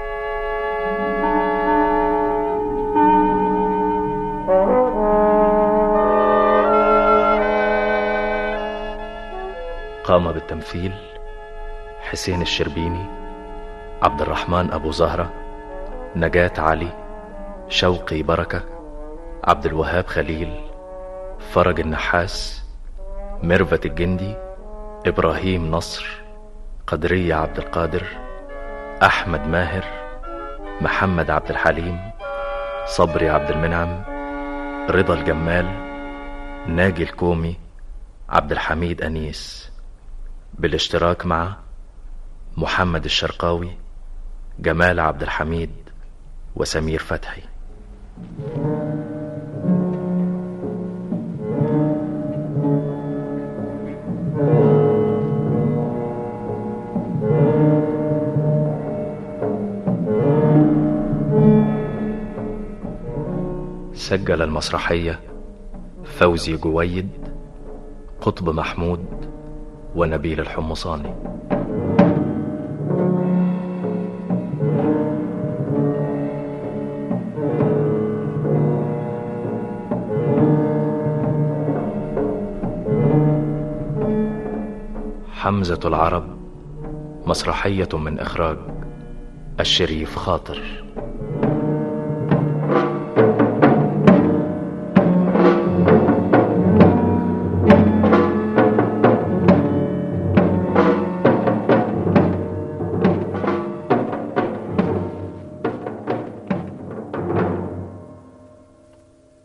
S14: قام بالتمثيل حسين الشربيني، عبد الرحمن أبو زهرة، نجاة علي، شوقي بركة، عبد الوهاب خليل، فرج النحاس، ميرفت الجندي، إبراهيم نصر، قدرية عبد القادر، أحمد ماهر، محمد عبد الحليم، صبري عبد المنعم، رضا الجمال، ناجي الكومي، عبد الحميد أنيس، بالاشتراك مع محمد الشرقاوي، جمال عبد الحميد، وسمير فتحي. سجل المسرحية فوزي جويد، قطب محمود، ونبيل الحمصاني. حمزة العرب، مسرحية من إخراج الشريف خاطر.